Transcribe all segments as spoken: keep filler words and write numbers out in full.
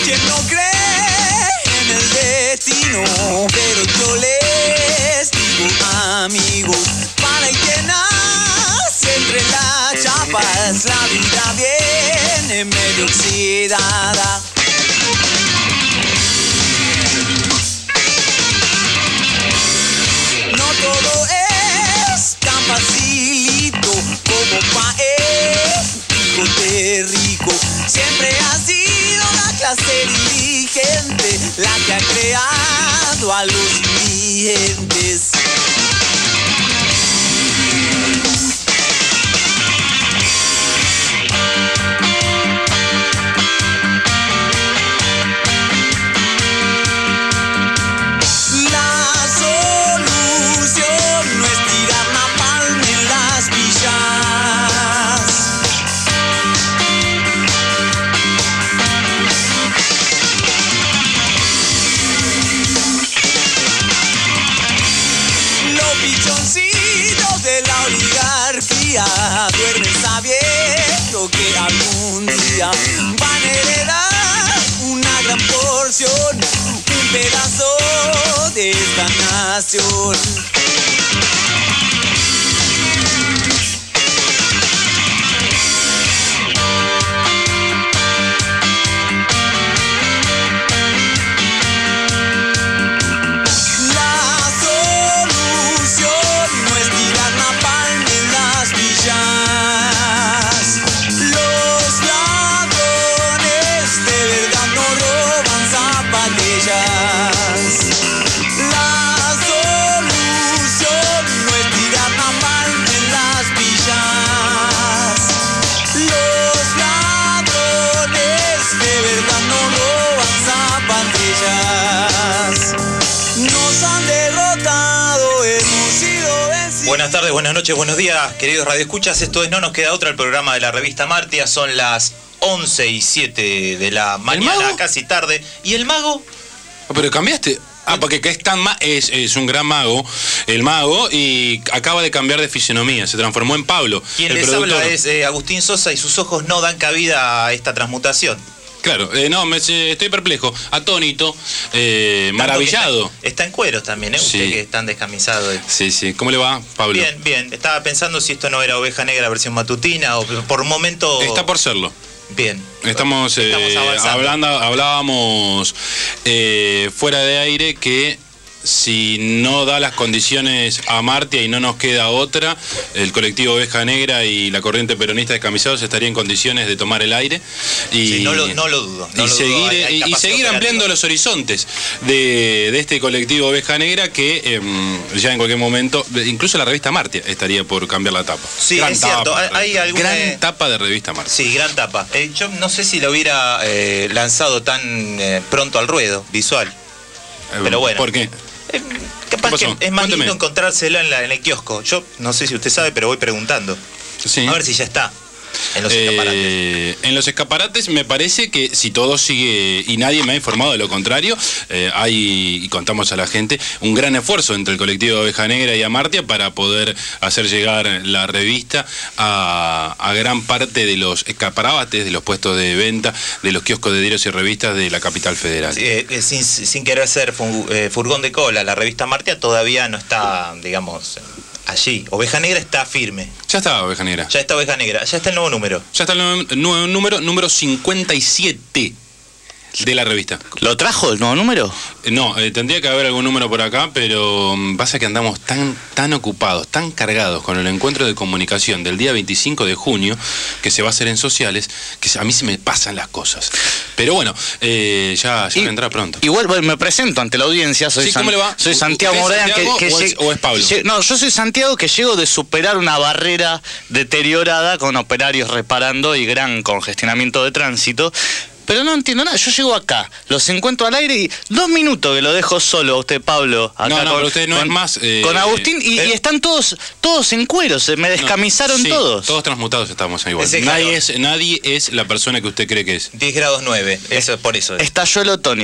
quien no cree en el destino, pero yo les digo, amigos, para el que nace entre las chapas, la vida viene medio oxidada. No todo es tan facilito como paer, hijo de rico. Siempre ha sido la clase dirigente la que ha creado a los indigentes. Duermen sabiendo que algún día van a heredar una gran porción, un pedazo de esta nación. Buenas tardes, buenas noches, buenos días, queridos radioescuchas. Esto es No Nos Queda Otra, el programa de la revista Martia. Son las once y siete de la mañana, casi tarde. ¿Y el mago? Pero cambiaste. Ah, porque es, tan ma es, es un gran mago, el mago, y acaba de cambiar de fisionomía, se transformó en Pablo. Quien les productor. habla es eh, Agustín Sosa, y sus ojos no dan cabida a esta transmutación. Claro, eh, no, me, estoy perplejo, atónito, eh, maravillado. Está, está en cueros también, ¿eh? Sí. Usted que es tan descamisado. De... Sí, sí. ¿Cómo le va, Pablo? Bien, bien. Estaba pensando si esto no era Oveja Negra versión matutina o por un momento... Está por serlo. Bien. Estamos, eh, Estamos hablando, hablábamos eh, fuera de aire que si no da las condiciones a Martia y no nos queda otra, el colectivo Oveja Negra y la corriente peronista de descamisados estaría en condiciones de tomar el aire y, sí, no, lo, no lo dudo. No y, lo seguir, dudo. Hay, hay y seguir ampliando operativa. los horizontes de, de este colectivo Oveja Negra que eh, ya en cualquier momento, incluso la revista Martia estaría por cambiar la tapa. Sí, gran es tapa, cierto. Hay alguna... Gran tapa de revista Martia. Sí, gran tapa. Eh, yo no sé si lo hubiera eh, lanzado tan eh, pronto al ruedo visual. Eh, Pero bueno. ¿Por qué? Eh, capaz que es más Cuénteme. lindo encontrársela en, la, en el kiosco. Yo no sé si usted sabe, pero voy preguntando. Sí. A ver si ya está en los escaparates. Eh, en los escaparates me parece que si todo sigue, y nadie me ha informado de lo contrario, eh, hay, y contamos a la gente, un gran esfuerzo entre el colectivo Oveja Negra y Amartia para poder hacer llegar la revista a, a gran parte de los escaparates, de los puestos de venta, de los kioscos de diarios y revistas de la capital federal. Sí, eh, sin, sin querer ser fu, eh, furgón de cola, la revista Martia todavía no está, digamos... allí. Oveja Negra está firme. Ya está Oveja Negra. Ya está Oveja Negra. Ya está el nuevo número. Ya está el nuevo, nuevo número, número cincuenta y siete de la revista. ¿Lo trajo el nuevo número? No, eh, tendría que haber algún número por acá, pero um, pasa que andamos tan, tan ocupados, tan cargados con el encuentro de comunicación del día veinticinco de junio, que se va a hacer en sociales, que a mí se me pasan las cosas. Pero bueno, eh, ya, ya y, vendrá pronto. Igual bueno, me presento ante la audiencia. Soy sí, ¿cómo le va? Soy Santiago Morán. Santiago que, que o, es, o es Pablo? Que, no, yo soy Santiago, que llego de superar una barrera deteriorada con operarios reparando y gran congestionamiento de tránsito. Pero no entiendo nada, yo llego acá, los encuentro al aire y dos minutos que lo dejo solo a usted, Pablo. Acá no, no, con, pero usted no con, es más... Eh, con Agustín y, eh, y están todos todos en cuero, se me descamisaron no, sí, todos. Todos transmutados estamos igual. Ese Nadie calor. es, nadie es la persona que usted cree que es. diez grados nueve, eso es por eso. Estalló el otoño.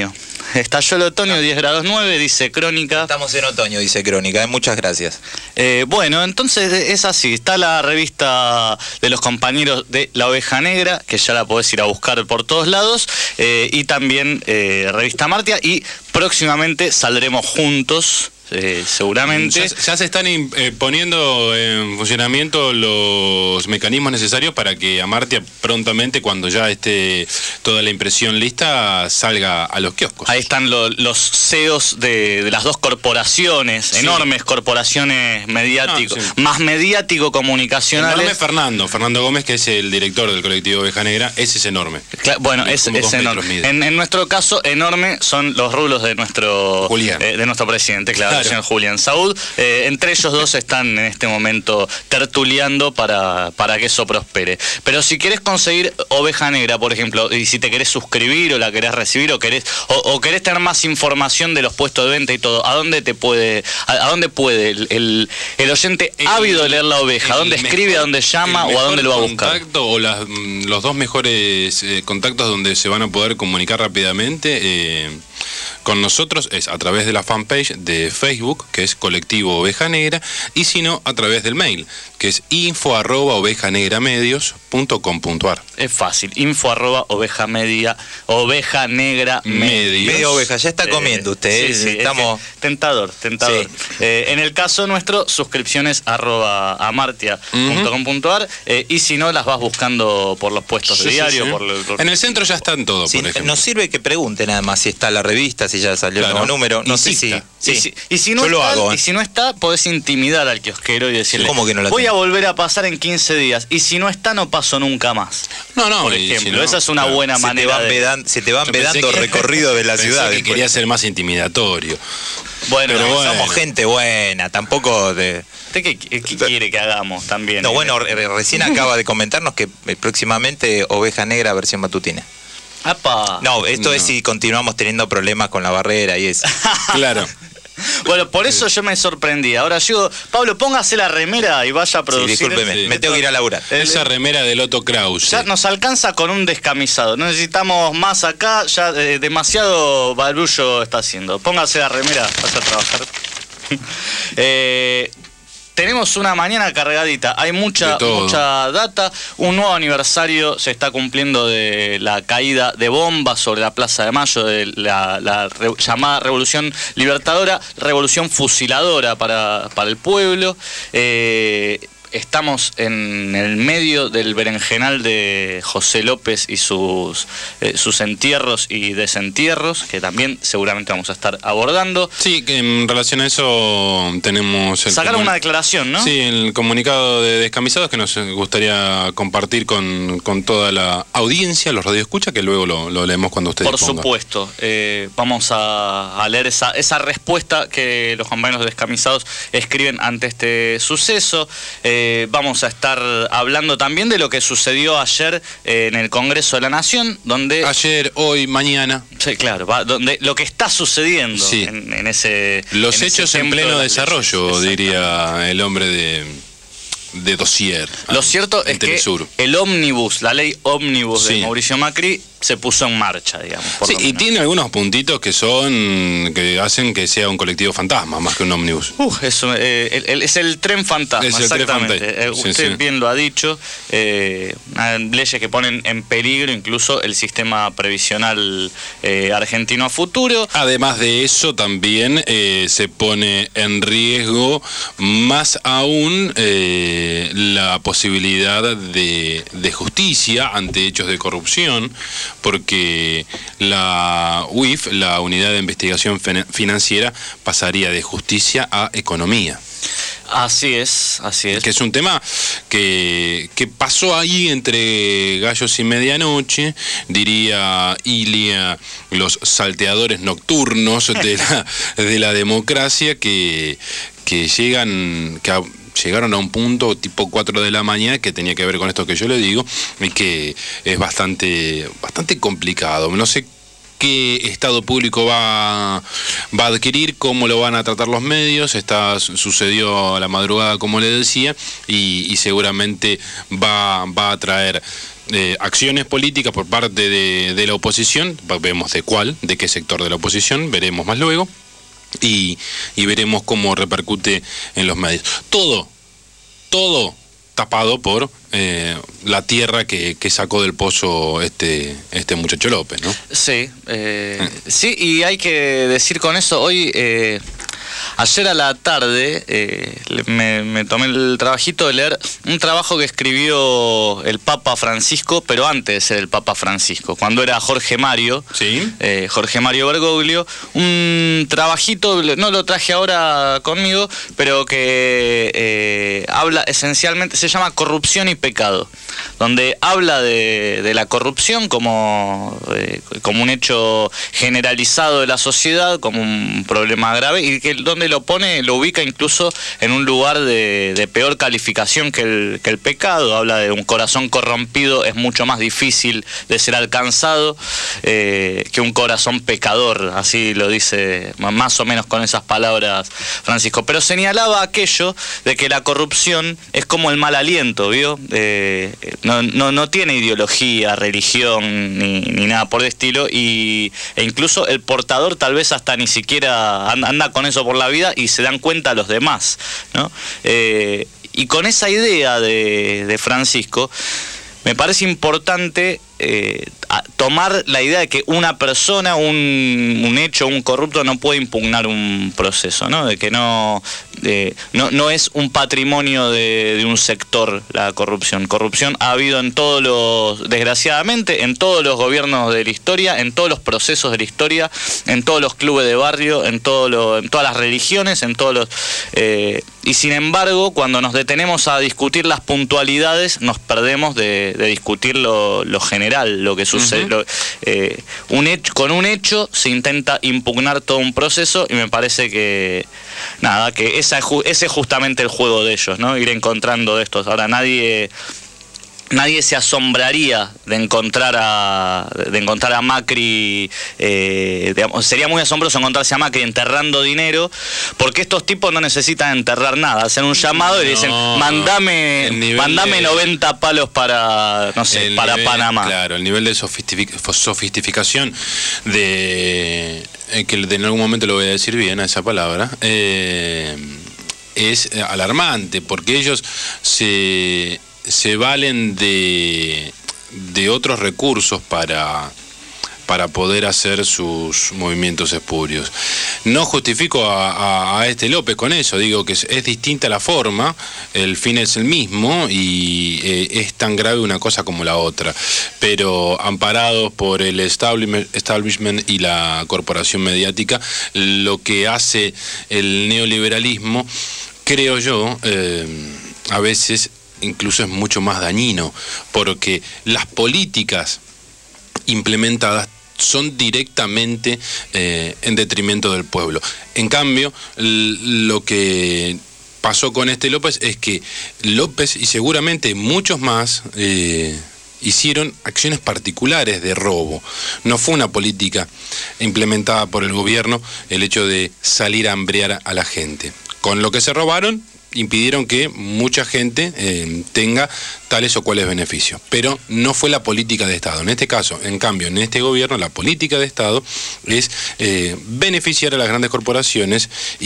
Estalló el otoño, diez grados nueve, dice Crónica. Estamos en otoño, dice Crónica. Muchas gracias. Eh, bueno, entonces es así. Está la revista de los compañeros de La Oveja Negra, que ya la podés ir a buscar por todos lados. Eh, y también eh, Revista Martia. Y próximamente saldremos juntos. Eh, seguramente. Ya, ya se están eh, poniendo en funcionamiento los mecanismos necesarios para que Amartya prontamente, cuando ya esté toda la impresión lista, salga a los kioscos. Ahí están lo, los C E Os de, de las dos corporaciones, sí. enormes corporaciones mediáticos, no, sí. más mediático-comunicacionales. Enorme Fernando, Fernando Gómez, que es el director del colectivo Oveja Negra, ese es enorme. Claro, bueno, es, es enorme. En, en nuestro caso, enorme son los rulos de nuestro, Julián. Eh, de nuestro presidente, claro. Señor Julián Saúd, eh, entre ellos dos están en este momento tertuliando para, para que eso prospere. Pero si querés conseguir Oveja Negra, por ejemplo, y si te querés suscribir o la querés recibir o querés o, o querés tener más información de los puestos de venta y todo, ¿a dónde te puede, a, a dónde puede el, el, el oyente el, ávido de leer La Oveja? ¿A dónde escribe, mejor, a dónde llama o a dónde lo va a buscar? Contacto o las, los dos mejores eh, contactos donde se van a poder comunicar rápidamente eh, con nosotros es a través de la fanpage de Facebook, que es Colectivo Oveja Negra, y si no, a través del mail, que es info arroba ovejanegramedios punto com punto ar. Es fácil, info arroba oveja media, oveja negra medios. Medio oveja, ya está comiendo eh, usted. Sí, sí, estamos... es que, tentador, tentador. Sí. Eh, en el caso nuestro, suscripciones arroba amartia punto com punto ar, uh-huh. eh, y si no, las vas buscando por los puestos sí, de diario. Sí, sí. Por lo, por... En el centro ya están todos, sí, por ejemplo. Nos sirve que pregunte nada más si está la revista, si ya salió claro. el nuevo número. No sé si... Sí. Y, si, y, si no Yo está, lo hago, ¿eh? y si no está, podés intimidar al kiosquero y decirle, ¿cómo que no la voy tengo? a volver a pasar en quince días. Y si no está, no paso nunca más. No, no, por ejemplo, si no, esa es una claro. buena se manera te van de... vedan, se te van vedando que, recorrido de la pensé ciudad. Que después. quería ser más intimidatorio. Bueno, pero no, bueno, somos gente buena, tampoco de... ¿Qué, qué, qué quiere que hagamos también? No, bueno, re recién acaba de comentarnos que próximamente Oveja Negra versión matutina. ¡Apa! No, esto no. es si continuamos teniendo problemas con la barrera y eso. Claro. Bueno, por eso yo me sorprendí. Ahora llego, Pablo, póngase la remera y vaya a producir. Sí, discúlpeme, sí. me tengo que ir a laburar. Esa remera del Otto Krause. Ya nos alcanza con un descamisado. No necesitamos más acá, ya eh, demasiado barullo está haciendo. Póngase la remera, vaya a trabajar. eh... Tenemos una mañana cargadita, hay mucha mucha data, un nuevo aniversario se está cumpliendo de la caída de bombas sobre la Plaza de Mayo, de la, la re, llamada Revolución Libertadora, Revolución Fusiladora para, para el pueblo. Eh, Estamos en el medio del berenjenal de José López y sus, eh, sus entierros y desentierros, que también seguramente vamos a estar abordando. Sí, que en relación a eso tenemos... El Sacaron una declaración, ¿no? Sí, el comunicado de descamisados que nos gustaría compartir con, con toda la audiencia, los radioescuchas, que luego lo, lo leemos cuando ustedes Por dispongan. supuesto. Eh, vamos a, a leer esa, esa respuesta que los compañeros de descamisados escriben ante este suceso. Eh, Eh, vamos a estar hablando también de lo que sucedió ayer eh, en el Congreso de la Nación, donde... Ayer, hoy, mañana. Sí, claro, va, donde lo que está sucediendo sí. en, en ese... Los en hechos ese en pleno de desarrollo, diría el hombre de... de dossier. Lo cierto es que el ómnibus, la ley ómnibus sí. de Mauricio Macri se puso en marcha, digamos. Por sí, y tiene algunos puntitos que son que hacen que sea un colectivo fantasma más que un ómnibus. Uh, eso, eh, el, el, es el tren fantasma, es exactamente. El tren fantasma. Eh, usted sí, sí. bien lo ha dicho. Eh, leyes que ponen en peligro incluso el sistema previsional eh, argentino a futuro. Además de eso, también eh, se pone en riesgo más aún eh, la posibilidad de, de justicia ante hechos de corrupción, porque la U I F, la Unidad de Investigación Financiera, pasaría de justicia a economía. Así es, así es. Que es un tema que, que pasó ahí entre gallos y medianoche, diría Ilia, los salteadores nocturnos de la, de la democracia que, que llegan... Que a, llegaron a un punto tipo cuatro de la mañana que tenía que ver con esto que yo le digo y que es bastante bastante complicado. No sé qué estado público va, va a adquirir, cómo lo van a tratar los medios. Está, sucedió a la madrugada, como le decía, y, y seguramente va, va a traer eh, acciones políticas por parte de, de la oposición, vemos de cuál, de qué sector de la oposición, veremos más luego, y, y veremos cómo repercute en los medios. Todo, todo tapado por eh, la tierra que, que sacó del pozo este, este muchacho López, ¿no? Sí, eh, eh. sí, y hay que decir con eso, hoy... Eh, Ayer a la tarde eh, me, me tomé el trabajito de leer un trabajo que escribió el Papa Francisco, pero antes de ser el Papa Francisco, cuando era Jorge Mario, ¿sí? eh, Jorge Mario Bergoglio, un trabajito, no lo traje ahora conmigo, pero que eh, habla esencialmente, se llama Corrupción y Pecado, donde habla de, de la corrupción como, eh, como un hecho generalizado de la sociedad, como un problema grave, y que donde lo pone, lo ubica incluso en un lugar de, de peor calificación que el, que el pecado. Habla de un corazón corrompido, es mucho más difícil de ser alcanzado eh, que un corazón pecador, así lo dice más o menos con esas palabras Francisco. Pero señalaba aquello de que la corrupción es como el mal aliento, ¿vio? Eh, no, no, no tiene ideología, religión, ni, ni nada por el estilo, y, e incluso el portador tal vez hasta ni siquiera anda, anda con eso por la vida y se dan cuenta los demás, ¿no? Eh, y con esa idea de, de Francisco, me parece importante eh, tomar la idea de que una persona, un, un hecho, un corrupto no puede impugnar un proceso, ¿no? De que no, eh, no, no es un patrimonio de, de un sector la corrupción. Corrupción ha habido en todos los, desgraciadamente, en todos los gobiernos de la historia, en todos los procesos de la historia, en todos los clubes de barrio, en, todo lo, en todas las religiones, en todos los... Eh, y sin embargo, cuando nos detenemos a discutir las puntualidades, nos perdemos de, de discutir lo, lo general, lo que sucede. Uh-huh. lo, eh, un hecho, con un hecho se intenta impugnar todo un proceso, y me parece que nada, que esa, ese es justamente el juego de ellos, ¿no? Ir encontrando de estos. Ahora nadie... Nadie se asombraría de encontrar a de encontrar a Macri, eh, digamos, sería muy asombroso encontrarse a Macri enterrando dinero, porque estos tipos no necesitan enterrar nada, hacen un llamado y le dicen, no, mandame, mandame de, noventa palos para, no sé, para nivel, Panamá. Claro, el nivel de sofistic, sofisticación de, eh, que en algún momento lo voy a decir bien a esa palabra, eh, es alarmante, porque ellos se... se valen de, de otros recursos para, para poder hacer sus movimientos espurios. No justifico a, a, a este López con eso, digo que es, es distinta la forma, el fin es el mismo y eh, es tan grave una cosa como la otra, pero amparados por el establishment, establishment y la corporación mediática, lo que hace el neoliberalismo, creo yo, eh, a veces incluso es mucho más dañino, porque las políticas implementadas son directamente eh, en detrimento del pueblo. En cambio, lo que pasó con este López es que López y seguramente muchos más eh, hicieron acciones particulares de robo. No fue una política implementada por el gobierno el hecho de salir a hambrear a la gente. Con lo que se robaron, impidieron que mucha gente eh, tenga tales o cuales beneficios, pero no fue la política de Estado. En este caso, en cambio, en este gobierno, la política de Estado es eh, beneficiar a las grandes corporaciones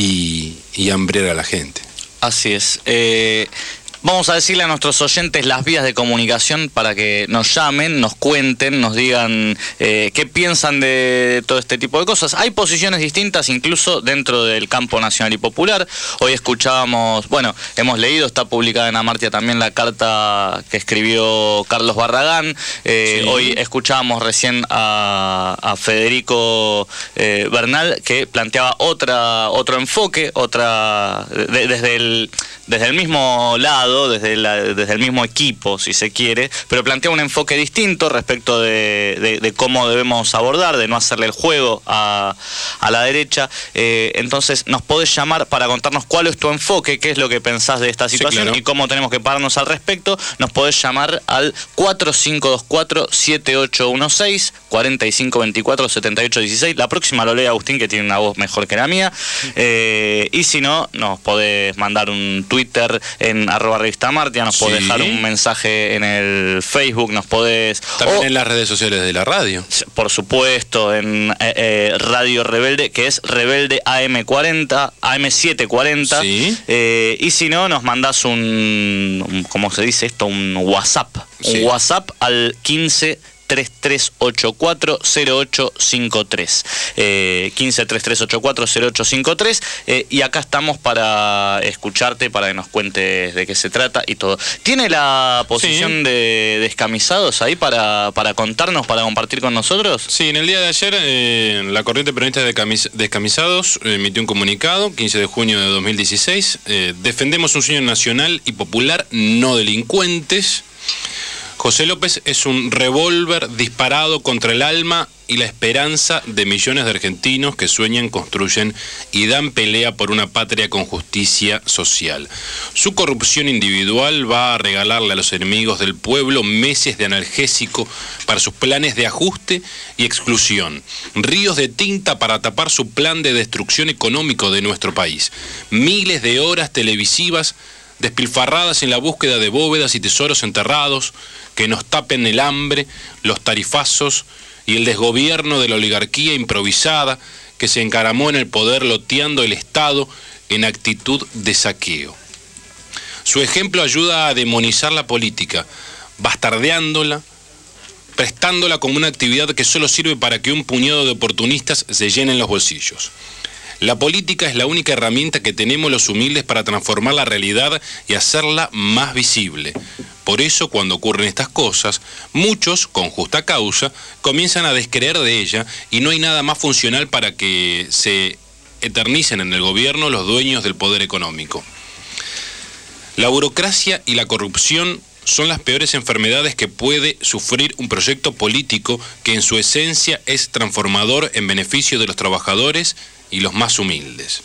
y, y hambrear a la gente. Así es. Eh... Vamos a decirle a nuestros oyentes las vías de comunicación para que nos llamen, nos cuenten, nos digan eh, qué piensan de todo este tipo de cosas. Hay posiciones distintas incluso dentro del campo nacional y popular. Hoy escuchábamos, bueno, hemos leído, está publicada en Amartya también la carta que escribió Carlos Barragán. Eh, sí. Hoy escuchábamos recién a, a Federico eh, Bernal, que planteaba otra otro enfoque, otra de, desde el desde el mismo lado, desde, la, desde el mismo equipo, si se quiere, pero plantea un enfoque distinto respecto de, de, de cómo debemos abordar, de no hacerle el juego a, a la derecha. Eh, entonces, nos podés llamar para contarnos cuál es tu enfoque, qué es lo que pensás de esta situación, sí, claro, y cómo tenemos que pararnos al respecto. Nos podés llamar al cuatro cinco dos cuatro, siete ocho uno seis, cuatro cinco dos cuatro, siete ocho uno seis. La próxima lo lee Agustín, que tiene una voz mejor que la mía. Eh, y si no, nos podés mandar un Twitter en arroba Revista Martia, nos podés Sí. dejar un mensaje en el Facebook, nos podés... También o, en las redes sociales de la radio. por supuesto, en eh, eh, Radio Rebelde, que es Rebelde A M cuarenta, A M setecientos cuarenta. Sí. Eh, y si no, nos mandás un, un, ¿cómo se dice esto? Un WhatsApp. Sí. Un WhatsApp al quince treinta y tres ochenta y cuatro cero ocho cincuenta y tres. Eh, quince treinta y tres ochenta y cuatro cero ocho cincuenta y tres. Eh, y acá estamos para escucharte, para que nos cuentes de qué se trata y todo. ¿Tiene la posición Sí. de descamisados ahí para, para contarnos, para compartir con nosotros? Sí, en el día de ayer eh, la Corriente Peronista de Camis- Descamisados eh, emitió un comunicado, quince de junio de dos mil dieciséis. Eh, defendemos un sueño nacional y popular, no delincuentes. José López es un revólver disparado contra el alma y la esperanza de millones de argentinos que sueñan, construyen y dan pelea por una patria con justicia social. Su corrupción individual va a regalarle a los enemigos del pueblo meses de analgésico para sus planes de ajuste y exclusión, ríos de tinta para tapar su plan de destrucción económico de nuestro país, miles de horas televisivas despilfarradas en la búsqueda de bóvedas y tesoros enterrados que nos tapen el hambre, los tarifazos y el desgobierno de la oligarquía improvisada que se encaramó en el poder loteando el Estado en actitud de saqueo. Su ejemplo ayuda a demonizar la política, bastardeándola, prestándola como una actividad que solo sirve para que un puñado de oportunistas se llenen los bolsillos. La política es la única herramienta que tenemos los humildes para transformar la realidad y hacerla más visible. Por eso, cuando ocurren estas cosas, muchos, con justa causa, comienzan a descreer de ella y no hay nada más funcional para que se eternicen en el gobierno los dueños del poder económico. La burocracia y la corrupción son las peores enfermedades que puede sufrir un proyecto político que en su esencia es transformador en beneficio de los trabajadores y los más humildes.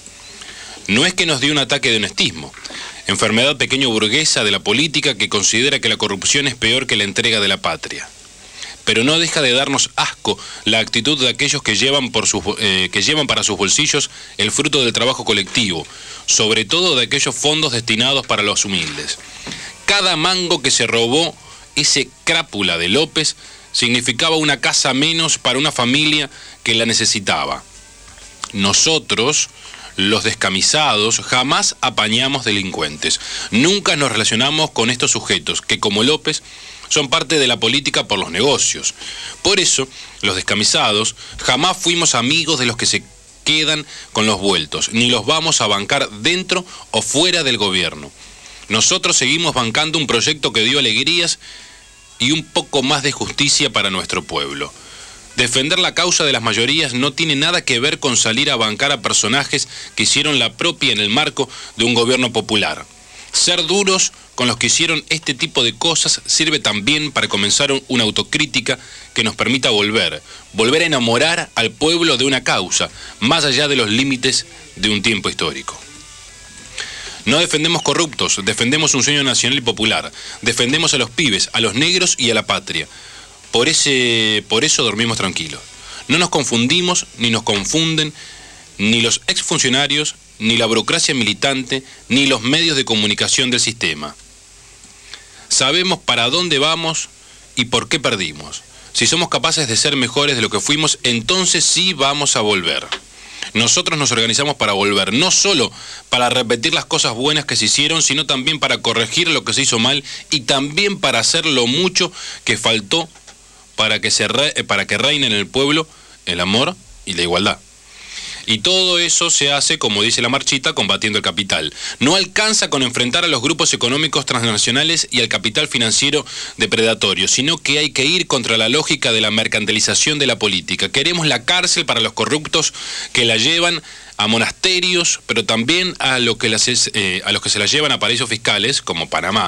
No es que nos dé un ataque de honestismo, enfermedad pequeño burguesa de la política que considera que la corrupción es peor que la entrega de la patria. Pero no deja de darnos asco la actitud de aquellos que llevan, por sus, eh, que llevan para sus bolsillos el fruto del trabajo colectivo, sobre todo de aquellos fondos destinados para los humildes. Cada mango que se robó ese crápula de López significaba una casa menos para una familia que la necesitaba. Nosotros, los descamisados, jamás apañamos delincuentes. Nunca nos relacionamos con estos sujetos que, como López, son parte de la política por los negocios. Por eso, los descamisados jamás fuimos amigos de los que se quedan con los vueltos, ni los vamos a bancar dentro o fuera del gobierno. Nosotros seguimos bancando un proyecto que dio alegrías y un poco más de justicia para nuestro pueblo. Defender la causa de las mayorías no tiene nada que ver con salir a bancar a personajes que hicieron la propia en el marco de un gobierno popular. Ser duros con los que hicieron este tipo de cosas sirve también para comenzar una autocrítica que nos permita volver, volver a enamorar al pueblo de una causa, más allá de los límites de un tiempo histórico. No defendemos corruptos, defendemos un sueño nacional y popular, defendemos a los pibes, a los negros y a la patria. Por ese, por eso dormimos tranquilos. No nos confundimos, ni nos confunden, ni los exfuncionarios, ni la burocracia militante, ni los medios de comunicación del sistema. Sabemos para dónde vamos y por qué perdimos. Si somos capaces de ser mejores de lo que fuimos, entonces sí vamos a volver. Nosotros nos organizamos para volver, no solo para repetir las cosas buenas que se hicieron, sino también para corregir lo que se hizo mal y también para hacer lo mucho que faltó para que, se re, para que reine en el pueblo el amor y la igualdad. Y todo eso se hace, como dice la marchita, combatiendo el capital. No alcanza con enfrentar a los grupos económicos transnacionales y al capital financiero depredatorio, sino que hay que ir contra la lógica de la mercantilización de la política. Queremos la cárcel para los corruptos que la llevan a monasterios, pero también a, lo que las, eh, a los que se la llevan a paraísos fiscales, como Panamá.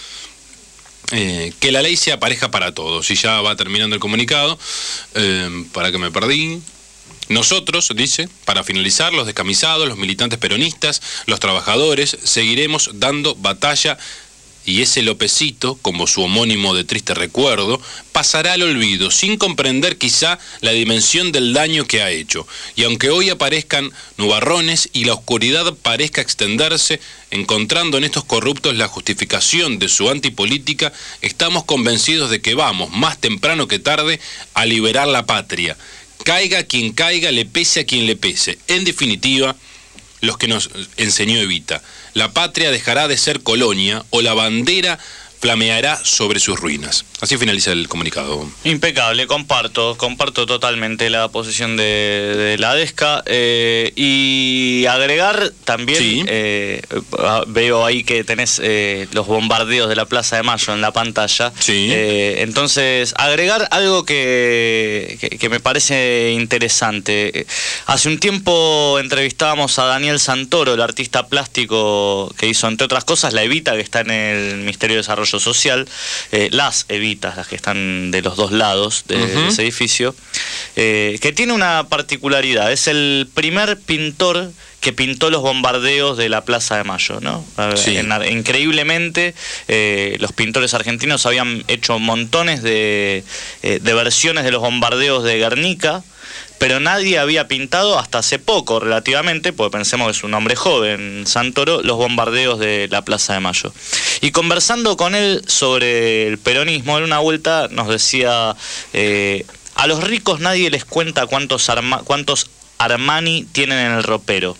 Eh, que la ley sea pareja para todos. Y ya va terminando el comunicado, eh, para que me perdí. Nosotros, dice, para finalizar, los descamisados, los militantes peronistas, los trabajadores, seguiremos dando batalla y ese Lopecito, como su homónimo de triste recuerdo, pasará al olvido, sin comprender quizá la dimensión del daño que ha hecho. Y aunque hoy aparezcan nubarrones y la oscuridad parezca extenderse, encontrando en estos corruptos la justificación de su antipolítica, estamos convencidos de que vamos, más temprano que tarde, a liberar la patria. Caiga quien caiga, le pese a quien le pese. En definitiva, los que nos enseñó Evita, la patria dejará de ser colonia o la bandera flameará sobre sus ruinas. Así finaliza el comunicado. Impecable, comparto, comparto totalmente la posición de, de la ADESCA. Eh, y agregar también, sí. eh, veo ahí que tenés eh, los bombardeos de la Plaza de Mayo en la pantalla. Sí. Eh, entonces, agregar algo que, que, que me parece interesante. Hace un tiempo entrevistábamos a Daniel Santoro, el artista plástico que hizo, entre otras cosas, la Evita, que está en el Ministerio de Desarrollo Social, eh, las Evitas, las que están de los dos lados de, uh-huh. de ese edificio, eh, que tiene una particularidad, es el primer pintor que pintó los bombardeos de la Plaza de Mayo, ¿no? Sí. En, increíblemente, eh, los pintores argentinos habían hecho montones de, eh, de versiones de los bombardeos de Guernica, pero nadie había pintado hasta hace poco, relativamente, porque pensemos que es un hombre joven, Santoro, los bombardeos de la Plaza de Mayo. Y conversando con él sobre el peronismo, en una vuelta nos decía, eh, a los ricos nadie les cuenta cuántos, Arma, cuántos Armani tienen en el ropero.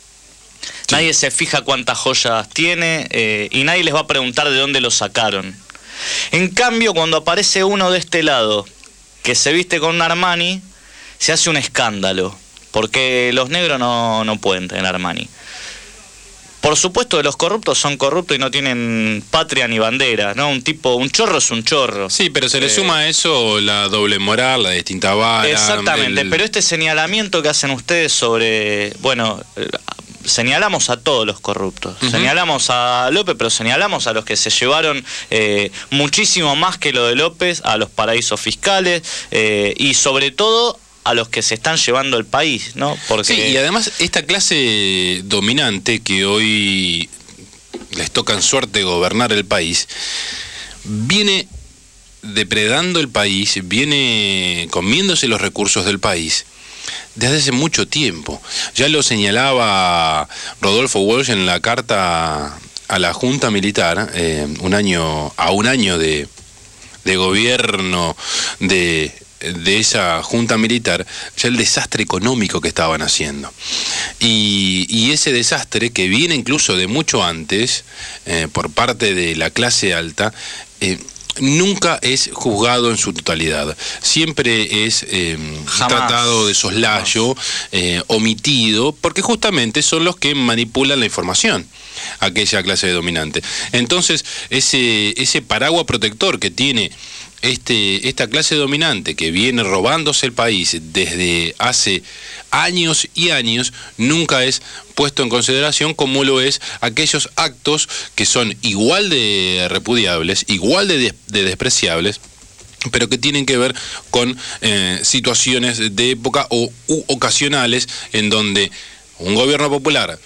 Sí. Nadie se fija cuántas joyas tiene eh, y nadie les va a preguntar de dónde los sacaron. En cambio, cuando aparece uno de este lado que se viste con un Armani, se hace un escándalo, porque los negros no, no pueden tener Armani. Por supuesto que los corruptos son corruptos y no tienen patria ni bandera, ¿no? Un tipo, un chorro es un chorro. Sí, pero se le eh, suma a eso la doble moral, la distinta vara. Exactamente, el... pero este señalamiento que hacen ustedes sobre, bueno, señalamos a todos los corruptos, uh-huh. señalamos a López, pero señalamos a los que se llevaron eh, muchísimo más que lo de López, a los paraísos fiscales eh, y sobre todo a los que se están llevando el país, ¿no? Porque... Sí, y además esta clase dominante que hoy les toca en suerte gobernar el país, viene depredando el país, viene comiéndose los recursos del país desde hace mucho tiempo. Ya lo señalaba Rodolfo Walsh en la carta a la Junta Militar, eh, un año, a un año de, de gobierno de... de esa junta militar, ya el desastre económico que estaban haciendo. Y, y ese desastre, que viene incluso de mucho antes, eh, por parte de la clase alta, eh, nunca es juzgado en su totalidad. Siempre es eh, tratado de soslayo, eh, omitido, porque justamente son los que manipulan la información, aquella clase dominante. Entonces, ese, ese paraguas protector que tiene Este, esta clase dominante que viene robándose el país desde hace años y años, nunca es puesto en consideración, como lo es aquellos actos que son igual de repudiables, igual de, des de despreciables, pero que tienen que ver con eh, situaciones de época o u ocasionales en donde un gobierno popular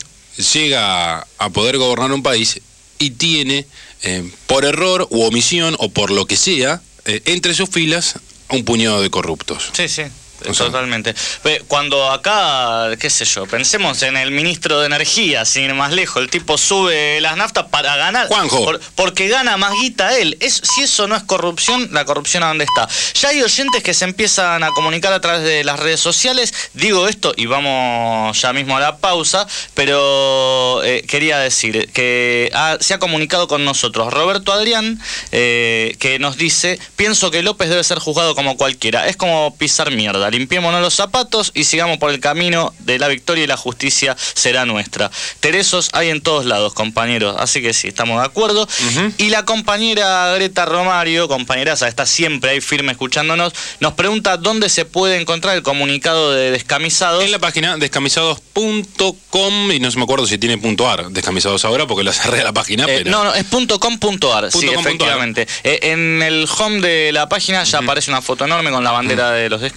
llega a poder gobernar un país y tiene, eh, por error u omisión o por lo que sea, eh, entre sus filas un puñado de corruptos. Sí, sí. O sea, totalmente. Cuando acá, qué sé yo, pensemos en el ministro de Energía, sin ir más lejos, el tipo sube las naftas para ganar. Juanjo. Por, porque gana más guita él. Es, si eso no es corrupción, la corrupción ¿a dónde está? Ya hay oyentes que se empiezan a comunicar a través de las redes sociales. Digo esto y vamos ya mismo a la pausa, pero eh, quería decir que ha, se ha comunicado con nosotros Roberto Adrián, eh, que nos dice: pienso que López debe ser juzgado como cualquiera. Es como pisar mierda. Limpiémonos los zapatos y sigamos por el camino de la victoria y la justicia será nuestra. Teresos hay en todos lados, compañeros, así que sí, estamos de acuerdo. Uh-huh. Y la compañera Greta Romario, compañeraza, está siempre ahí firme escuchándonos, nos pregunta dónde se puede encontrar el comunicado de Descamisados. En la página descamisados punto com, y no se me acuerdo si tiene punto ar, Descamisados ahora, porque lo cerré la página. Eh, pero... No, no, es punto com punto ar, sí, efectivamente. Eh, en el home de la página ya uh-huh. aparece una foto enorme con la bandera uh-huh. de los, desca, los descamisados.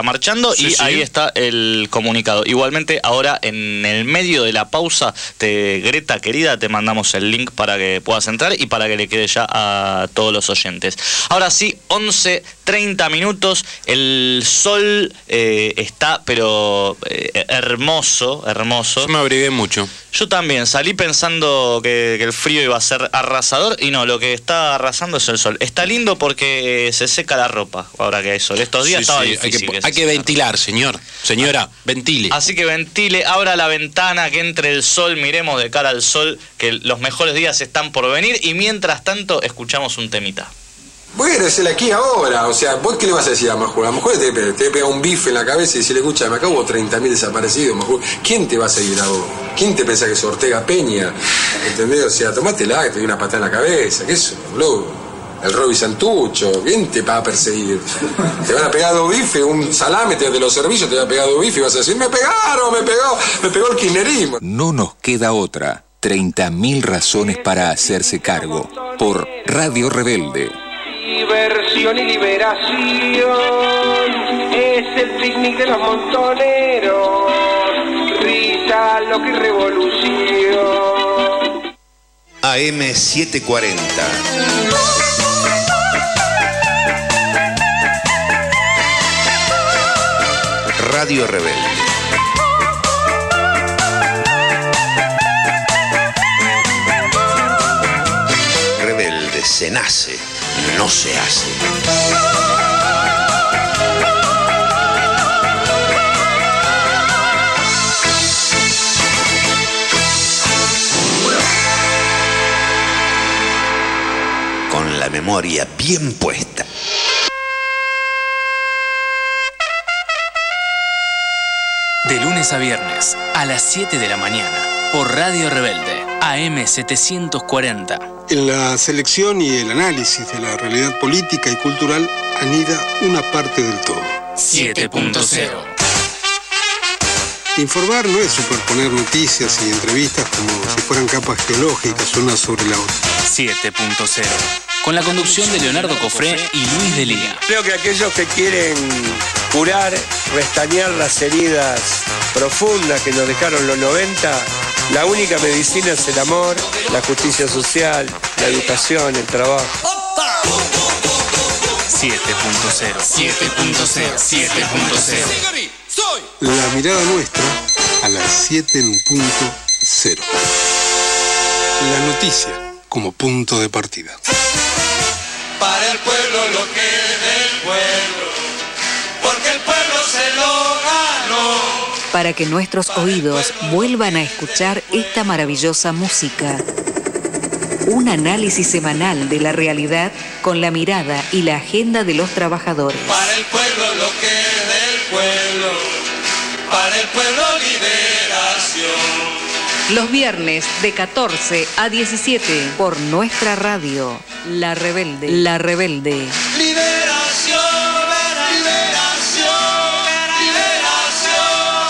marchando Sí, y sí. ahí está el comunicado. Igualmente, ahora en el medio de la pausa, te, Greta querida, te mandamos el link para que puedas entrar y para que le quede ya a todos los oyentes. Ahora sí, once treinta minutos, el sol eh, está pero eh, hermoso, hermoso. Yo me abrigué mucho. Yo también salí pensando que, que el frío iba a ser arrasador y no, lo que está arrasando es el sol. Está lindo porque se seca la ropa ahora que hay sol. Estos días Sí, estaba sí, difícil. hay que, que se hay que secara. ventilar, señor. Señora, ventile. Así que ventile, abra la ventana, que entre el sol, miremos de cara al sol, que los mejores días están por venir y mientras tanto escuchamos un temita. Bueno, es el aquí ahora, o sea, ¿vos qué le vas a decir a Majul? A Majul te, te pega un bife en la cabeza y si le escucha, me acabo treinta mil desaparecidos, Majul. ¿Quién te va a seguir a vos? ¿Quién te pensás que es Ortega Peña? ¿Entendés? O sea, tomátela, que te doy una patada en la cabeza, ¿qué es eso, boludo? El Roby Santucho, ¿quién te va a perseguir? Te van a pegar dos bifes, un salame de los servicios te va a pegar dos bifes y vas a decir, me pegaron, me pegó, me pegó el kirchnerismo. No nos queda otra. treinta mil razones para hacerse cargo. Por Radio Rebelde. Diversión y liberación es el picnic de los montoneros, risa, loco y revolución. A M setecientos cuarenta. Radio Rebelde. Rebelde se nace, no se hace. Con la memoria bien puesta. De lunes a viernes, a las siete de la mañana, por Radio Rebelde, A M setecientos cuarenta. En la selección y el análisis de la realidad política y cultural anida una parte del todo. siete punto cero. Informar no es superponer noticias y entrevistas como si fueran capas geológicas una sobre la otra. siete punto cero. Con la conducción de Leonardo Cofré y Luis Delía. Creo que aquellos que quieren curar, restañar las heridas profundas que nos dejaron los noventa, la única medicina es el amor, la justicia social, la educación, el trabajo. siete punto cero. siete punto cero. siete punto cero. La mirada nuestra a las siete en punto cero. La noticia como punto de partida. Para el pueblo lo que es del pueblo, porque el pueblo se lo ganó. Para que nuestros oídos vuelvan a escuchar esta maravillosa música. Un análisis semanal de la realidad con la mirada y la agenda de los trabajadores. Para el pueblo lo que es del pueblo, para el pueblo liberación. Los viernes de catorce a diecisiete por nuestra radio, La Rebelde. La Rebelde. Liberación, liberación, liberación,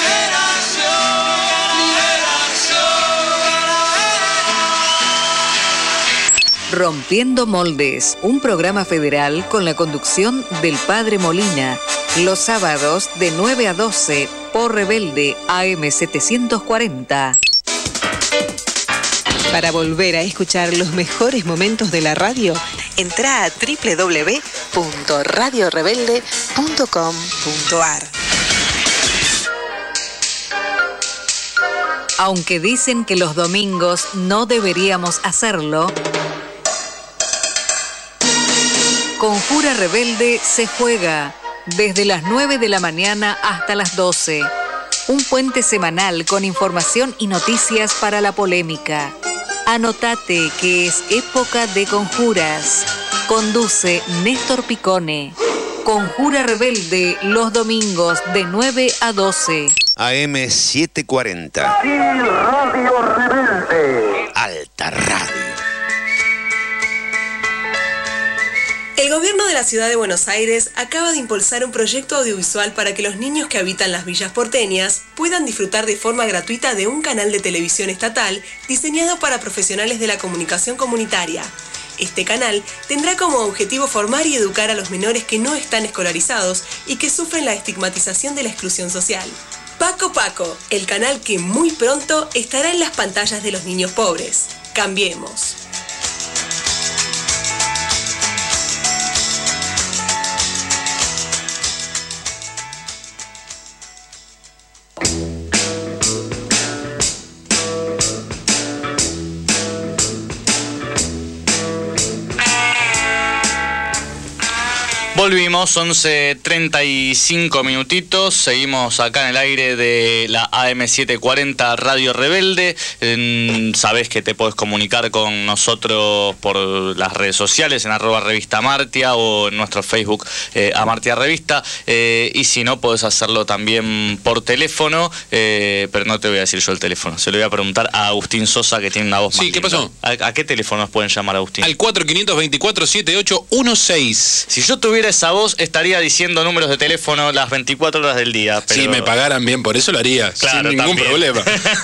liberación, liberación. Rompiendo Moldes, un programa federal con la conducción del Padre Molina, los sábados de nueve a doce por Rebelde A M setecientos cuarenta. Para volver a escuchar los mejores momentos de la radio, entra a doble u doble u doble u punto radio rebelde punto com punto a r. Aunque dicen que los domingos no deberíamos hacerlo, Conjura Rebelde se juega desde las nueve de la mañana hasta las doce. Un puente semanal con información y noticias para la polémica. Anotate que es época de conjuras. Conduce Néstor Picone. Conjura Rebelde los domingos de nueve a doce. A M setecientos cuarenta. Radio Rebelde. Alta Radio. El gobierno de la ciudad de Buenos Aires acaba de impulsar un proyecto audiovisual para que los niños que habitan las villas porteñas puedan disfrutar de forma gratuita de un canal de televisión estatal diseñado para profesionales de la comunicación comunitaria. Este canal tendrá como objetivo formar y educar a los menores que no están escolarizados y que sufren la estigmatización de la exclusión social. Paco Paco, el canal que muy pronto estará en las pantallas de los niños pobres. Cambiemos. Volvimos, once treinta y cinco minutitos, seguimos acá en el aire de la A M setecientos cuarenta Radio Rebelde. Eh, sabés que te podés comunicar con nosotros por las redes sociales, en arroba revista Amartya o en nuestro Facebook eh, Amartya Revista, eh, y si no, podés hacerlo también por teléfono, eh, pero no te voy a decir yo el teléfono, se lo voy a preguntar a Agustín Sosa, que tiene una voz más Sí, ¿qué linda. pasó? ¿A, a qué teléfono nos pueden llamar, Agustín? Al cuatro cinco dos cuatro siete ocho uno seis. Si yo tuviera esa voz, estaría diciendo números de teléfono las veinticuatro horas del día. Pero... Si me pagaran bien por eso lo haría, Claro, sin ningún también. problema.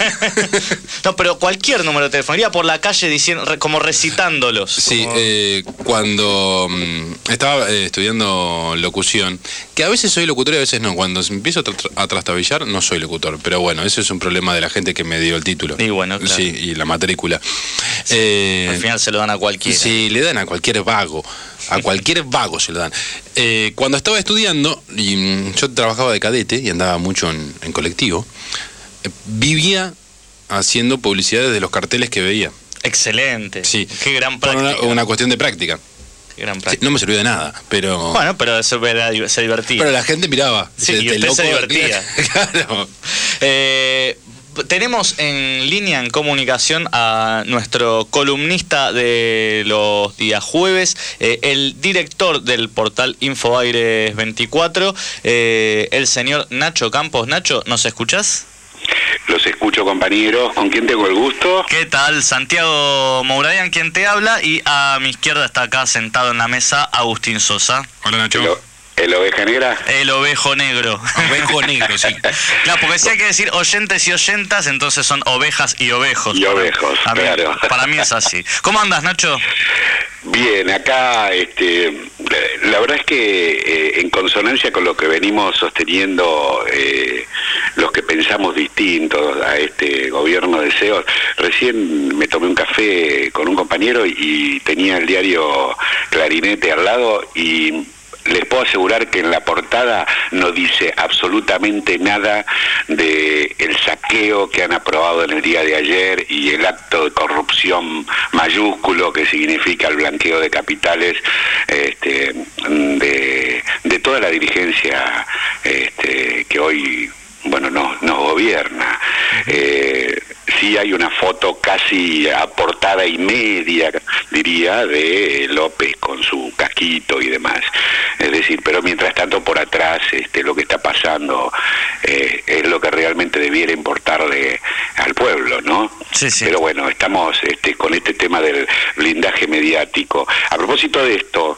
No, pero cualquier número de teléfono, iría por la calle diciendo, re- como recitándolos. Sí, como... eh, cuando mm, estaba eh, estudiando locución, que a veces soy locutor y a veces no. Cuando empiezo a, tra- a trastabillar, no soy locutor. Pero bueno, ese es un problema de la gente que me dio el título. Y bueno, claro. Sí, y la matrícula. Sí, eh, al final se lo dan a cualquiera. Sí, le dan a cualquier vago. A cualquier vago se lo dan. Eh, cuando estaba estudiando, y mm, yo trabajaba de cadete y andaba mucho en, en colectivo, eh, vivía haciendo publicidades de los carteles que veía. Excelente. Sí. Qué gran Por práctica. una, una cuestión de práctica. Qué gran Sí, práctica. no me sirvió de nada, pero... Bueno, pero eso era, se divertía. Pero la gente miraba. Sí, Este y usted loco, se divertía. Claro. Eh, tenemos en línea, en comunicación, a nuestro columnista de los días jueves, eh, el director del portal Infobaires veinticuatro, eh, el señor Nacho Campos. Nacho, ¿nos escuchás? Los escucho, compañeros. ¿Con quién tengo el gusto? ¿Qué tal? Santiago Mouradian, quien te habla, y a mi izquierda está acá sentado en la mesa Agustín Sosa. Hola, Nacho. ¿El, o- el oveja negra? El ovejo negro. Ovejo negro, sí. Claro, porque si hay que decir oyentes y oyentas, entonces son ovejas y ovejos. Y ovejos, A mí- claro. Para mí es así. ¿Cómo andas, Nacho? Bien, acá este, la, la verdad es que eh, en consonancia con lo que venimos sosteniendo eh, los que pensamos distintos a este gobierno de C E O, recién me tomé un café con un compañero y, y tenía el diario Clarinete al lado y... les puedo asegurar que en la portada no dice absolutamente nada de el saqueo que han aprobado en el día de ayer y el acto de corrupción mayúsculo que significa el blanqueo de capitales este, de, de toda la dirigencia este, que hoy bueno nos, nos gobierna. Eh, sí hay una foto casi a portada y media, diría, de López con su casquito y demás. Es decir, pero mientras tanto por atrás este, lo que está pasando eh, es lo que realmente debiera importarle al pueblo, ¿no? Sí, sí. Pero bueno, estamos este, con este tema del blindaje mediático. A propósito de esto,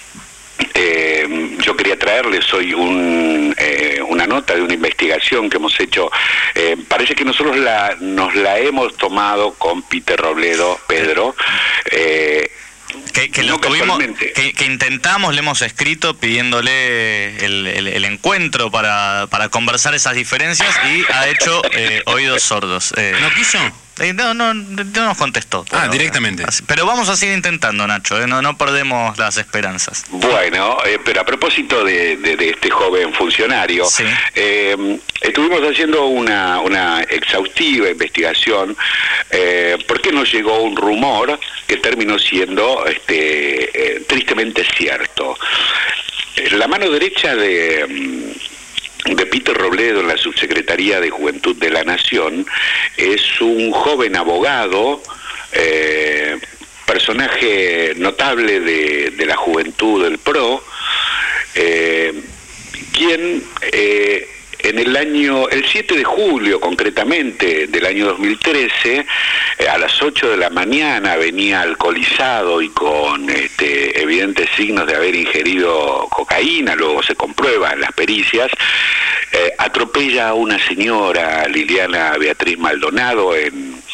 Eh, yo quería traerles hoy un, eh, una nota de una investigación que hemos hecho. Eh, parece que nosotros la, nos la hemos tomado con Peter Robledo, Pedro. Eh, Que, que, no lo tuvimos, casualmente. que, que intentamos, le hemos escrito pidiéndole el, el, el encuentro para, para conversar esas diferencias y ha hecho eh, oídos sordos. Eh, ¿No quiso? eh, no, no, no nos contestó. Ah, Bueno, directamente. así- pero vamos a seguir intentando, Nacho, eh, no, no perdemos las esperanzas. Bueno, eh, pero a propósito de, de, de este joven funcionario, Sí. eh, estuvimos haciendo una, una exhaustiva investigación eh, porque nos llegó un rumor que terminó siendo este, eh, tristemente cierto. Eh, La mano derecha de... mm, de Peter Robledo en la Subsecretaría de Juventud de la Nación es un joven abogado, eh, personaje notable de, de la juventud del P R O, eh, quien eh, en el año, el siete de julio concretamente del año dos mil trece, eh, a las ocho de la mañana venía alcoholizado y con este, evidentes signos de haber ingerido cocaína, luego se comprueba en las pericias, eh, atropella a una señora, Liliana Beatriz Maldonado, en,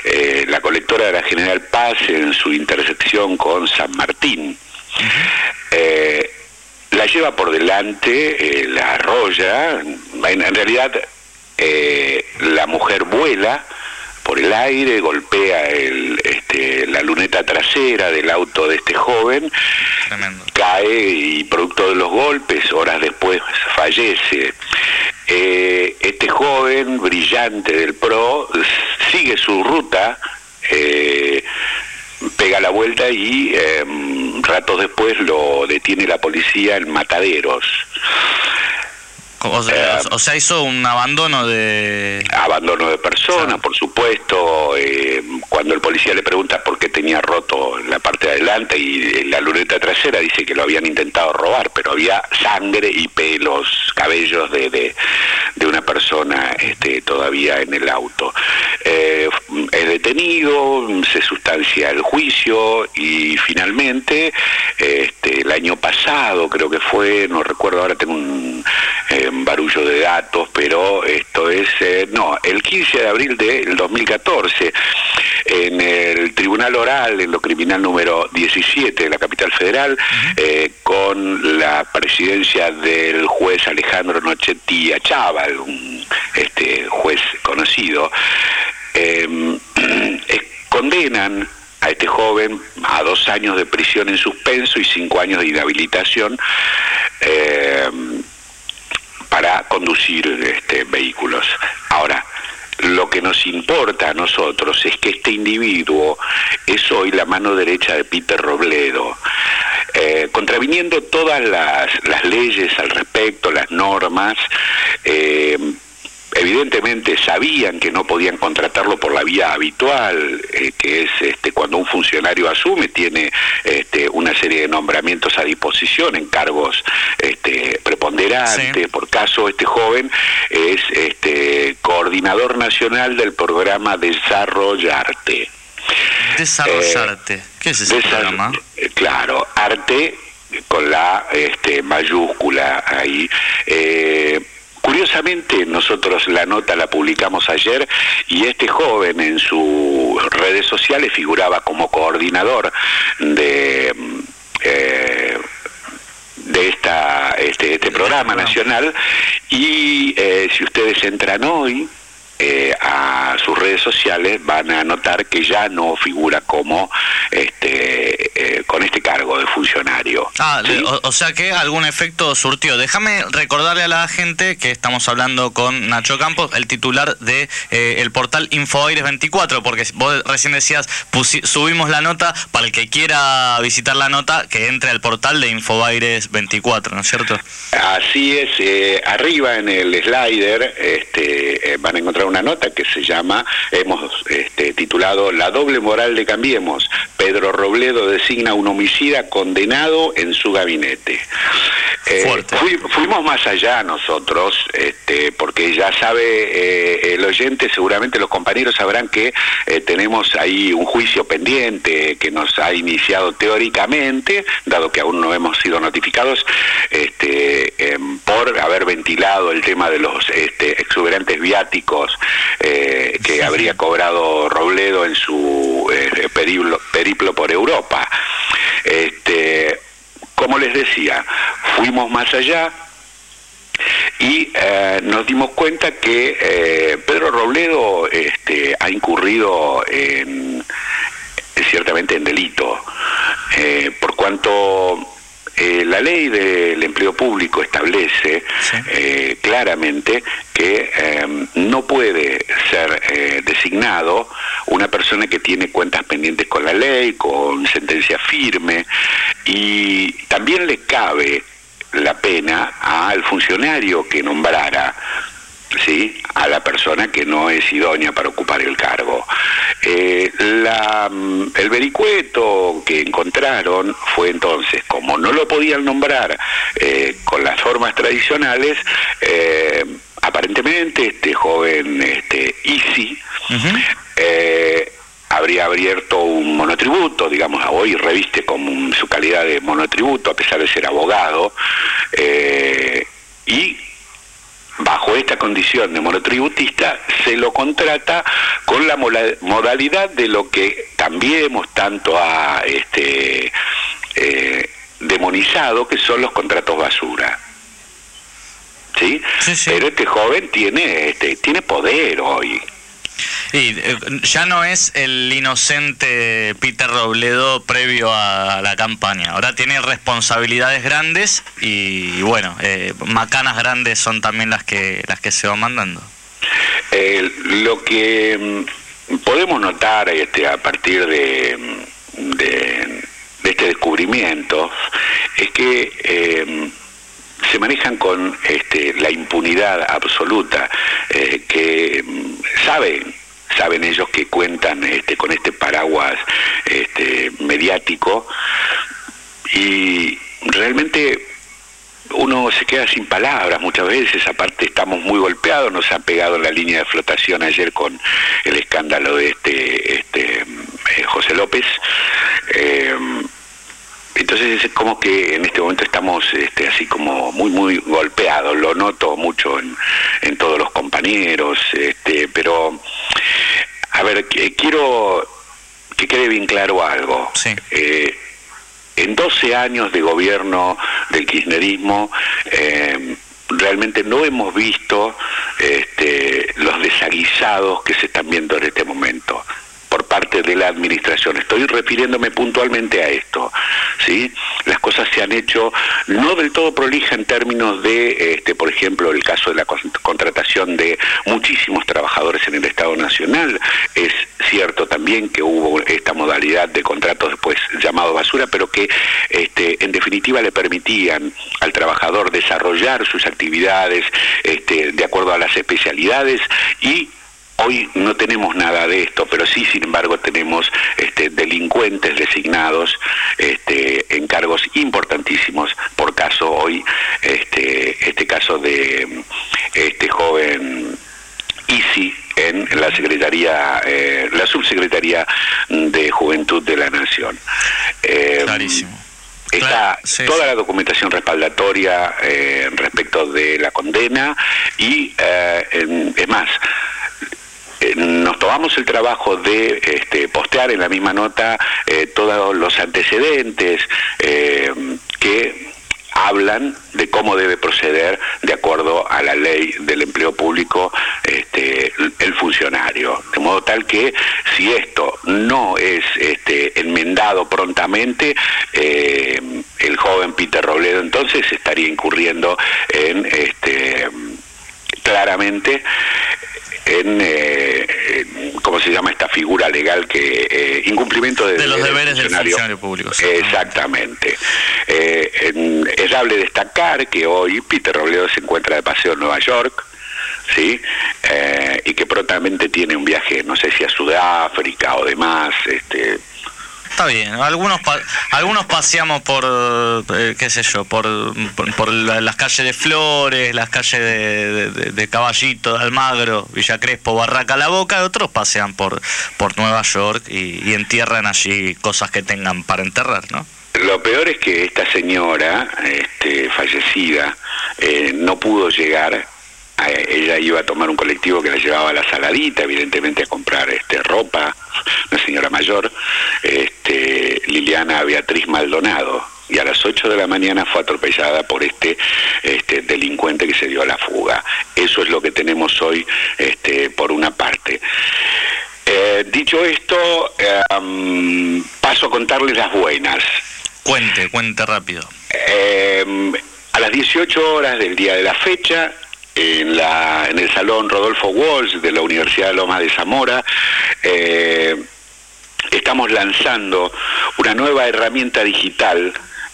eh, la colectora de la General Paz en su intersección con San Martín. Eh, la lleva por delante, eh, la arrolla, en, en realidad eh, la mujer vuela por el aire, golpea el, este, la luneta trasera del auto de este joven. Tremendo. Cae y producto de los golpes, horas después fallece. Eh, este joven brillante del P R O sigue su ruta, eh, pega la vuelta y eh, ratos después lo detiene la policía en Mataderos. O sea, eh, o sea, hizo un abandono de... Abandono de persona, claro. Por supuesto. Eh, cuando el policía le pregunta por qué tenía roto la parte de adelante y la luneta trasera, dice que lo habían intentado robar, pero había sangre y pelos, cabellos de, de, de una persona este, todavía en el auto. Eh, es detenido, se sustancia el juicio y finalmente, este, el año pasado creo que fue, no recuerdo, ahora tengo un... Eh, barullo de datos, pero esto es, eh, no, el quince de abril del dos mil catorce, en el Tribunal Oral, en lo criminal número diecisiete de la capital federal, uh-huh. eh, con la presidencia del juez Alejandro Nochetti Achával, un este, juez conocido, eh, eh, condenan a este joven a dos años de prisión en suspenso y cinco años de inhabilitación, eh, para conducir este, vehículos. Ahora, lo que nos importa a nosotros es que este individuo es hoy la mano derecha de Peter Robledo, eh, contraviniendo todas las, las leyes al respecto, las normas. eh, Evidentemente sabían que no podían contratarlo por la vía habitual, eh, que es este, cuando un funcionario asume, tiene este, una serie de nombramientos a disposición en cargos este, preponderantes. Sí. Por caso, este joven es este, coordinador nacional del programa Desarrollarte. Desarrollarte. Eh, ¿Qué es ese programa? Eh, claro, arte con la este, mayúscula ahí. Eh, Curiosamente, nosotros la nota la publicamos ayer y este joven en sus redes sociales figuraba como coordinador de eh, de esta este, este programa nacional y eh, si ustedes entran hoy eh, a sus redes sociales van a notar que ya no figura como este eh, con este cargo de funcionario. Ah, ¿sí? o, o sea que algún efecto surtió. Déjame recordarle a la gente que estamos hablando con Nacho Campos, el titular de eh, el portal Infobaires veinticuatro, porque vos recién decías, subimos la nota, para el que quiera visitar la nota, que entre al portal de Infobaires veinticuatro, ¿no es cierto? Así es, eh, arriba en el slider este, eh, van a encontrar una nota que se llama, hemos este, titulado La doble moral de Cambiemos. Pedro Robledo designa un homicida condenado en su gabinete. Eh, fui, fuimos más allá nosotros, este, porque ya sabe eh, el oyente, seguramente los compañeros sabrán que eh, tenemos ahí un juicio pendiente que nos ha iniciado teóricamente, dado que aún no hemos sido notificados, este, eh, por haber ventilado el tema de los este, exuberantes viáticos eh, que habría cobrado Robledo en su eh, periplo, periplo por Europa. Este, como les decía, fuimos más allá y eh, nos dimos cuenta que eh, Pedro Robledo este, ha incurrido en, ciertamente en delito, eh, por cuanto Eh, la ley del empleo público establece sí. eh, claramente que eh, no puede ser eh, designado una persona que tiene cuentas pendientes con la ley, con sentencia firme, y también le cabe la pena al funcionario que nombrara, ¿sí?, a la persona que no es idónea para ocupar el cargo. Eh, la, el vericueto que encontraron fue entonces, como no lo podían nombrar eh, con las formas tradicionales, eh, aparentemente este joven este, Easy uh-huh. eh, habría abierto un monotributo, digamos, hoy reviste como un, su calidad de monotributo a pesar de ser abogado, eh, y bajo esta condición de monotributista, se lo contrata con la modalidad de lo que Cambiemos tanto ha este, eh, demonizado, que son los contratos basura. ¿Sí? Sí, sí. Pero este joven tiene, este, tiene poder hoy. Y eh, ya no es el inocente Peter Robledo previo a la campaña. Ahora tiene responsabilidades grandes y, y bueno, eh, macanas grandes son también las que las que se van mandando. Eh, lo que mm, podemos notar este, a partir de, de, de este descubrimiento es que eh, se manejan con este, la impunidad absoluta, eh, que saben, saben ellos que cuentan este, con este paraguas este, mediático, y realmente uno se queda sin palabras muchas veces. Aparte estamos muy golpeados, nos ha pegado en la línea de flotación ayer con el escándalo de este, este eh, José López. Eh, Entonces es como que en este momento estamos este, así como muy muy golpeados, lo noto mucho en, en todos los compañeros, este, pero a ver, que, quiero que quede bien claro algo. Sí. Eh, en doce años de gobierno del kirchnerismo, eh, realmente no hemos visto este, los desaguisados que se están viendo en este momento por parte de la administración. Estoy refiriéndome puntualmente a esto, ¿sí? Las cosas se han hecho no del todo prolija en términos de, este, por ejemplo, el caso de la contratación de muchísimos trabajadores en el Estado Nacional. Es cierto también que hubo esta modalidad de contratos después llamados basura, pero que este, en definitiva le permitían al trabajador desarrollar sus actividades este, de acuerdo a las especialidades, y hoy no tenemos nada de esto, pero sí, sin embargo, tenemos este, delincuentes designados este, en cargos importantísimos. Por caso hoy, este, este caso de este joven Isi en la Secretaría, eh, la Subsecretaría de Juventud de la Nación. Eh, Clarísimo. Está Claro, sí, toda sí. la documentación respaldatoria eh, respecto de la condena y, eh, en, es más, nos tomamos el trabajo de este, postear en la misma nota eh, todos los antecedentes eh, que hablan de cómo debe proceder de acuerdo a la ley del empleo público este, el funcionario, de modo tal que si esto no es este, enmendado prontamente, eh, el joven Peter Robledo entonces estaría incurriendo en este, claramente en, eh, ¿cómo se llama esta figura legal? Que eh, incumplimiento de, de los deberes del del funcionario público. Sí. Exactamente. Eh, en, es dable destacar que hoy Peter Robledo se encuentra de paseo en Nueva York, ¿sí? Eh, y que prontamente tiene un viaje, no sé si a Sudáfrica o demás, este... Está bien, algunos pa algunos paseamos por, eh, qué sé yo, por, por, por la, las calles de Flores, las calles de, de, de Caballito, de Almagro, Villa Crespo, Barraca La Boca, otros pasean por, por Nueva York y, y entierran allí cosas que tengan para enterrar, ¿no? Lo peor es que esta señora, este, fallecida, eh, no pudo llegar. Ella iba a tomar un colectivo que la llevaba a la Saladita, evidentemente a comprar este ropa, una señora mayor, este, Liliana Beatriz Maldonado, y a las ocho de la mañana fue atropellada por este, este delincuente que se dio a la fuga. Eso es lo que tenemos hoy, este, por una parte. Eh, dicho esto, eh, um, paso a contarles las buenas. Cuente, cuente rápido. Eh, a las dieciocho horas del día de la fecha, en la en el Salón Rodolfo Walsh de la Universidad de Lomas de Zamora, eh, estamos lanzando una nueva herramienta digital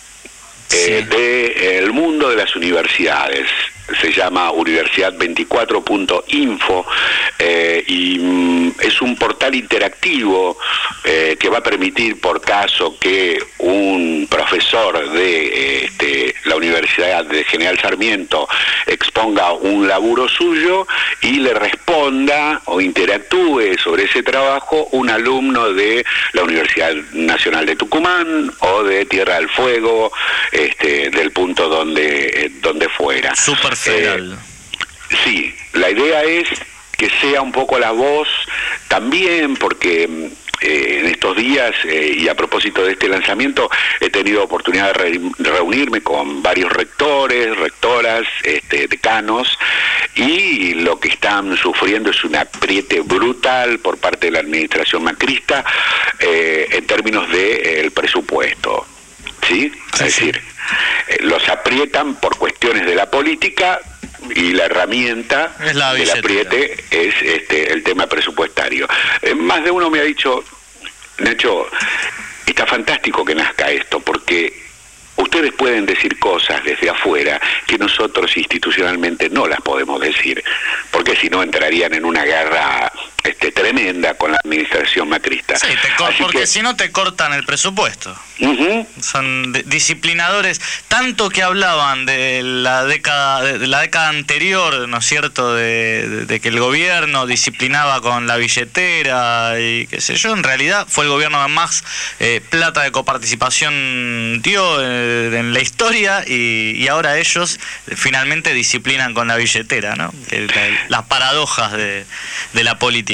eh, sí. de el mundo de las universidades. Se llama universidad veinticuatro punto info eh, y mm, es un portal interactivo eh, que va a permitir, por caso que un profesor de eh, este, la Universidad de General Sarmiento exponga un laburo suyo y le responda o interactúe sobre ese trabajo un alumno de la Universidad Nacional de Tucumán o de Tierra del Fuego, este, del punto donde, eh, donde fuera. Super federal. sí, la idea es que sea un poco la voz también, porque eh, en estos días, eh, y a propósito de este lanzamiento, he tenido oportunidad de re reunirme con varios rectores, rectoras, este, decanos, y lo que están sufriendo es un apriete brutal por parte de la administración macrista eh, en términos del de, presupuesto. ¿Sí? Es decir, eh, los aprietan por cuestiones de la política y la herramienta es la del apriete es este, el tema presupuestario. Eh, más de uno me ha dicho, Nacho, está fantástico que nazca esto, porque ustedes pueden decir cosas desde afuera que nosotros institucionalmente no las podemos decir, porque si no entrarían en una guerra este, tremenda con la administración macrista. Sí, te porque que... si no te cortan el presupuesto. Uh-huh. Son disciplinadores, tanto que hablaban de la década de la década anterior, ¿no es cierto?, de, de, de que el gobierno disciplinaba con la billetera y qué sé yo. En realidad fue el gobierno que más eh, plata de coparticipación dio eh, en la historia, y, y ahora ellos finalmente disciplinan con la billetera, ¿no? Las paradojas de, de la política.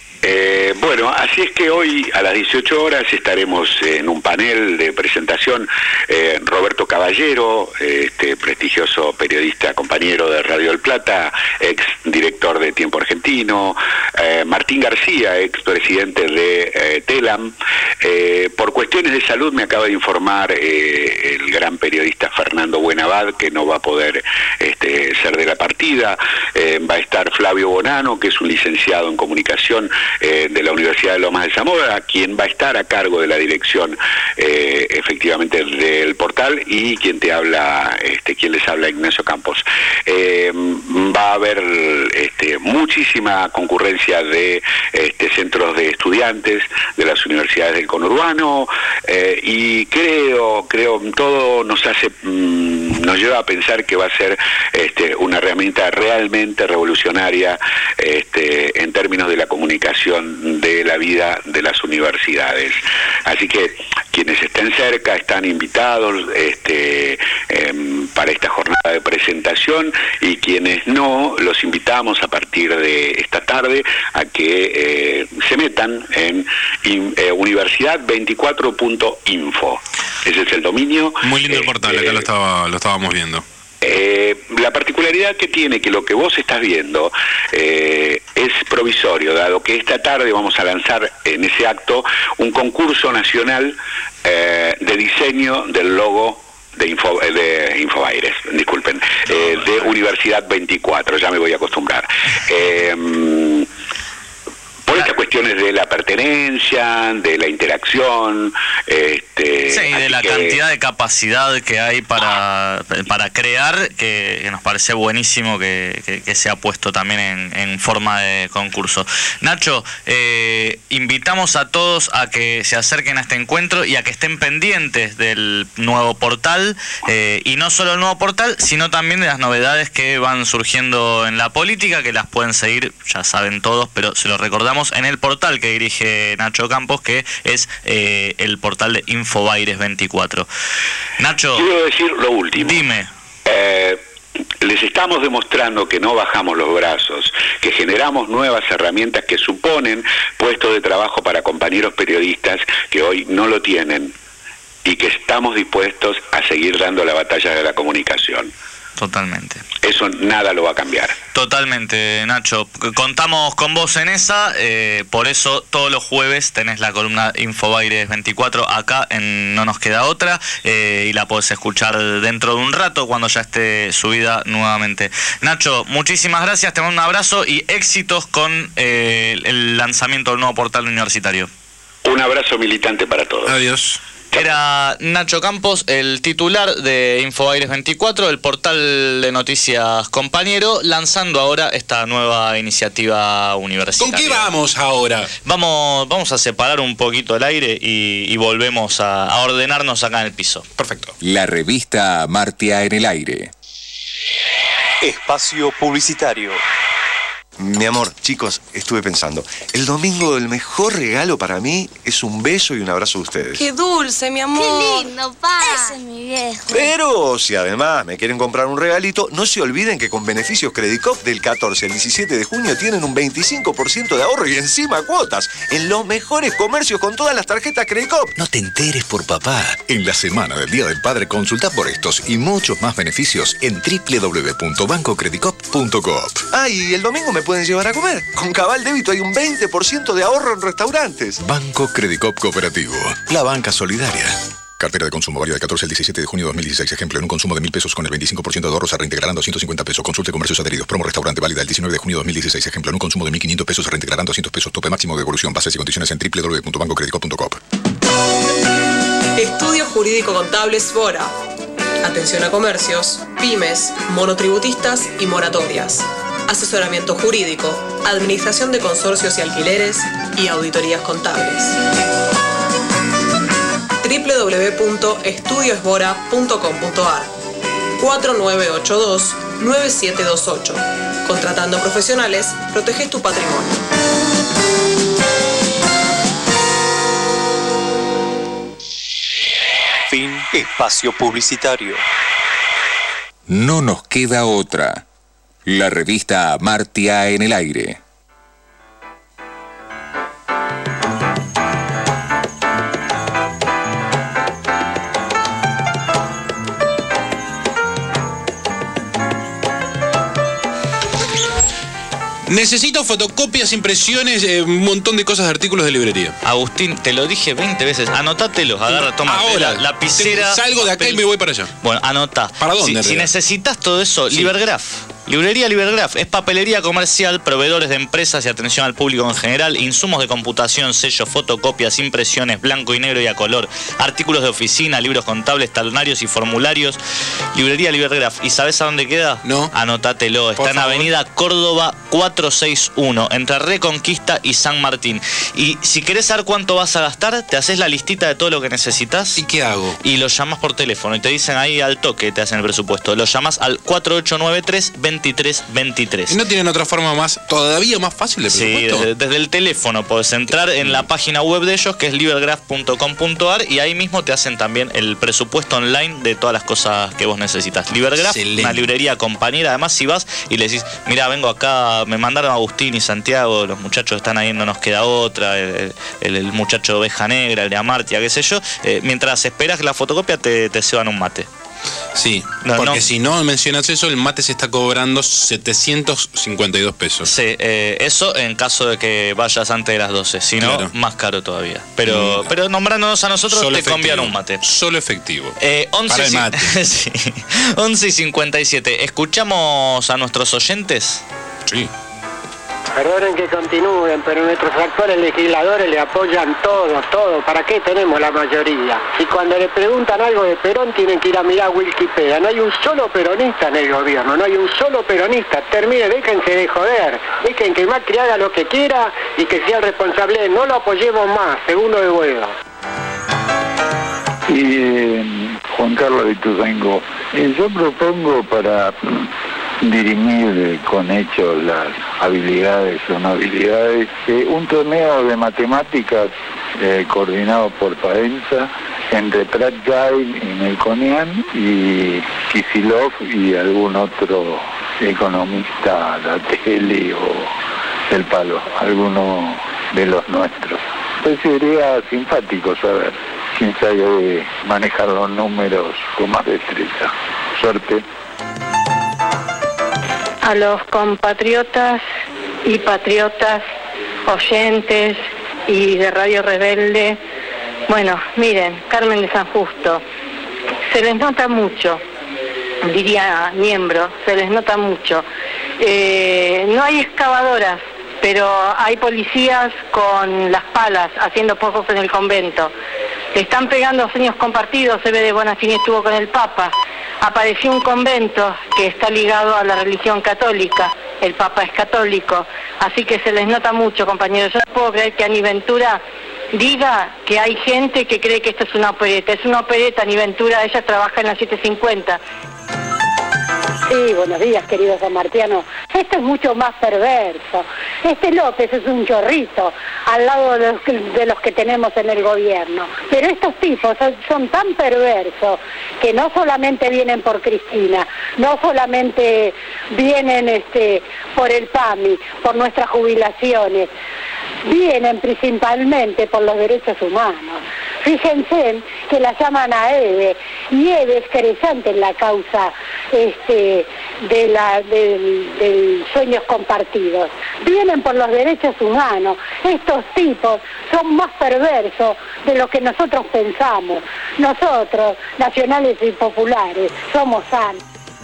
Eh, bueno, así es que hoy a las dieciocho horas estaremos en un panel de presentación. eh, Roberto Caballero, este prestigioso periodista, compañero de Radio del Plata, ex director de Tiempo Argentino, eh, Martín García, ex presidente de eh, Telam. Eh, por cuestiones de salud me acaba de informar eh, el gran periodista Fernando Buenabad que no va a poder este, ser de la partida. Eh, va a estar Flavio Bonano, que es un licenciado en comunicación Eh, de la Universidad de Lomas de Zamora, quien va a estar a cargo de la dirección eh, efectivamente del portal, y quien te habla, este, quien les habla, Ignacio Campos. Eh, va a haber este, muchísima concurrencia de este, centros de estudiantes de las universidades del conurbano, eh, y creo, creo, todo nos hace, mmm, nos lleva a pensar que va a ser este, una herramienta realmente revolucionaria este, en términos de la comunicación de la vida de las universidades. Así que quienes estén cerca están invitados este, eh, para esta jornada de presentación, y quienes no, los invitamos a partir de esta tarde a que eh, se metan en in, eh, universidad veinticuatro punto info. Ese es el dominio. Muy lindo el portal, este, acá lo, estaba, lo estábamos viendo. Eh, la particularidad que tiene que lo que vos estás viendo eh, es provisorio, dado que esta tarde vamos a lanzar en ese acto un concurso nacional eh, de diseño del logo de, Info, de Infobaires, disculpen, eh, de Universidad veinticuatro, ya me voy a acostumbrar. Eh, por estas cuestiones de la pertenencia, de la interacción, este, sí, de la que... cantidad de capacidad que hay para, para crear, que, que nos parece buenísimo que, que, que se ha puesto también en, en forma de concurso. Nacho, eh, invitamos a todos a que se acerquen a este encuentro y a que estén pendientes del nuevo portal, eh, y no solo el nuevo portal, sino también de las novedades que van surgiendo en la política, que las pueden seguir, ya saben todos, pero se los recordamos, en el portal que dirige Nacho Campos, que es eh, el portal de Infobaires veinticuatro. Nacho, quiero decir lo último. Dime. Eh, les estamos demostrando que no bajamos los brazos, que generamos nuevas herramientas que suponen puestos de trabajo para compañeros periodistas que hoy no lo tienen, y que estamos dispuestos a seguir dando la batalla de la comunicación. Totalmente. Eso nada lo va a cambiar. Totalmente, Nacho. Contamos con vos en esa, eh, por eso todos los jueves tenés la columna Infobaires veinticuatro acá en No Nos Queda Otra, eh, y la podés escuchar dentro de un rato cuando ya esté subida nuevamente. Nacho, muchísimas gracias, te mando un abrazo y éxitos con eh, el lanzamiento del nuevo portal universitario. Un abrazo militante para todos. Adiós. Era Nacho Campos, el titular de Infobaires veinticuatro, el portal de noticias compañero, lanzando ahora esta nueva iniciativa universitaria. ¿Con qué vamos ahora? Vamos, vamos a separar un poquito el aire y, y volvemos a, a ordenarnos acá en el piso. Perfecto. La revista Amartya en el aire. Espacio publicitario. Mi amor, chicos, estuve pensando. El domingo el mejor regalo para mí es un beso y un abrazo de ustedes. Qué dulce, mi amor. Qué lindo, pa. Ese es mi viejo. Pero si además me quieren comprar un regalito, no se olviden que con beneficios Credicop del catorce al diecisiete de junio tienen un veinticinco por ciento de ahorro y encima cuotas en los mejores comercios con todas las tarjetas Credicop. No te enteres por papá. En la semana del Día del Padre consulta por estos y muchos más beneficios en doble u doble u doble u punto banco credicop punto coop. Ah, y el domingo me pueden llevar a comer. Con Cabal Débito hay un veinte por ciento de ahorro en restaurantes. Banco Credicop Cooperativo. La banca solidaria. Cartera de consumo válida del catorce al diecisiete de junio de dos mil dieciséis. Ejemplo, en un consumo de mil pesos con el veinticinco por ciento de ahorro se reintegrarán doscientos cincuenta pesos. Consulte comercios adheridos. Promo restaurante válida el diecinueve de junio de dos mil dieciséis. Ejemplo, en un consumo de mil quinientos pesos se reintegrarán doscientos pesos. Tope máximo de devolución. Bases y condiciones en doble u doble u doble u punto banco credicop punto coop. Estudio Jurídico Contable Svora. Atención a comercios, pymes, monotributistas y moratorias. Asesoramiento jurídico, administración de consorcios y alquileres y auditorías contables. doble u doble u doble u punto estudio svora punto com punto a r cuatro nueve ocho dos nueve siete dos ocho. Contratando profesionales, proteges tu patrimonio. Fin espacio publicitario. No nos queda otra. La revista Amartya en el aire. Necesito fotocopias, impresiones, eh, un montón de cosas de artículos de librería. Agustín, te lo dije veinte veces. Anotátelo, agarra, toma. Ahora, la lapicera. Salgo de acá papel. Y me voy para allá. Bueno, anotá. ¿Para dónde? Si, si necesitas todo eso, sí. Livergraph. Librería Livergraph es papelería comercial, proveedores de empresas y atención al público en general, insumos de computación, sellos, fotocopias, impresiones, blanco y negro y a color, artículos de oficina, libros contables, talonarios y formularios. Librería Livergraph. ¿Y sabes a dónde queda? No. Anótatelo. Está en Avenida Córdoba cuatrocientos sesenta y uno, entre Reconquista y San Martín. Y si querés saber cuánto vas a gastar, te haces la listita de todo lo que necesitas. ¿Y qué hago? Y lo llamas por teléfono y te dicen ahí al toque, te hacen el presupuesto. Lo llamas al cuatro ocho nueve tres, veintitrés veintitrés. ¿Y no tienen otra forma más, todavía más fácil de presupuesto? Sí, desde, desde el teléfono podés entrar en la página web de ellos, que es livergraph punto com punto a r, y ahí mismo te hacen también el presupuesto online de todas las cosas que vos necesitas. Livergraph, excelente. Una librería compañera. Además, si vas y le decís, mira, vengo acá, me mandaron a Agustín y Santiago, los muchachos están ahí, no nos queda otra, el, el, el muchacho de Oveja Negra, el de Amartya, qué sé yo, eh, mientras esperas la fotocopia te, te ceban un mate. Sí, no, porque no. si no mencionas eso, el mate se está cobrando setecientos cincuenta y dos pesos. Sí, eh, eso en caso de que vayas antes de las doce, si no, claro. Más caro todavía. Pero, mm. pero nombrándonos a nosotros solo te efectivo. Conviene un mate. Solo efectivo. Eh, once, Para el mate. Sí. once y cincuenta y siete. ¿Escuchamos a nuestros oyentes? Sí. Perdonen que continúen, pero nuestros actuales legisladores le apoyan todo, todo. ¿Para qué tenemos la mayoría? Y cuando le preguntan algo de Perón, tienen que ir a mirar Wikipedia. No hay un solo peronista en el gobierno, no hay un solo peronista. Termine, déjense de joder. Dejen que Macri haga lo que quiera y que sea el responsable. No lo apoyemos más, segundo de Buedo. Y eh, Juan Carlos Ituzaingó, eh, yo propongo para dirimir con hechos las habilidades o no habilidades, eh, un torneo de matemáticas eh, coordinado por Paenza entre Prat Gai y Melconian y Kisilov y algún otro economista, la tele o el palo, alguno de los nuestros. Pues sería simpático saber quién sabe manejar los números con más destreza. Suerte. A los compatriotas y patriotas, oyentes y de Radio Rebelde, bueno, miren, Carmen de San Justo, se les nota mucho, diría Miembro, se les nota mucho. Eh, no hay excavadoras, pero hay policías con las palas haciendo pozos en el convento. Le están pegando sueños compartidos, se ve de Bonafini estuvo con el Papa. Apareció un convento que está ligado a la religión católica, el Papa es católico, así que se les nota mucho, compañeros. Yo no puedo creer que Ani Ventura diga que hay gente que cree que esto es una opereta. Es una opereta, Ani Ventura, ella trabaja en la setecientos cincuenta. Sí, buenos días, queridos sanmartianos. Este es mucho más perverso. Este López es un chorrito al lado de los que, de los que tenemos en el gobierno. Pero estos tipos son, son tan perversos que no solamente vienen por Cristina, no solamente vienen este, por el P A M I, por nuestras jubilaciones, vienen principalmente por los derechos humanos. Fíjense que la llaman a Eve, y Eve es querellante en la causa este, de la, del, del sueños compartidos. Vienen por los derechos humanos. Estos tipos son más perversos de lo que nosotros pensamos. Nosotros, nacionales y populares, somos sanos.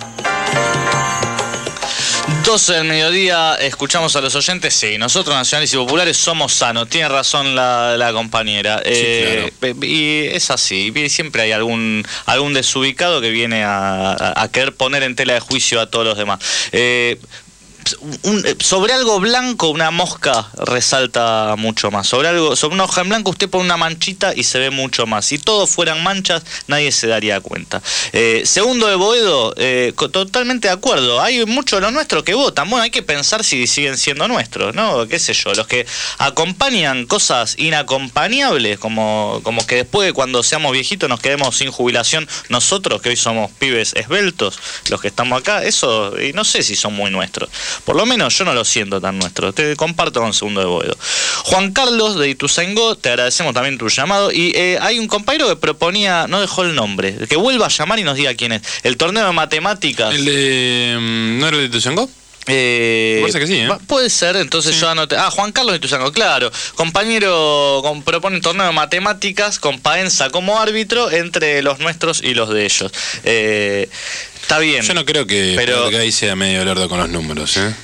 doce del mediodía, escuchamos a los oyentes. Sí, nosotros, nacionales y populares, somos sanos. Tiene razón la, la compañera. Sí, eh, claro. Y es así. Siempre hay algún algún desubicado que viene a, a, a querer poner en tela de juicio a todos los demás. Eh, Un, sobre algo blanco una mosca resalta mucho más. Sobre algo, sobre una hoja en blanco usted pone una manchita y se ve mucho más. Si todos fueran manchas, nadie se daría cuenta. Eh, segundo de Boedo, eh, totalmente de acuerdo. Hay muchos de los nuestros que votan. Bueno, hay que pensar si siguen siendo nuestros, ¿no? Qué sé yo, los que acompañan cosas inacompañables, como, como que después de cuando seamos viejitos nos quedemos sin jubilación nosotros, que hoy somos pibes esbeltos, los que estamos acá, eso, y no sé si son muy nuestros. Por lo menos yo no lo siento tan nuestro. Te comparto con Segundo de Boedo. Juan Carlos de Ituzaingó, te agradecemos también tu llamado. Y eh, hay un compañero que proponía, no dejó el nombre, que vuelva a llamar y nos diga quién es. El torneo de matemáticas. ¿El de, ¿No era el de Ituzaingó? Eh, Parece que sí, ¿eh? Puede ser, entonces sí. Yo anoté. Ah, Juan Carlos de Ituzaingó, claro. Compañero con, propone un torneo de matemáticas con Paenza como árbitro entre los nuestros y los de ellos. Eh, está bien. Yo no creo que pero ahí sea medio lerdo con los números, ¿eh?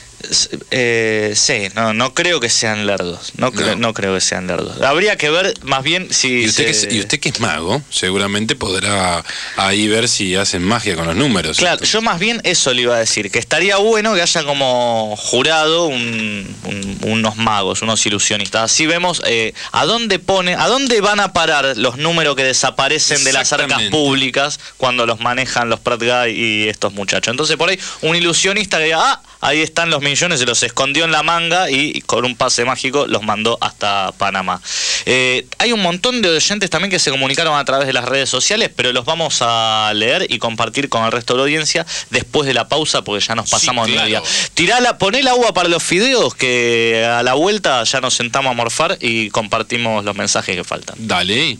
Eh, sí, no, no creo que sean lerdos. No, cre no. no creo que sean lerdos. Habría que ver más bien si. Y usted, se... que, es, y usted que es mago, seguramente podrá ahí ver si hacen magia con los números. Claro, entonces. Yo más bien eso le iba a decir, que estaría bueno que haya como jurado un, un, unos magos, unos ilusionistas. Así vemos eh, a dónde pone, a dónde van a parar los números que desaparecen de las arcas públicas cuando los manejan los Prat Guy y estos muchachos. Entonces por ahí un ilusionista que diga, ah, ahí están los millones, se los escondió en la manga y con un pase mágico los mandó hasta Panamá. Eh, hay un montón de oyentes también que se comunicaron a través de las redes sociales, pero los vamos a leer y compartir con el resto de la audiencia después de la pausa, porque ya nos pasamos sí, claro. media. Tirala, poné el agua para los fideos, que a la vuelta ya nos sentamos a morfar y compartimos los mensajes que faltan. Dale.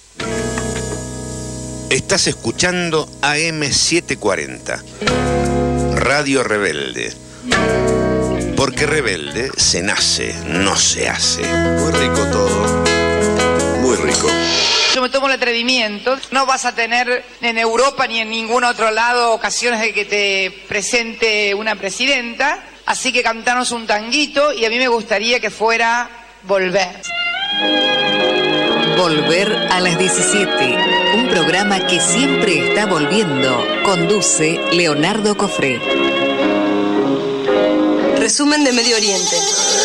Estás escuchando A M setecientos cuarenta, Radio Rebelde. Porque rebelde se nace, no se hace. Muy rico todo. Muy rico. Yo me tomo el atrevimiento. No vas a tener en Europa ni en ningún otro lado ocasiones de que te presente una presidenta. Así que cantanos un tanguito y a mí me gustaría que fuera Volver. Volver a las diecisiete. Un programa que siempre está volviendo. Conduce Leonardo Cofré. Resumen de Medio Oriente.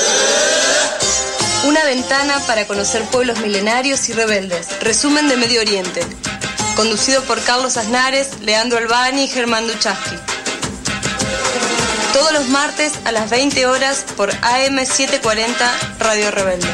Una ventana para conocer pueblos milenarios y rebeldes. Resumen de Medio Oriente. Conducido por Carlos Aznares, Leandro Albani y Germán Duchaski. Todos los martes a las veinte horas por A M setecientos cuarenta Radio Rebelde.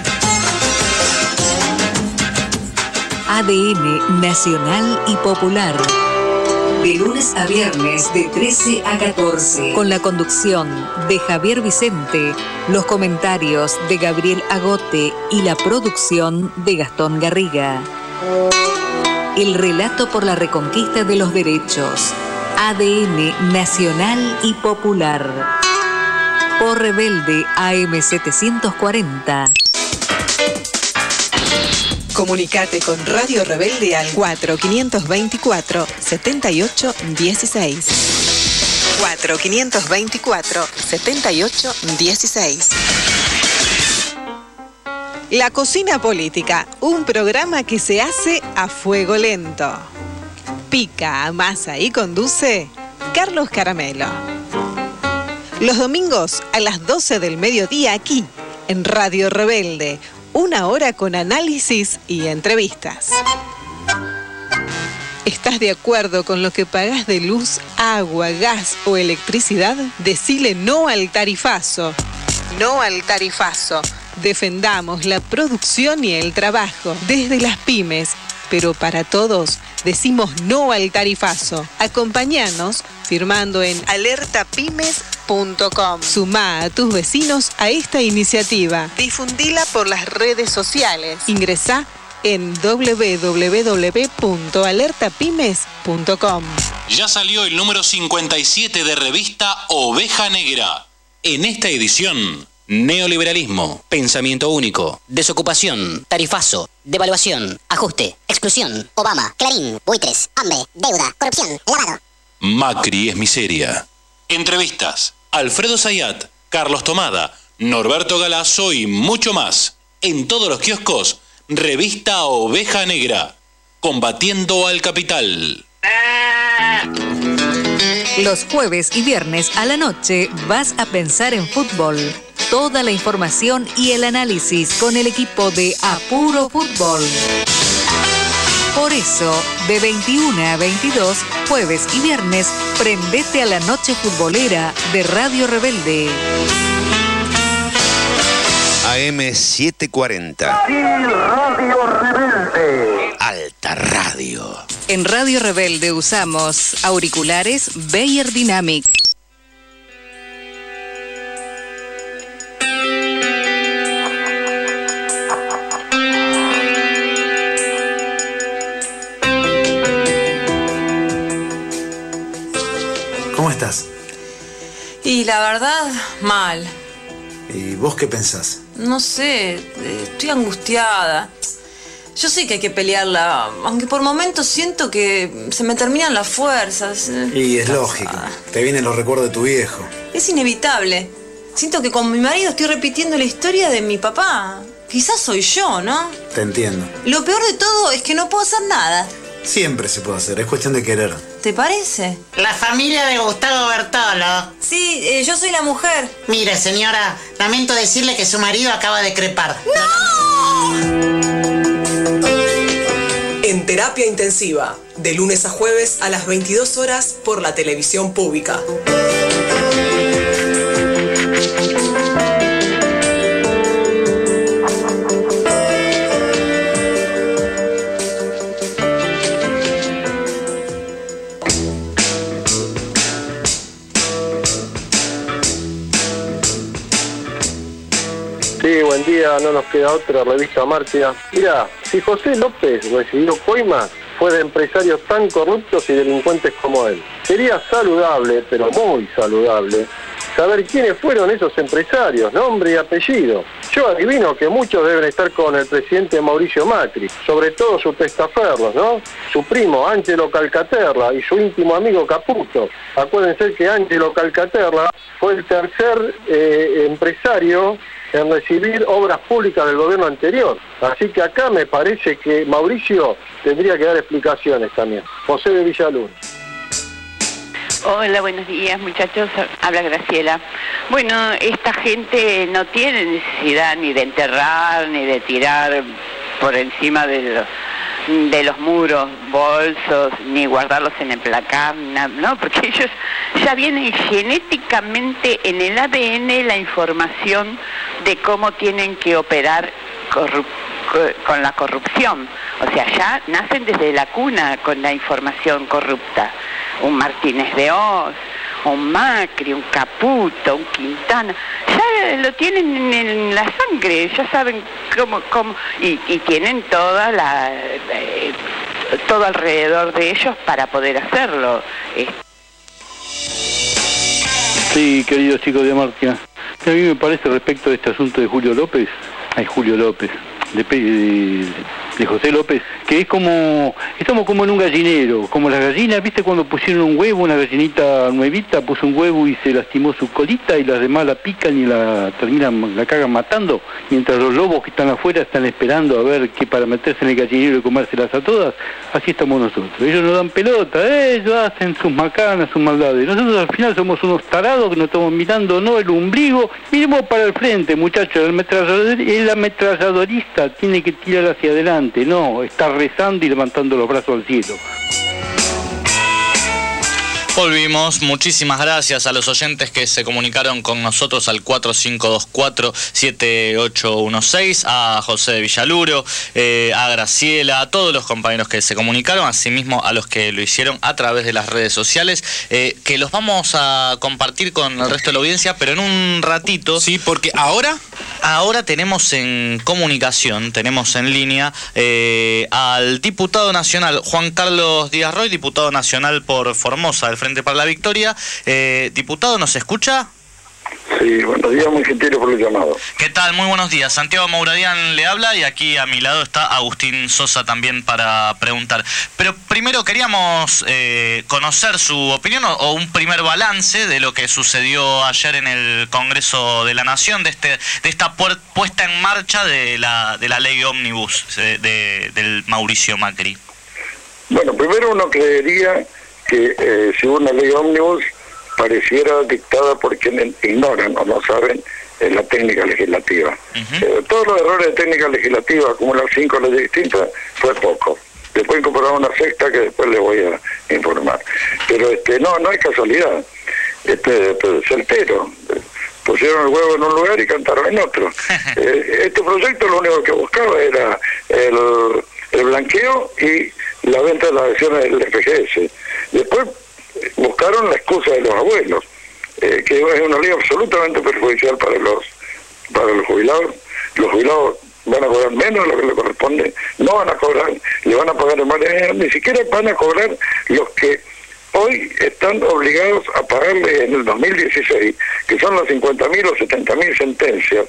A D N Nacional y Popular. De lunes a viernes de trece a catorce. Con la conducción de Javier Vicente, los comentarios de Gabriel Agote y la producción de Gastón Garriga. El relato por la reconquista de los derechos. A D N Nacional y Popular. Por Rebelde A M setecientos cuarenta. Comunicate con Radio Rebelde al cuatro quinientos veinticuatro, setenta y ocho dieciséis. cuatro quinientos veinticuatro, setenta y ocho dieciséis. La Cocina Política, un programa que se hace a fuego lento. Pica, amasa y conduce Carlos Caramelo. Los domingos a las doce del mediodía aquí, en Radio Rebelde. Una hora con análisis y entrevistas. ¿Estás de acuerdo con lo que pagás de luz, agua, gas o electricidad? Decile no al tarifazo. No al tarifazo. Defendamos la producción y el trabajo desde las pymes. Pero para todos, decimos no al tarifazo. Acompáñanos firmando en alerta pymes punto com. Sumá a tus vecinos a esta iniciativa. Difundila por las redes sociales. Ingresá en doble u doble u doble u punto alerta pymes punto com. Ya salió el número cincuenta y siete de revista Oveja Negra. En esta edición, neoliberalismo, pensamiento único, desocupación, tarifazo, devaluación, ajuste, exclusión, Obama, Clarín, buitres, hambre, deuda, corrupción, lavado. Macri es miseria. Entrevistas, Alfredo Zayat, Carlos Tomada, Norberto Galazo y mucho más. En todos los kioscos, revista Oveja Negra, combatiendo al capital. Los jueves y viernes a la noche vas a pensar en fútbol. Toda la información y el análisis con el equipo de Apuro Fútbol. Por eso, de veintiuna a veintidós, jueves y viernes, prendete a la noche futbolera de Radio Rebelde. A M setecientos cuarenta. Radio Rebelde. Alta Radio. En Radio Rebelde usamos auriculares Beyer Dynamic. ¿Cómo estás? Y la verdad, mal. ¿Y vos qué pensás? No sé, estoy angustiada. Yo sé que hay que pelearla, aunque por momentos siento que se me terminan las fuerzas. Y es lógico, te vienen los recuerdos de tu viejo. Es inevitable. Siento que con mi marido estoy repitiendo la historia de mi papá. Quizás soy yo, ¿no? Te entiendo. Lo peor de todo es que no puedo hacer nada. Siempre se puede hacer, es cuestión de querer. ¿Te parece? La familia de Gustavo Bertolo. Sí, eh, yo soy la mujer. Mire, señora, lamento decirle que su marido acaba de crepar. ¡No! En Terapia Intensiva, de lunes a jueves a las veintidós horas por la televisión pública. Sí, buen día, no nos queda otra, revista Martia. Mirá, si José López recibió coimas, fue de empresarios tan corruptos y delincuentes como él. Sería saludable, pero muy saludable, saber quiénes fueron esos empresarios, nombre y apellido. Yo adivino que muchos deben estar con el presidente Mauricio Macri, sobre todo sus testaferros, ¿no? Su primo Angelo Calcaterra y su íntimo amigo Caputo. Acuérdense que Angelo Calcaterra fue el tercer eh, empresario en recibir obras públicas del gobierno anterior. Así que acá me parece que Mauricio tendría que dar explicaciones también. José de Villaluz. Hola, buenos días muchachos, habla Graciela. Bueno, esta gente no tiene necesidad ni de enterrar, ni de tirar por encima de los, de los muros bolsos, ni guardarlos en el placar, ¿no? Porque ellos ya vienen genéticamente en el A D N la información de cómo tienen que operar corrup- con la corrupción. O sea, ya nacen desde la cuna con la información corrupta. Un Martínez de Oz, un Macri, un Caputo, un Quintana, ya lo tienen en la sangre, ya saben cómo, cómo y, y tienen toda la eh, todo alrededor de ellos para poder hacerlo. Eh. Sí, queridos chicos de Martia, a mí me parece respecto de este asunto de Julio López, ay Julio López, de, de, de José López, que es como, estamos como en un gallinero, como las gallinas, ¿viste? Cuando pusieron un huevo, una gallinita nuevita puso un huevo y se lastimó su colita y las demás la pican y la terminan, la cagan matando, mientras los lobos que están afuera están esperando a ver qué para meterse en el gallinero y comérselas a todas. Así estamos nosotros. Ellos nos dan pelota, ellos hacen sus macanas, sus maldades. Nosotros al final somos unos tarados que nos estamos mirando, no el ombligo. Miremos para el frente, muchachos, el ametrallador, el ametralladorista tiene que tirar hacia adelante, no, está rezando y levantando los brazos al cielo. Volvimos, muchísimas gracias a los oyentes que se comunicaron con nosotros al cuatro cinco dos cuatro, siete ocho uno seis, a José de Villaluro, eh, a Graciela, a todos los compañeros que se comunicaron, asimismo a los que lo hicieron a través de las redes sociales, eh, que los vamos a compartir con el resto de la audiencia, pero en un ratito. Sí, porque ahora... Ahora tenemos en comunicación, tenemos en línea eh, al diputado nacional Juan Carlos Díaz Roy, diputado nacional por Formosa del Frente para la Victoria. Eh, diputado, ¿nos escucha? Sí, buenos días, muy gentil por el llamado. ¿Qué tal? Muy buenos días. Santiago Mouradian le habla y aquí a mi lado está Agustín Sosa también para preguntar. Pero primero queríamos eh, conocer su opinión o, o un primer balance de lo que sucedió ayer en el Congreso de la Nación, de este de esta pu- puesta en marcha de la de la ley ómnibus de, de, del Mauricio Macri. Bueno, primero uno creería que eh, si una ley ómnibus pareciera dictada por quienes ignoran o no saben eh, la técnica legislativa. Uh-huh. Eh, todos los errores de técnica legislativa, acumular cinco leyes distintas, fue poco. Después incorporaron una sexta que después les voy a informar. Pero este no no es casualidad. Este, este certero. Pusieron el huevo en un lugar y cantaron en otro. eh, este proyecto lo único que buscaba era el, el blanqueo y la venta de las acciones del F G S. Después buscaron la excusa de los abuelos, eh, que es una ley absolutamente perjudicial para los para los jubilados. Los jubilados van a cobrar menos de lo que le corresponde, no van a cobrar, le van a pagar en varias, ni siquiera van a cobrar los que hoy están obligados a pagarle en el dos mil dieciséis, que son las cincuenta mil o setenta mil sentencias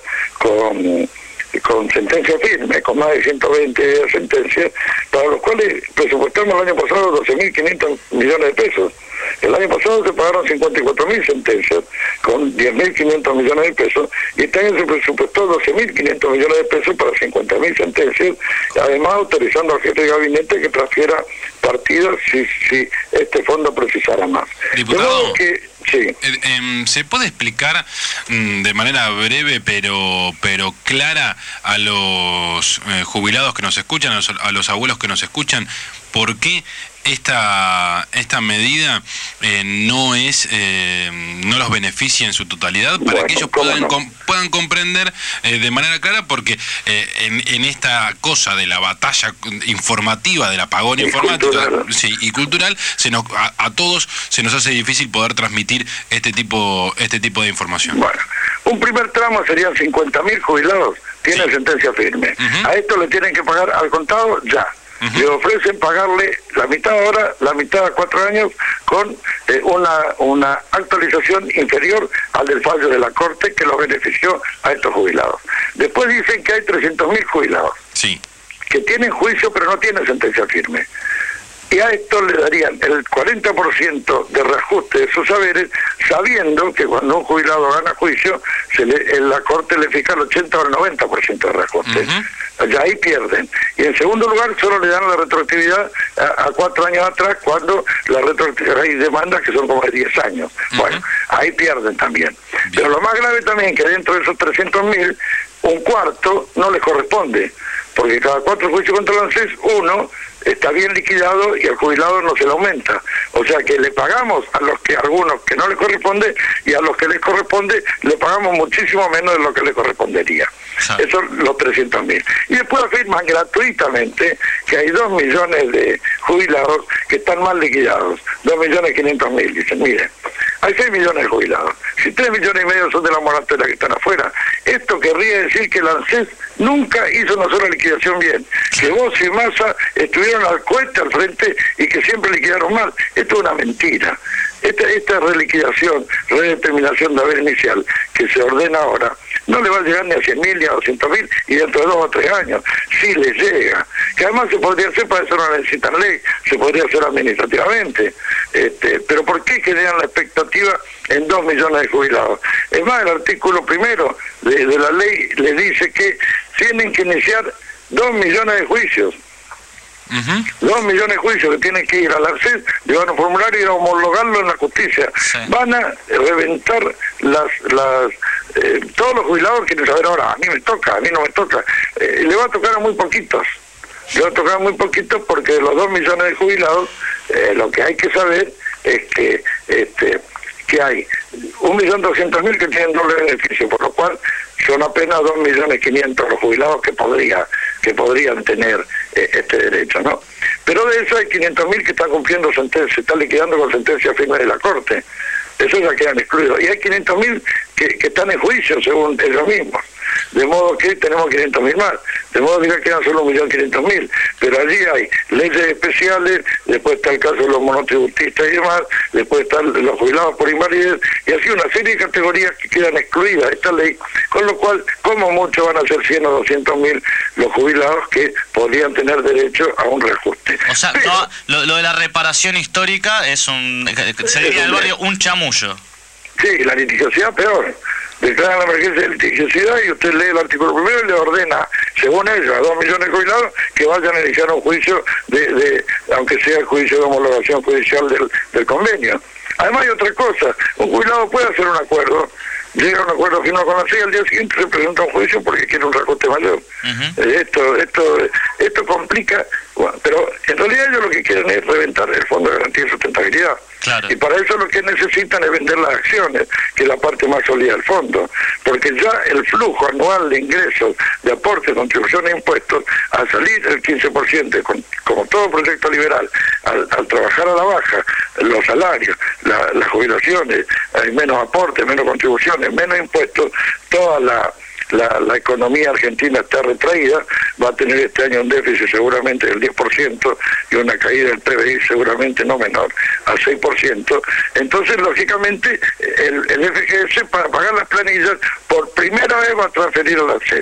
con con sentencia firme, con más de ciento veinte sentencias, para los cuales presupuestamos el año pasado doce mil quinientos millones de pesos. El año pasado se pagaron cincuenta y cuatro mil sentencias con diez mil quinientos millones de pesos y este año se presupuestó doce mil quinientos millones de pesos para cincuenta mil sentencias, además autorizando al jefe de gabinete que transfiera partidas si, si este fondo precisara más. Diputado, que, sí. eh, eh, ¿se puede explicar mm, de manera breve pero pero clara a los eh, jubilados que nos escuchan, a los, a los abuelos que nos escuchan, por qué esta esta medida eh, no es eh, no los beneficia en su totalidad, para bueno, que ellos puedan no? com, puedan comprender eh, de manera clara, porque eh, en, en esta cosa de la batalla informativa, del apagón y informático cultural. Sí, y cultural, se nos a, a todos se nos hace difícil poder transmitir este tipo este tipo de información. Bueno, un primer tramo serían cincuenta mil jubilados, tienen sí. sentencia firme. Uh-huh. A esto le tienen que pagar al contado ya. Uh-huh. Le ofrecen pagarle la mitad ahora, la mitad a cuatro años, con eh, una una actualización inferior al del fallo de la Corte que los benefició a estos jubilados. Después dicen que hay trescientos mil jubilados sí. que tienen juicio pero no tienen sentencia firme. Y a esto le darían el cuarenta por ciento de reajuste de sus saberes, sabiendo que cuando un jubilado gana juicio, se le, en la Corte le fija el ochenta o el noventa por ciento de reajuste. Uh-huh. Ya ahí pierden. Y en segundo lugar, solo le dan la retroactividad a, a cuatro años atrás, cuando la retroactividad hay demandas que son como de diez años. Uh-huh. Bueno, ahí pierden también. Bien. Pero lo más grave también es que dentro de esos trescientos mil, un cuarto no les corresponde, porque cada cuatro juicios contra el ANSES, uno está bien liquidado y al jubilado no se le aumenta. O sea que le pagamos a los que algunos que no les corresponde y a los que les corresponde le pagamos muchísimo menos de lo que le correspondería. Sí. Eso los trescientos mil. Y después afirman gratuitamente que hay dos millones de jubilados que están mal liquidados. dos millones quinientos mil. Dicen, miren, hay seis millones de jubilados. Si tres millones y medio son de la moratoria que están afuera, esto querría decir que el ANSES nunca hizo una sola liquidación bien. Que vos y Massa estuvieron al cohete al frente y que siempre liquidaron mal. Esto es una mentira. Esta, esta reliquidación, redeterminación de haber inicial que se ordena ahora, no le va a llegar ni a cien mil ni a doscientos mil y dentro de dos o tres años. Sí le llega. Que además se podría hacer, para eso no necesitan ley, se podría hacer administrativamente. Este, pero ¿por qué generan la expectativa en dos millones de jubilados? Es más, el artículo primero de, de la ley le dice que tienen que iniciar dos millones de juicios. Uh-huh. Dos millones de juicios que tienen que ir al ANSES, llevar un formulario y ir a homologarlo en la justicia. Sí. Van a reventar las las eh, todos los jubilados quieren saber ahora, a mí me toca, a mí no me toca. Eh, le va a tocar a muy poquitos. Le va a tocar a muy poquitos porque de los dos millones de jubilados, eh, lo que hay que saber es que este que hay un millón doscientos mil que tienen doble beneficio, por lo cual son apenas dos millones quinientos los jubilados que podría que podrían tener eh, este derecho, ¿no? Pero de eso hay quinientos mil que están cumpliendo sentencia, se está liquidando con sentencia firme de la Corte. Eso ya quedan excluidos. Y hay quinientos mil que, que están en juicio, según ellos mismos. De modo que tenemos quinientos mil más. De modo que ya quedan solo un millón quinientos mil. Pero allí hay leyes especiales, después está el caso de los monotributistas y demás, después están los jubilados por invalidez, y así una serie de categorías que quedan excluidas de esta ley, con lo cual, como mucho, van a ser cien o doscientos mil los jubilados que podrían tener derecho a un reajuste. O sea, Pero, no, lo, lo de la reparación histórica es un, se diría del barrio, un chamullo. Sí, la litigiosidad peor. Declaran la emergencia de litigiosidad y usted lee el artículo primero y le ordena, según ellos, a dos millones de jubilados que vayan a iniciar un juicio, de, de aunque sea el juicio de homologación judicial del, del convenio. Además hay otra cosa, un jubilado puede hacer un acuerdo, llega a un acuerdo firmado con la C I, al día siguiente se presenta un juicio porque quiere un reajuste mayor. Uh-huh. Esto, esto, esto complica, bueno, pero en realidad ellos lo que quieren es reventar el Fondo de Garantía de Sustentabilidad. Claro. Y para eso lo que necesitan es vender las acciones, que es la parte más sólida del fondo, porque ya el flujo anual de ingresos, de aporte, contribución e impuestos, al salir el quince por ciento, con, como todo proyecto liberal, al, al trabajar a la baja, los salarios, la, las jubilaciones, hay menos aportes, menos contribuciones, menos impuestos, toda la... La, la economía argentina está retraída, va a tener este año un déficit seguramente del diez por ciento y una caída del P B I seguramente no menor, al seis por ciento. Entonces, lógicamente, el, el F G S para pagar las planillas por primera vez va a transferir al ANSES.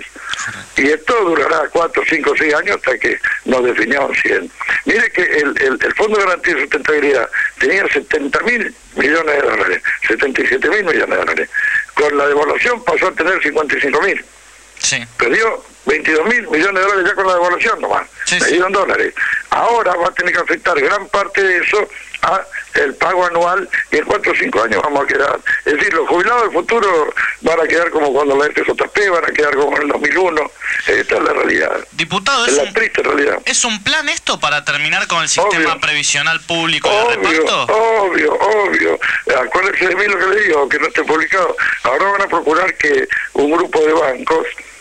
Y esto durará cuatro, cinco, seis años hasta que nos definamos cien. Mire que el, el, el Fondo de Garantía de Sustentabilidad tenía setenta mil millones de dólares, setenta y siete mil millones de dólares. Con la devaluación pasó a tener cincuenta y cinco mil. Sí. Perdió veintidós mil millones de dólares ya con la devaluación nomás. Sí, sí. En dólares. Ahora va a tener que afectar gran parte de eso a el pago anual y en cuatro o cinco años vamos a quedar. Es decir, los jubilados del futuro van a quedar como cuando la F J P, van a quedar como en el dos mil uno. Esta es la realidad. Diputado, es, es la un, triste realidad. ¿Es un plan esto para terminar con el sistema obvio. previsional público de obvio, reparto? Obvio, obvio. Acuérdense de mí lo que le digo, que no esté publicado. Ahora van a procurar que un grupo de bancos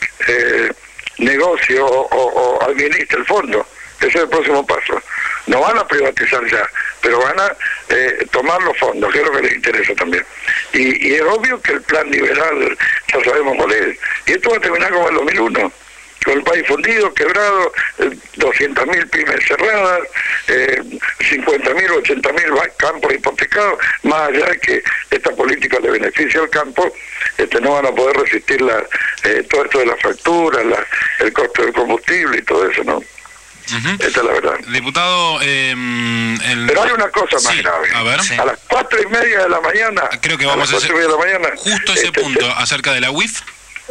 eh, negocie o, o, o administre el fondo. Ese es el próximo paso. No van a privatizar ya, pero van a eh, tomar los fondos, que es lo que les interesa también. Y, y es obvio que el plan liberal, ya sabemos cuál es. Y esto va a terminar como el dos mil uno, con el país fundido, quebrado, eh, doscientas mil pymes cerradas, eh, cincuenta mil, ochenta mil campos hipotecados, más allá de que esta política le beneficia al campo, este, no van a poder resistir la, eh, todo esto de las facturas, la, el costo del combustible y todo eso, ¿no? Uh-huh. Esta es la verdad. Diputado, eh, el... pero hay una cosa más sí, grave. A ver. A las cuatro y media de la mañana. Creo que vamos a, a hacer de la mañana, justo ese este, punto este, acerca de la U I F.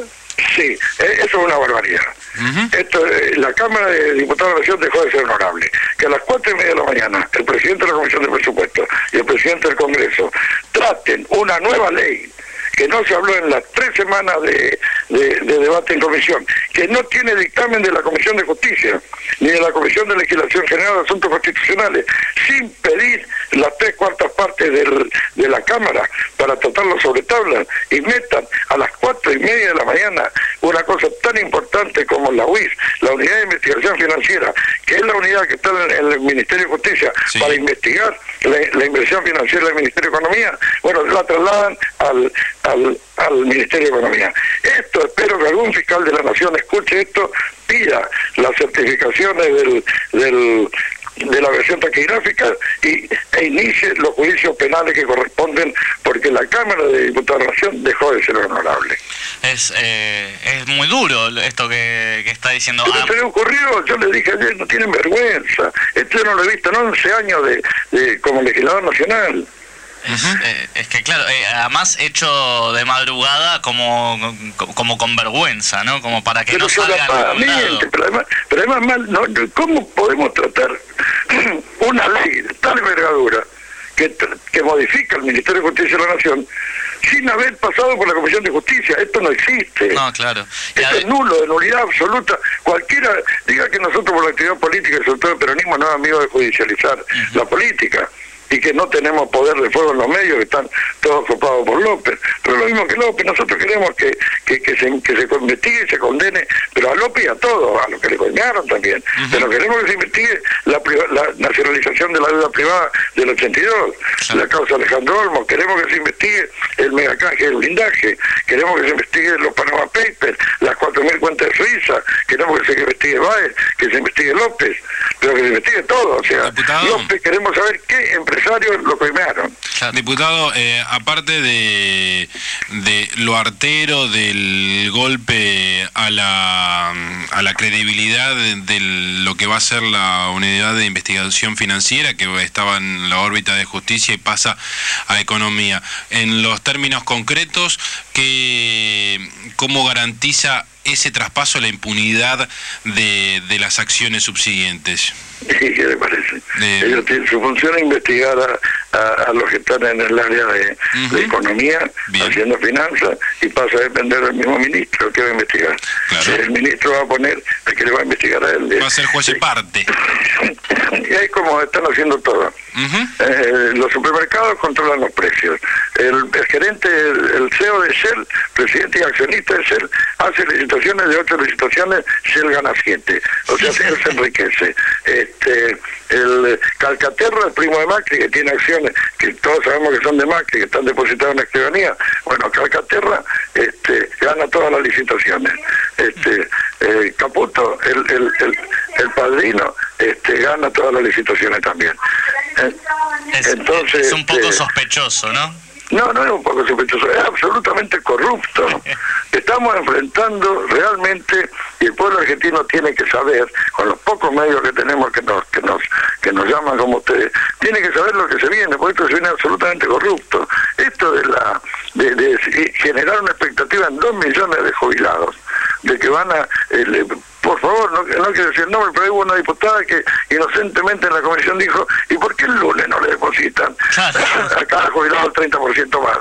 Sí, eso es una barbaridad. Uh-huh. Esto, la Cámara de Diputados de la Nación dejó de ser honorable. Que a las cuatro y media de la mañana el presidente de la Comisión de Presupuestos y el presidente del Congreso traten una nueva ley que no se habló en las tres semanas de, de, de debate en comisión, que no tiene dictamen de la Comisión de Justicia, ni de la Comisión de Legislación General de Asuntos Constitucionales, sin pedir las tres cuartas partes del, de la Cámara para tratarlo sobre tabla, y metan a las cuatro y media de la mañana una cosa tan importante como la U I F, la Unidad de Investigación Financiera, que es la unidad que está en el Ministerio de Justicia sí. para investigar la, la inversión financiera del Ministerio de Economía, bueno, la trasladan al Al, al Ministerio de Economía. Esto, espero que algún fiscal de la Nación escuche esto, pida las certificaciones del, del, de la versión taquigráfica y, e inicie los juicios penales que corresponden, porque la Cámara de Diputados de la Nación dejó de ser honorable. Es eh, es muy duro esto que, que está diciendo. Pero ah, se le ocurrió, yo le dije ayer, no tienen vergüenza. Esto yo no lo he visto en once años de, de como legislador nacional. Es, eh, es que claro, eh, además hecho de madrugada como como con vergüenza, ¿no? Como para que pero no salga a ningún lado. Pero además, pero además mal, no, ¿cómo podemos tratar una ley de tal envergadura que, que modifica el Ministerio de Justicia de la Nación sin haber pasado por la Comisión de Justicia? Esto no existe. No, claro. Esto ver... es nulo, de nulidad absoluta. Cualquiera diga que nosotros por la actividad política y sobre todo el peronismo no es amigo de judicializar uh-huh. la política. y que no tenemos poder de fuego en los medios, que están todos ocupados por López. Pero lo mismo que López, nosotros queremos que, que, que, se, que se investigue y se condene, pero a López y a todos, a los que le coñaron también. Uh-huh. Pero queremos que se investigue la, la nacionalización de la deuda privada del ochenta y dos, uh-huh. la causa Alejandro Olmos, queremos que se investigue el megacanje del blindaje, queremos que se investigue los Panama Papers, las cuatro mil cuentas de Suiza, queremos que se investigue Baez, que se investigue López, pero que se investigue todo. O sea, Diputado. López, queremos saber qué empresarios lo coimearon. Diputado, eh, aparte de, de lo artero del golpe a la, a la credibilidad de, de lo que va a ser la unidad de investigación financiera, que estaba en la órbita de justicia y pasa a economía, en los términos concretos, que, ¿cómo garantiza ese traspaso a la impunidad de, de las acciones subsiguientes? Sí, ¿qué le parece? Eh, Ellos tienen su función es investigar a, a, a los que están en el área de, uh-huh. de economía, bien, haciendo finanzas, y pasa a depender del mismo ministro que va a investigar. Claro. El ministro va a poner el que le va a investigar a él. Va a ser juez de parte. Y ahí como están haciendo todo. Uh-huh. Eh, los supermercados controlan los precios. El, el gerente, el, el C E O de Shell, presidente y accionista de Shell, hace licitaciones de ocho licitaciones, Shell gana siete. O sea, él se enriquece. Este, el Calcaterra, el primo de Macri, que tiene acciones que todos sabemos que son de Macri, que están depositadas en la escribanía. Bueno, Calcaterra este, gana todas las licitaciones. Este, eh, Caputo, el, el, el, el padrino, este, gana todas las licitaciones también. Eh, es, entonces, es un poco este, sospechoso, ¿no? No, no es un poco sospechoso, es absolutamente corrupto. Estamos enfrentando realmente, y el pueblo argentino tiene que saber, con los pocos medios que tenemos que nos que nos que nos llaman como ustedes, tiene que saber lo que se viene, porque esto se viene absolutamente corrupto. Esto de la de, de generar una expectativa en dos millones de jubilados, de que van a... Eh, por favor, no, no quiero decir el nombre, pero hubo una diputada que inocentemente en la comisión dijo, ¿y por qué el lunes no le depositan a cada jubilado el treinta por ciento más?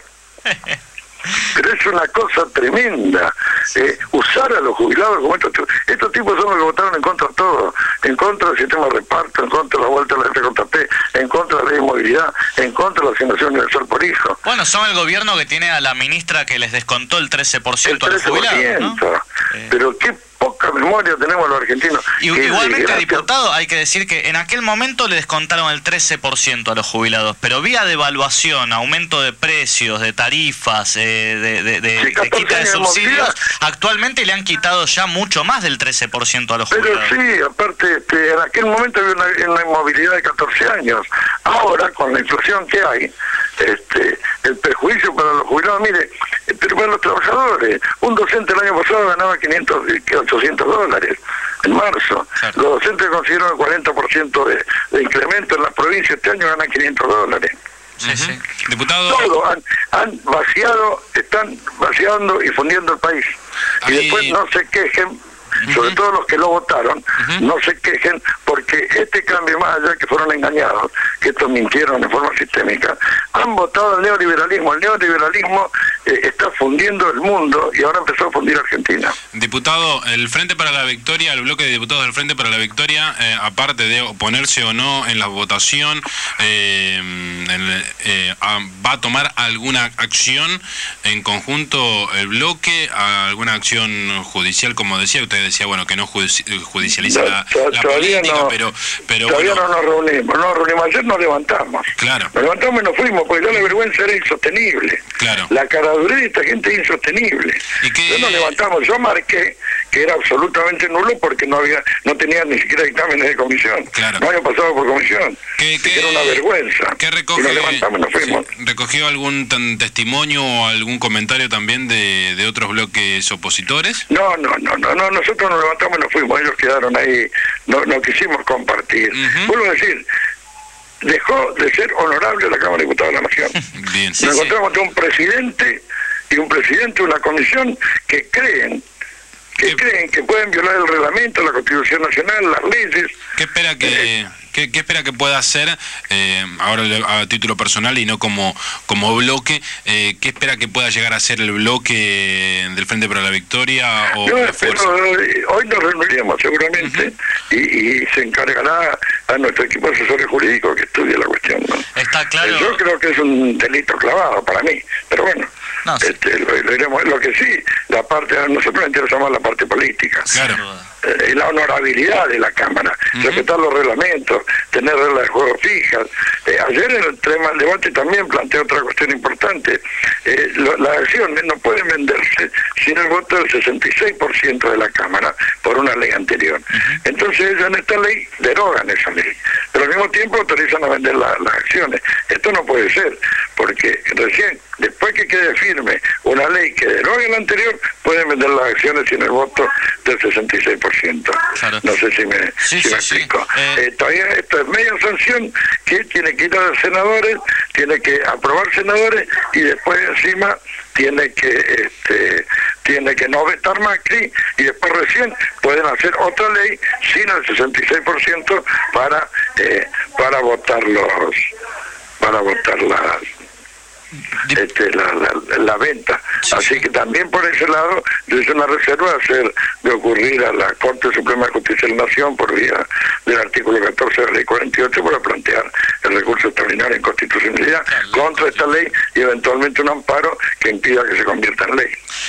Pero es una cosa tremenda, eh, usar a los jubilados como estos tipos. Estos tipos son los que votaron en contra de todo, en contra del sistema de reparto, en contra de la vuelta a la F J P, en contra de la inmovilidad, en contra de la asignación universal por hijo. Bueno, son el gobierno que tiene a la ministra que les descontó el trece por ciento a los jubilados, ¿no? Pero qué poca memoria tenemos los argentinos. Y, igualmente, diputado, hay que decir que en aquel momento le descontaron el trece por ciento a los jubilados, pero vía devaluación, aumento de precios, de tarifas, eh, de, de, de, sí, de quita de subsidios, actualmente le han quitado ya mucho más del trece por ciento a los jubilados. Pero sí, aparte, este, en aquel momento había una, una inmovilidad de catorce años. Ahora, con la inflación que hay, este, el perjuicio para los jubilados, mire, pero para los trabajadores, un docente el año pasado ganaba quinientos, ochocientos dólares en marzo. Claro. Los docentes consiguieron el cuarenta por ciento de, de incremento en las provincias, este año ganan quinientos dólares. Sí, sí. Diputado... Todo, han, han vaciado, están vaciando y fundiendo el país. Ahí... Y después no se quejen, sobre uh-huh. todo los que lo votaron, uh-huh. no se quejen porque este cambio, más allá que fueron engañados, que estos mintieron de forma sistémica, han votado el neoliberalismo. El neoliberalismo eh, está fundiendo el mundo y ahora empezó a fundir Argentina. Diputado, el Frente para la Victoria, el bloque de diputados del Frente para la Victoria, eh, aparte de oponerse o no en la votación, eh, el, eh, ¿va a tomar alguna acción en conjunto el bloque, alguna acción judicial, como decía usted? Decía, bueno, que no judicializa no, la, la política, no, pero, pero todavía bueno. no nos reunimos, no nos reunimos, ayer nos levantamos. Claro. Nos levantamos y nos fuimos, porque ya la vergüenza era insostenible. Claro. La caradurez de esta gente es insostenible. ¿Y qué? Entonces nos levantamos, yo marqué que era absolutamente nulo porque no había, no tenía ni siquiera dictámenes de comisión. Claro. No había pasado por comisión. ¿Qué, qué, era una vergüenza. ¿Qué recoge, y nos levantamos y nos fuimos. Sí, ¿recogió algún tan testimonio o algún comentario también de, de otros bloques opositores? No, no, no, no, no, nosotros nos levantamos y nos fuimos, ellos quedaron ahí, no, no quisimos compartir. Uh-huh. Vuelvo a decir, dejó de ser honorable la Cámara de Diputados de la Nación. Bien, Nos sí, encontramos sí. ante un presidente y un presidente de una comisión que creen que ¿Qué? creen que pueden violar el reglamento, la Constitución Nacional, las leyes. ¿Qué espera que, eh, ¿Qué, qué espera que pueda hacer, eh, ahora a título personal y no como, como bloque, eh, qué espera que pueda llegar a ser el bloque del Frente para la Victoria o Yo la espero, Fuerza? hoy nos reuniremos seguramente uh-huh. y, y se encargará a nuestro equipo de asesores jurídicos que estudie la cuestión, ¿no? Está claro. Yo creo que es un delito clavado para mí, pero bueno, no, sí. este, lo, lo, iremos, lo que sí, la parte, a nosotros nos interesa más la parte política. Claro. Eh, la honorabilidad de la Cámara, uh-huh. respetar los reglamentos, tener reglas de juego fijas. Eh, ayer en el tema del debate también planteé otra cuestión importante. Eh, lo, las acciones no pueden venderse sin el voto del sesenta y seis por ciento de la Cámara por una ley anterior. Uh-huh. Entonces ellos en esta ley derogan esa ley, pero al mismo tiempo autorizan a vender la, las acciones. Esto no puede ser, porque recién, después que quede firme una ley que derogue la anterior, pueden vender las acciones sin el voto del sesenta y seis por ciento. Claro. No sé si me, sí, si sí, me explico. Sí. Eh... Eh, todavía esto es media sanción que tiene que ir a los senadores, tiene que aprobar senadores y después encima tiene que este, tiene que no vetar Macri y después recién pueden hacer otra ley sin el sesenta y seis por ciento para eh, para votar los para votar las Este, la, la, la venta. Sí, Así sí. que también por ese lado yo hice una reserva de hacer de ocurrir a la Corte Suprema de Justicia de la Nación por vía del artículo catorce de la ley cuarenta y ocho para plantear el recurso extraordinario en constitucionalidad claro, contra esta ley y eventualmente un amparo que impida que se convierta en ley.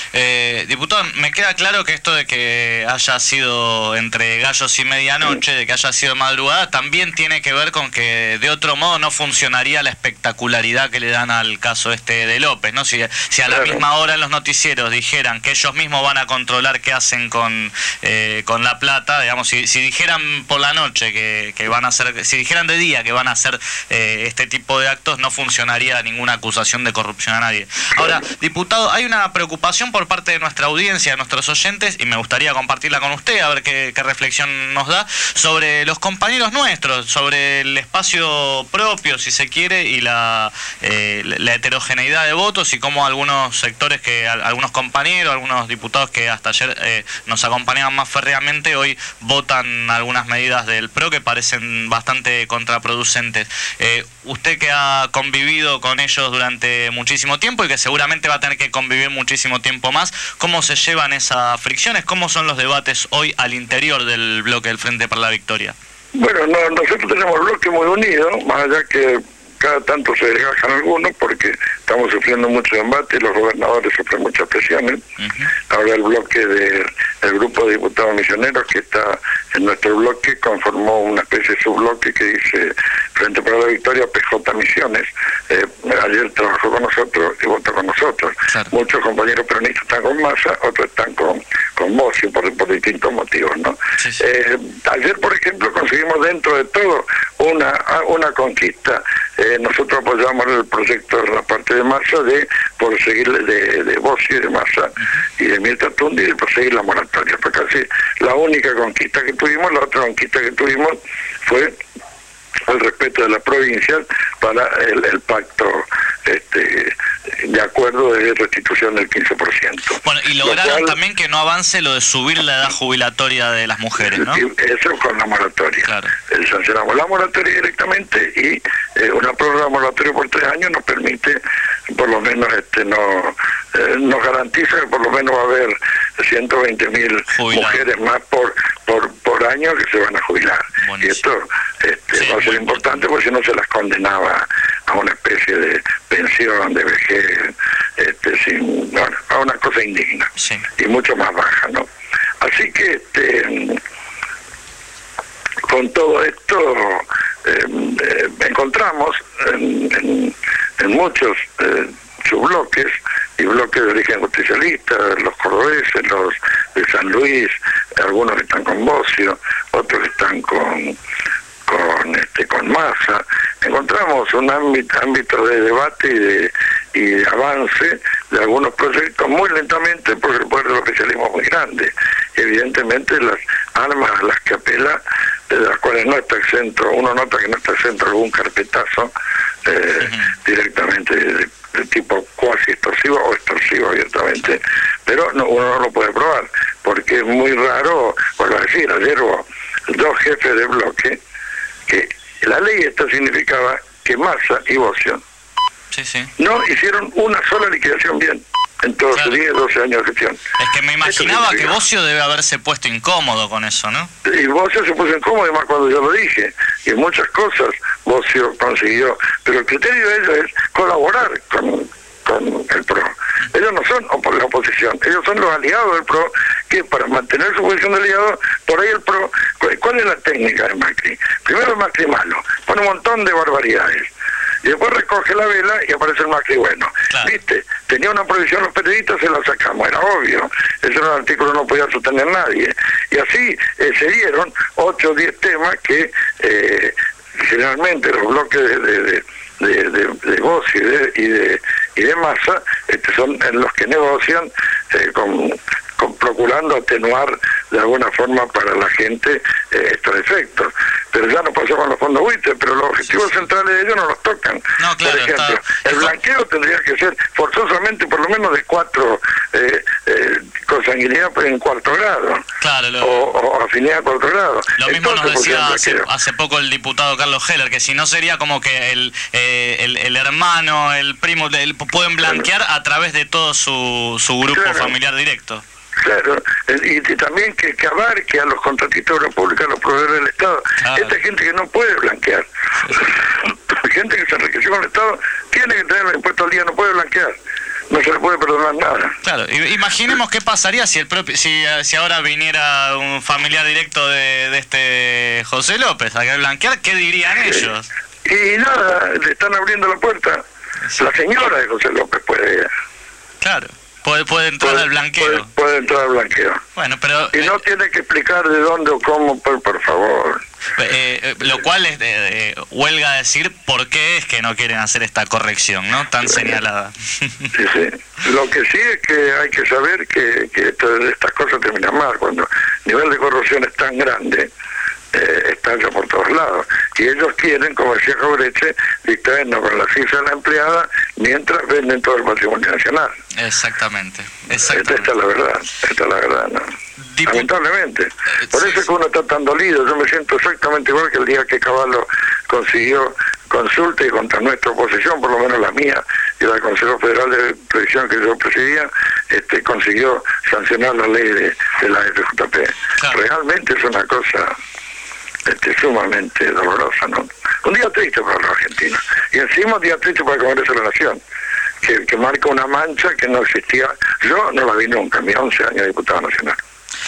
Eh, diputado, me queda claro que esto de que haya sido entre gallos y medianoche, sí. de que haya sido madrugada, también tiene que ver con que de otro modo no funcionaría la espectacularidad que le dan al caso este de López, ¿no? Si, si a la claro. misma hora en los noticieros dijeran que ellos mismos van a controlar qué hacen con eh, con la plata, digamos, si, si dijeran por la noche que, que van a hacer, si dijeran de día que van a hacer eh, este tipo de actos, no funcionaría ninguna acusación de corrupción a nadie. Ahora, diputado, hay una preocupación por parte de nuestra audiencia, de nuestros oyentes, y me gustaría compartirla con usted, a ver qué, qué reflexión nos da, sobre los compañeros nuestros, sobre el espacio propio, si se quiere, y la, eh, la heterogeneidad de votos y cómo algunos sectores, que algunos compañeros, algunos diputados que hasta ayer eh, nos acompañaban más férreamente, hoy votan algunas medidas del P R O que parecen bastante contraproducentes. Eh, usted que ha convivido con ellos durante muchísimo tiempo y que seguramente va a tener que convivir muchísimo tiempo más, ¿cómo se llevan esas fricciones? ¿Cómo son los debates hoy al interior del bloque del Frente para la Victoria? Bueno, no, nosotros tenemos bloque muy unido, más allá que cada tanto se desgajan algunos porque estamos sufriendo mucho embate y los gobernadores sufren muchas presiones. Uh-huh. Ahora el bloque de el grupo de diputados misioneros que está en nuestro bloque conformó una especie de subbloque que dice Frente para la Victoria P J Misiones. Eh, ayer trabajó con nosotros y votó con nosotros. Claro. Muchos compañeros peronistas están con Massa, otros están con con Bossi por, por distintos motivos, ¿no? Sí, sí. Eh, ayer, por ejemplo, conseguimos dentro de todo una una conquista. Eh, nosotros apoyamos el proyecto de la parte de Massa de por seguir de, de Bossi, de Massa uh-huh. y de Mirta Tundi de proseguir la moratoria. Fue casi la única conquista que tuvimos. La otra conquista que tuvimos fue el respeto de la provincia para el, el pacto este, de acuerdo de restitución del quince por ciento. Bueno, y lograron cual, también que no avance lo de subir la edad jubilatoria de las mujeres, ¿no? Eso con la moratoria. Claro. Eh, sancionamos la moratoria directamente y eh, una prórroga moratoria por tres años nos permite, por lo menos, este no eh, nos garantiza que por lo menos va a haber ciento veinte mil mujeres más por, por por año que se van a jubilar. Buenísimo. Y esto este, sí, va a ser importante porque si no se las condenaba a una especie de pensión, de vejez, este, sin, bueno, a una cosa indigna sí. y mucho más baja, ¿no? Así que este, con todo esto eh, eh, encontramos en, en, en muchos eh, subbloques y bloques de origen justicialista, los cordobeses, los de San Luis, algunos están con Bocio, otros están con con este con Massa. Encontramos un ámbito, ámbito de debate y de, y de avance de algunos proyectos muy lentamente porque el poder del oficialismo es muy grande. Evidentemente las armas a las que apela, de las cuales no está exento, uno nota que no está exento algún carpetazo eh, uh-huh. directamente de, de tipo cuasi extorsivo o extorsivo abiertamente, pero no, uno no lo puede probar porque es muy raro, por decir, ayer hubo dos jefes de bloque que la ley esta significaba que Massa y Bocio sí, sí. no hicieron una sola liquidación bien en todos sus diez, doce años de gestión. Es que me imaginaba que Bocio debe haberse puesto incómodo con eso, ¿no? Y Bocio se puso incómodo, además cuando yo lo dije, y en muchas cosas Bocio consiguió, pero el criterio de ellos es colaborar con, con el P R O. Ellos no son op- la oposición, ellos son los aliados del P R O, que para mantener su posición de aliado, por ahí el P R O, ¿cuál, cuál es la técnica de Macri? Primero el Macri malo, pone un montón de barbaridades. Y después recoge la vela y aparece el Macri bueno. Claro. ¿Viste? Tenía una prohibición los periodistas, se la sacamos, era obvio. Ese era un artículo que no podía sostener nadie. Y así eh, se dieron ocho o diez temas que eh, generalmente los bloques de, de, de, de, de, de Bocio y de, y de, y de Massa este, son en los que negocian eh, con... Con, procurando atenuar de alguna forma para la gente eh, estos efectos. Pero ya no pasó con los fondos buitres, pero los objetivos centrales de ellos no los tocan. No, claro, por ejemplo, está... el blanqueo tendría que ser forzosamente por lo menos de cuatro eh, eh, consanguinidad en cuarto grado. Claro, lo... o, o afinidad a cuarto grado. Lo mismo Entonces, nos decía hace, creo. hace poco el diputado Carlos Heller, que si no sería como que el, eh, el, el hermano, el primo, el, pueden blanquear a través de todo su, su grupo Claro. familiar directo. Claro, y, y también que, que abarque a los contratistas de obra pública, a los proveedores del Estado. Claro. Esta gente que no puede blanquear, gente que se enriqueció con el Estado, tiene que tener el impuesto al día, no puede blanquear, no se le puede perdonar nada. Claro, i- imaginemos qué pasaría si el propio, si, si ahora viniera un familiar directo de, de este José López a querer blanquear, ¿qué dirían ellos? Y nada, le están abriendo la puerta. La señora de José López puede... Claro. Puede, puede entrar puede, al blanqueo. Puede, puede entrar al blanqueo. Bueno, pero... Y no tiene que explicar de dónde o cómo, por, por favor. Eh, eh, lo cual es, eh, eh, huelga decir por qué es que no quieren hacer esta corrección, ¿no? Tan señalada. Sí, sí. Lo que sí es que hay que saber que, que esto- estas cosas terminan mal. Cuando el nivel de corrupción es tan grande, eh, estalla por todos lados. Y ellos quieren, como decía Jaureche, distraernos con la cifra de la empleada mientras venden todo el patrimonio nacional. Exactamente. Esta, esta es la verdad, esta es la verdad, ¿no? Lamentablemente. Por eso es que uno está tan dolido. Yo me siento exactamente igual que el día que Caballo consiguió consulta y contra nuestra oposición, por lo menos la mía y la del Consejo Federal de Previsión que yo presidía, este, consiguió sancionar la ley de, de la F J P. Realmente es una cosa este, sumamente dolorosa, ¿no? Un día triste para los argentinos. Y encima un día triste para el Congreso de la Nación, que, que marca una mancha que no existía. Yo no la vi nunca, en mis once años de diputado nacional.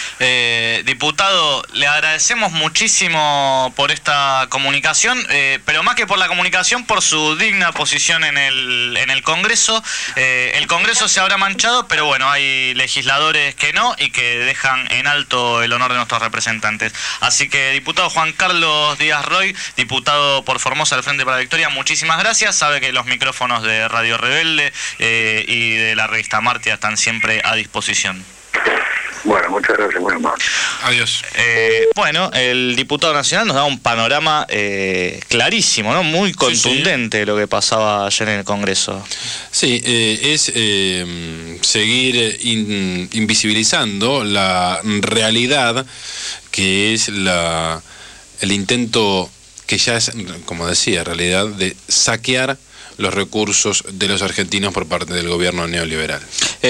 Eh, diputado, le agradecemos muchísimo por esta comunicación, eh, pero más que por la comunicación, por su digna posición en el, en el Congreso. Eh, el Congreso se habrá manchado, pero bueno, hay legisladores que no y que dejan en alto el honor de nuestros representantes. Así que, diputado Juan Carlos Díaz Roy, diputado por Formosa del Frente para la Victoria, muchísimas gracias. Sabe que los micrófonos de Radio Rebelde eh, y de la revista Martia están siempre a disposición. Bueno, muchas gracias, muy amable. Adiós. Eh, bueno, el diputado nacional nos da un panorama eh, clarísimo, ¿no? Muy contundente sí, sí. lo que pasaba ayer en el Congreso. Sí, eh, es eh, seguir in, invisibilizando la realidad que es la el intento que ya es, como decía, realidad de saquear los recursos de los argentinos por parte del gobierno neoliberal.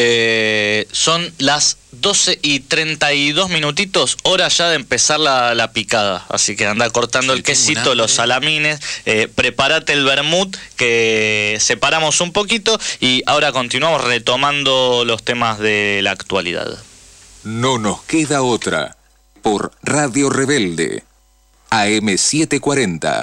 Eh, son las doce y treinta y dos minutitos, hora ya de empezar la, la picada, así que anda cortando sí, el quesito, los salamines, eh, prepárate el vermut, que separamos un poquito y ahora continuamos retomando los temas de la actualidad. No nos queda otra, por Radio Rebelde, A M setecientos cuarenta.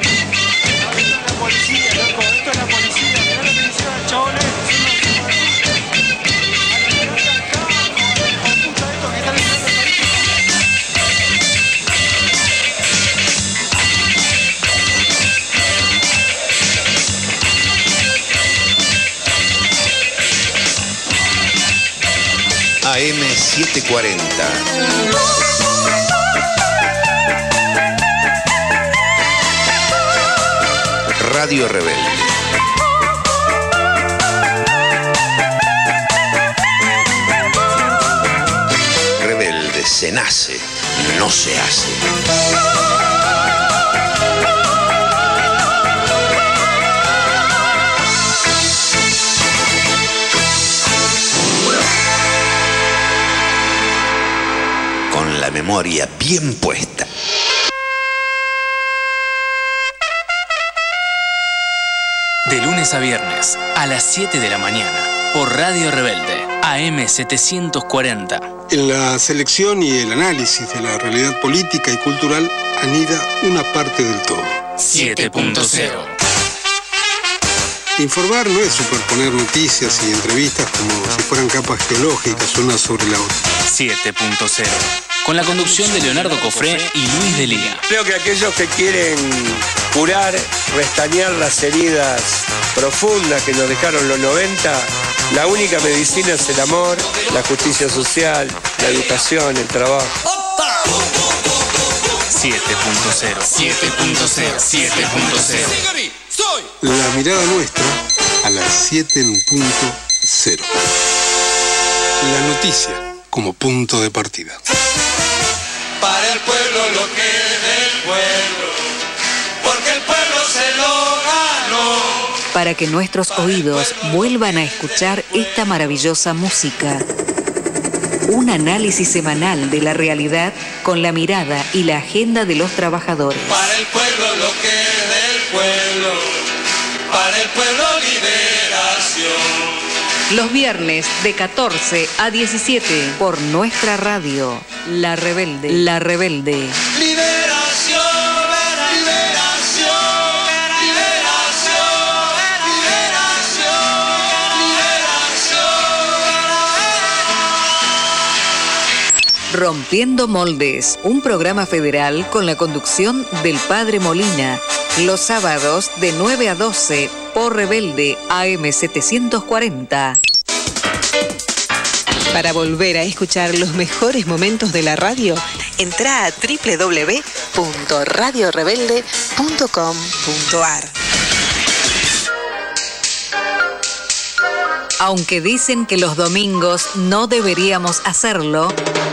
A M setecientos cuarenta. Radio Rebelde. Rebelde se nace, no se hace. memoria bien puesta. De lunes a viernes, a las siete de la mañana, por Radio Rebelde, A M setecientos cuarenta. En la selección y el análisis de la realidad política y cultural anida una parte del todo. siete punto cero. Informar no es superponer noticias y entrevistas como si fueran capas geológicas una sobre la otra. siete punto cero. Con la conducción de Leonardo Cofré y Luis Delía. Creo que aquellos que quieren curar, restañar las heridas profundas que nos dejaron los noventa, la única medicina es el amor, la justicia social, la educación, el trabajo. siete punto cero. siete punto cero. siete punto cero. La mirada nuestra a las siete en punto cero. La noticia como punto de partida. Para el pueblo lo que es del pueblo, porque el pueblo se lo ganó. Para que nuestros oídos vuelvan a escuchar esta maravillosa música. Un análisis semanal de la realidad con la mirada y la agenda de los trabajadores. Para el pueblo lo que es del pueblo, para el pueblo liberación. Los viernes de catorce a diecisiete por nuestra radio, La Rebelde. La Rebelde. Liberación, liberación, liberación, liberación, liberación. Rompiendo Moldes, un programa federal con la conducción del Padre Molina. Los sábados de nueve a doce por Rebelde A M setecientos cuarenta. Para volver a escuchar los mejores momentos de la radio, entra a doble u doble u doble u punto radio rebelde punto com punto a r. Aunque dicen que los domingos no deberíamos hacerlo,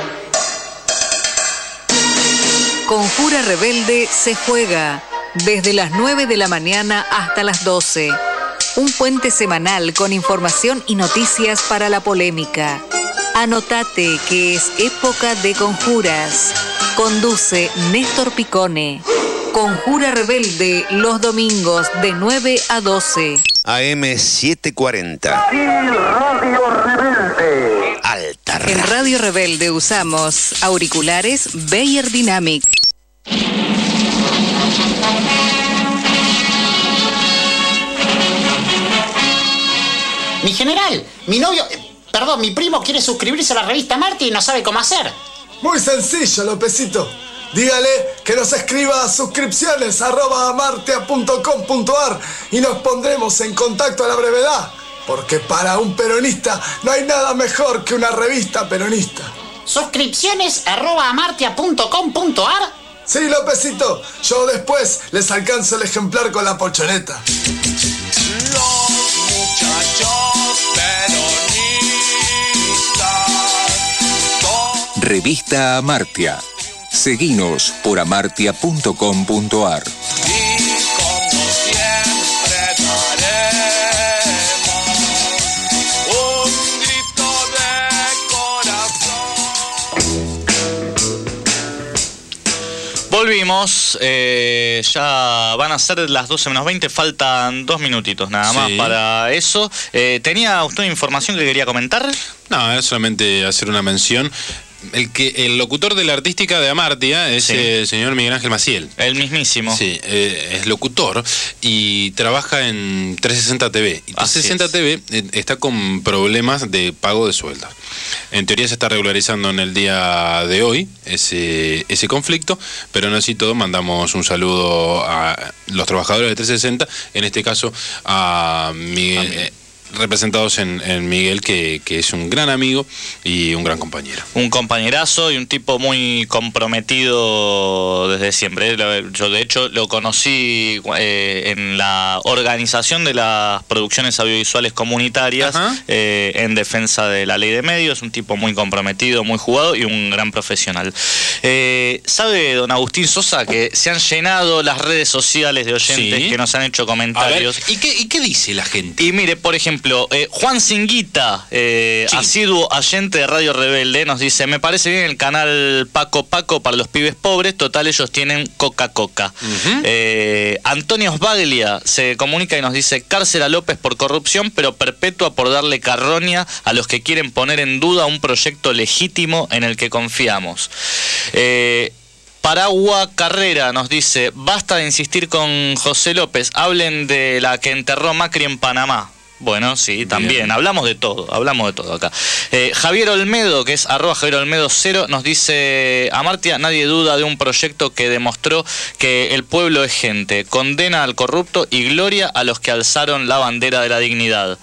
Conjura Rebelde se juega desde las nueve de la mañana hasta las doce. Un puente semanal con información y noticias para la polémica. Anotate que es época de conjuras. Conduce Néstor Picone. Conjura Rebelde los domingos de nueve a doce. A M setecientos cuarenta. Radio Rebelde. Alta radio. En Radio Rebelde usamos auriculares Beyer Dynamic. Mi general, mi novio, eh, perdón, mi primo quiere suscribirse a la revista Martia y no sabe cómo hacer. Muy sencillo, Lopecito. Dígale que nos escriba a suscripciones arroba amartia punto com punto a r y nos pondremos en contacto a la brevedad. Porque para un peronista no hay nada mejor que una revista peronista. Suscripciones arroba amartia punto com punto a r. Sí, Lopecito. Yo después les alcanzo el ejemplar con la pochoneta. Revista Amartia. Seguinos por amartia punto com punto a r. Volvimos, eh, ya van a ser las doce menos veinte, faltan dos minutitos nada más Sí. para eso. Eh, ¿Tenía usted información que quería comentar? No, es solamente hacer una mención. El que el locutor de la artística de Amartia es Sí. el señor Miguel Ángel Maciel. El mismísimo. Sí, eh, es locutor y trabaja en trescientos sesenta T V. Y Así trescientos sesenta T V eh, está con problemas de pago de sueldos. En teoría se está regularizando en el día de hoy ese, ese conflicto, pero no así todo mandamos un saludo a los trabajadores de trescientos sesenta, en este caso a Miguel. Eh, representados en, en Miguel, que, que es un gran amigo y un gran compañero. Un compañerazo y un tipo muy comprometido desde siempre. Yo de hecho lo conocí eh, en la organización de las producciones audiovisuales comunitarias eh, en defensa de la ley de medios. Un tipo muy comprometido, muy jugado y un gran profesional. Eh, ¿Sabe, don Agustín Sosa, que se han llenado las redes sociales de oyentes Sí. que nos han hecho comentarios? A ver, ¿y qué, ¿y qué dice la gente? Y mire, por ejemplo, ejemplo, eh, Juan Singuita, eh, sí. asiduo oyente de Radio Rebelde, nos dice, me parece bien el canal Paco Paco para los pibes pobres, total ellos tienen Coca-Coca. Uh-huh. eh, Antonio Sbaglia se comunica y nos dice, cárcel a López por corrupción, pero perpetua por darle carroña a los que quieren poner en duda un proyecto legítimo en el que confiamos. Eh, Paragua Carrera nos dice, basta de insistir con José López, hablen de la que enterró Macri en Panamá. Bueno, sí, también, bien. hablamos de todo, hablamos de todo acá. Eh, Javier Olmedo, que es arroba Javier Olmedo cero, nos dice, Amartya, nadie duda de un proyecto que demostró que el pueblo es gente, condena al corrupto y gloria a los que alzaron la bandera de la dignidad.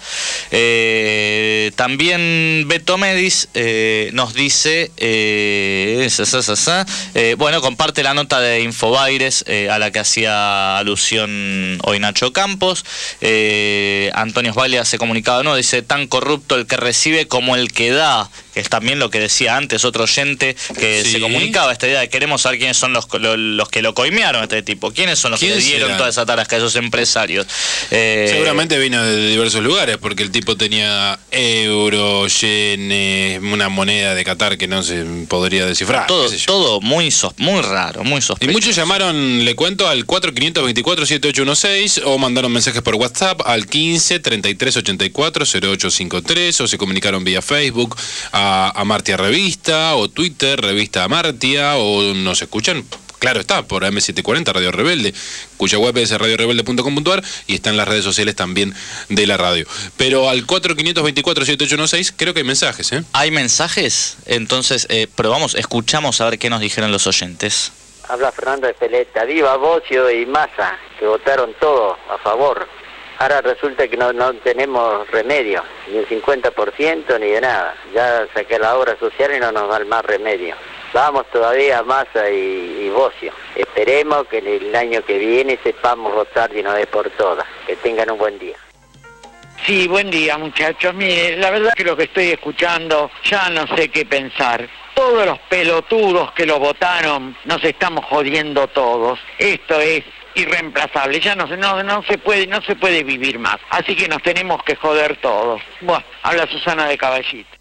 Eh, también Beto Medis eh, nos dice, eh, sa, sa, sa, sa, eh, bueno, comparte la nota de Infobaires eh, a la que hacía alusión hoy Nacho Campos. eh, Antonio Sbaglia se comunicaba, ¿no? Dice, tan corrupto el que recibe como el que da, que es también lo que decía antes otro oyente que sí. se comunicaba, esta idea de queremos saber quiénes son los, los, los que lo coimearon a este tipo, quiénes son los que le dieron será? toda esa tarasca a esos empresarios. Eh, Seguramente vino de diversos lugares, porque el tipo tenía euros, yenes, una moneda de Qatar que no se podría descifrar. Todo, todo muy, sos, muy raro, muy sospechoso. Y muchos llamaron, le cuento, al cuatro cinco dos cuatro siete ocho uno seis o mandaron mensajes por WhatsApp al quince treinta y tres ochenta y cuatro cero ocho cincuenta y tres o se comunicaron vía Facebook a Amartya Revista o Twitter, Revista Amartya, o nos escuchan, claro está, por A M setecientos cuarenta Radio Rebelde, cuya web es radio rebelde punto com punto a r y está en las redes sociales también de la radio. Pero al cuatro cinco dos cuatro siete ocho uno seis creo que hay mensajes, ¿eh? ¿Hay mensajes? Entonces, eh, probamos, escuchamos a ver qué nos dijeron los oyentes. Habla Fernando de Peleta, Viva Bocio y Massa, que votaron todos a favor. Ahora resulta que no, no tenemos remedio, ni el cincuenta por ciento ni de nada. Ya saqué la obra social y no nos da más remedio. Vamos todavía a Massa y, y Bocio. Esperemos que en el año que viene sepamos votar de una vez por todas. Que tengan un buen día. Sí, buen día muchachos. Mire, la verdad que lo que estoy escuchando ya no sé qué pensar. Todos los pelotudos que lo votaron, nos estamos jodiendo todos. Esto es irreemplazable, ya no, no, no se puede, no se puede vivir más, así que nos tenemos que joder todos. Bueno, habla Susana de Caballito.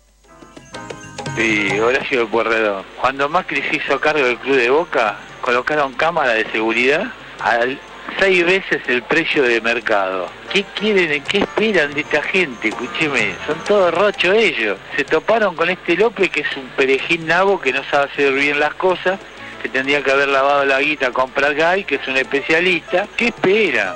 Sí, Horacio de Puerredón. Cuando Macri se hizo cargo del Club de Boca, colocaron cámaras de seguridad al seis veces el precio de mercado. ¿Qué quieren, qué esperan de esta gente? Escúcheme, son todos rochos ellos. Se toparon con este López, que es un perejil nabo que no sabe hacer bien las cosas, que tendría que haber lavado la guita con Pratgay, que es un especialista. ¿Qué espera?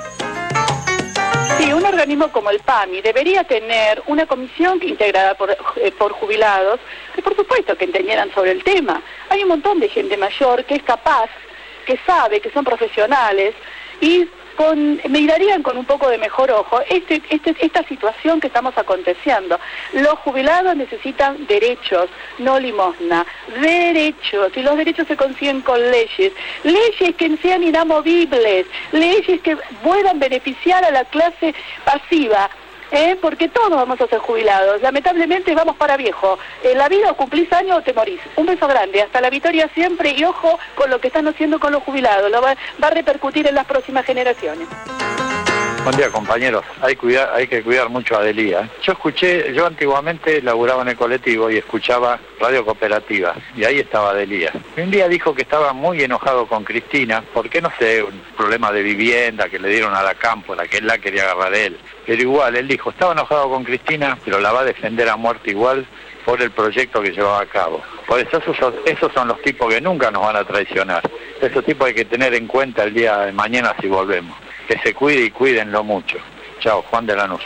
Sí, un organismo como el P A M I debería tener una comisión integrada por, eh, por jubilados, que por supuesto que entendieran sobre el tema. Hay un montón de gente mayor que es capaz, que sabe, que son profesionales, y con, mirarían con un poco de mejor ojo este, este, esta situación que estamos aconteciendo. Los jubilados necesitan derechos, no limosna, derechos, y los derechos se consiguen con leyes, leyes que sean inamovibles, leyes que puedan beneficiar a la clase pasiva. ¿Eh? Porque todos vamos a ser jubilados, lamentablemente vamos para viejo. En la vida o cumplís años o te morís. Un beso grande, hasta la victoria siempre, y ojo con lo que están haciendo con los jubilados, lo va, va a repercutir en las próximas generaciones. Buen día, compañeros. Hay, cuidar, hay que cuidar mucho a Delía. Yo escuché, yo antiguamente laburaba en el colectivo y escuchaba Radio Cooperativa, y ahí estaba Delía. Un día dijo que estaba muy enojado con Cristina, porque no sé, un problema de vivienda que le dieron a la Cámpora, que él la quería agarrar él. Pero igual, él dijo, estaba enojado con Cristina, pero la va a defender a muerte igual por el proyecto que llevaba a cabo. Por eso esos, esos son los tipos que nunca nos van a traicionar. Esos tipos hay que tener en cuenta el día de mañana si volvemos. Que se cuide y cuídenlo mucho. Chao, Juan de Lanús.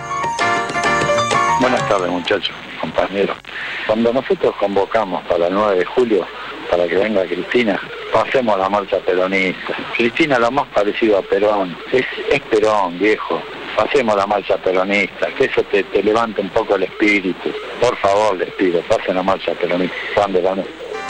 Buenas tardes, muchachos, compañeros. Cuando nosotros convocamos para el nueve de julio, para que venga Cristina, pasemos la marcha peronista. Cristina lo más parecido a Perón. Es, es Perón, viejo. Pasemos la marcha peronista, que eso te, te levante un poco el espíritu. Por favor, les pido, pasen la marcha peronista. Juan de Lanús.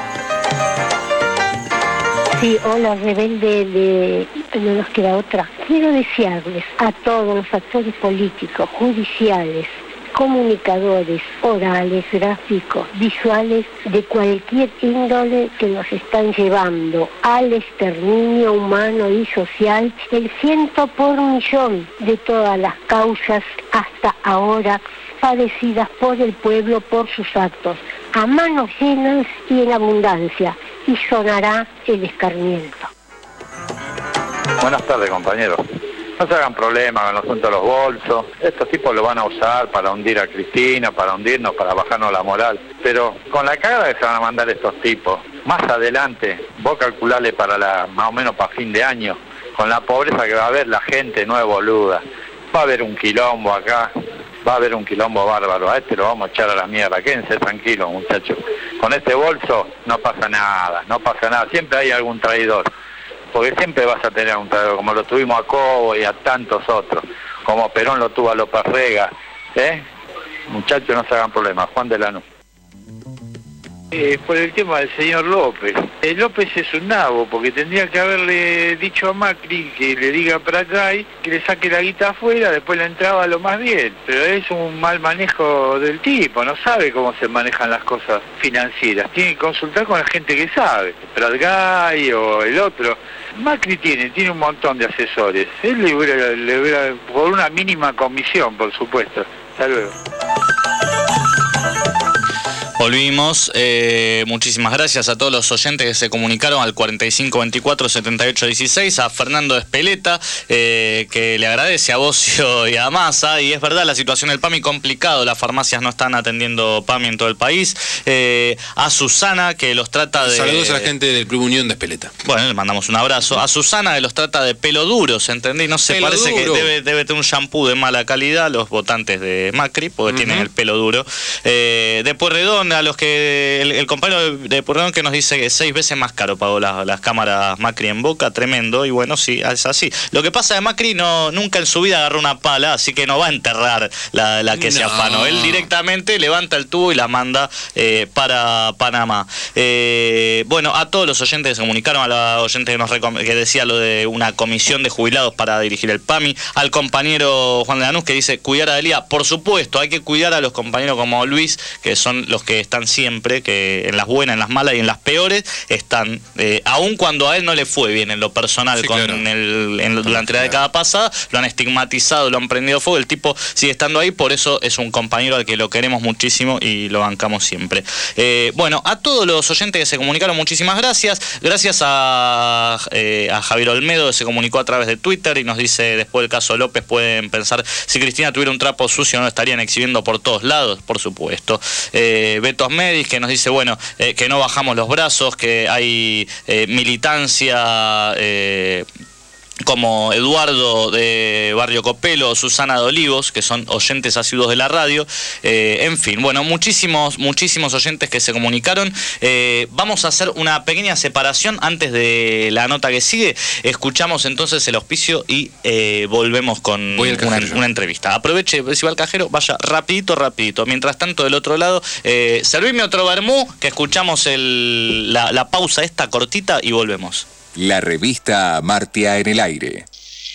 Sí, hola, rebelde de No nos queda otra. Quiero desearles a todos los actores políticos, judiciales, comunicadores orales, gráficos, visuales, de cualquier índole, que nos están llevando al exterminio humano y social, el ciento por millón de todas las causas hasta ahora padecidas por el pueblo por sus actos, a manos llenas y en abundancia, y sonará el escarmiento. Buenas tardes, compañeros. No se hagan problemas con el asunto de los bolsos. Estos tipos lo van a usar para hundir a Cristina, para hundirnos, para bajarnos la moral. Pero con la cagada que se van a mandar estos tipos, más adelante, vos calculale para la, más o menos para fin de año, con la pobreza que va a haber, la gente no es boluda. Va a haber un quilombo acá, va a haber un quilombo bárbaro. A este lo vamos a echar a la mierda. Quédense tranquilos, muchachos. Con este bolso no pasa nada, no pasa nada. Siempre hay algún traidor. Porque siempre vas a tener un traidor, como lo tuvimos a Cobo y a tantos otros, como Perón lo tuvo a López Rega, ¿eh? Muchachos, no se hagan problemas. Juan de Lanús. Eh, por el tema del señor López. Eh, López es un nabo, porque tendría que haberle dicho a Macri que le diga para acá y que le saque la guita afuera, después le entraba lo más bien. Pero es un mal manejo del tipo, no sabe cómo se manejan las cosas financieras. Tiene que consultar con la gente que sabe, Pratgay o el otro. Macri tiene, tiene un montón de asesores. Él le hubiera, le hubiera, por una mínima comisión, por supuesto. Hasta luego. Volvimos, eh, muchísimas gracias a todos los oyentes que se comunicaron al cuarenta y cinco veinticuatro setenta y ocho dieciséis, a Fernando Espeleta, eh, que le agradece a Bocio y a Massa, y es verdad, la situación del PAMI complicado, las farmacias no están atendiendo PAMI en todo el país, eh, a Susana, que los trata de... Saludos a la gente del Club Unión de Espeleta. Bueno, le mandamos un abrazo. A Susana, que los trata de pelo duros, ¿entendés? No sé, pelo parece duro. que debe, debe tener un shampoo de mala calidad, los votantes de Macri, porque uh-huh. tienen el pelo duro. Eh, de Pueyrredón, a los que el, el compañero de Pueyrredón que nos dice que seis veces más caro pagó las, las cámaras Macri en Boca, tremendo, y bueno, sí, es así. Lo que pasa es que Macri no, nunca en su vida agarró una pala, así que no va a enterrar la, la que no. se afanó. Él directamente levanta el tubo y la manda eh, para Panamá. Eh, bueno, a todos los oyentes que se comunicaron, a la oyente que, nos que decía lo de una comisión de jubilados para dirigir el PAMI, al compañero Juan de Lanús que dice cuidar a Delía, por supuesto, hay que cuidar a los compañeros como Luis, que son los que están siempre, que en las buenas, en las malas y en las peores están, eh, aun cuando a él no le fue bien en lo personal, sí, con claro. el, en, durante la década pasada, lo han estigmatizado, lo han prendido fuego, el tipo sigue estando ahí, por eso es un compañero al que lo queremos muchísimo y lo bancamos siempre. Eh, bueno, a todos los oyentes que se comunicaron, muchísimas gracias, gracias a, eh, a Javier Olmedo, que se comunicó a través de Twitter y nos dice, después del caso López, pueden pensar, si Cristina tuviera un trapo sucio no lo estarían exhibiendo por todos lados, por supuesto. Eh, Beto Asmedis, que nos dice, bueno, eh, que no bajamos los brazos, que hay eh, militancia... Eh, como Eduardo de Barrio Copelo, Susana de Olivos, que son oyentes asiduos de la radio, eh, en fin, bueno, muchísimos, muchísimos oyentes que se comunicaron. Eh, vamos a hacer una pequeña separación antes de la nota que sigue. Escuchamos entonces el auspicio y eh, volvemos con una, una entrevista. Aproveche, si va al cajero, vaya rapidito, rapidito. Mientras tanto, del otro lado, eh, servime otro vermú, que escuchamos el, la, la pausa esta cortita y volvemos. La revista Amartya en el aire.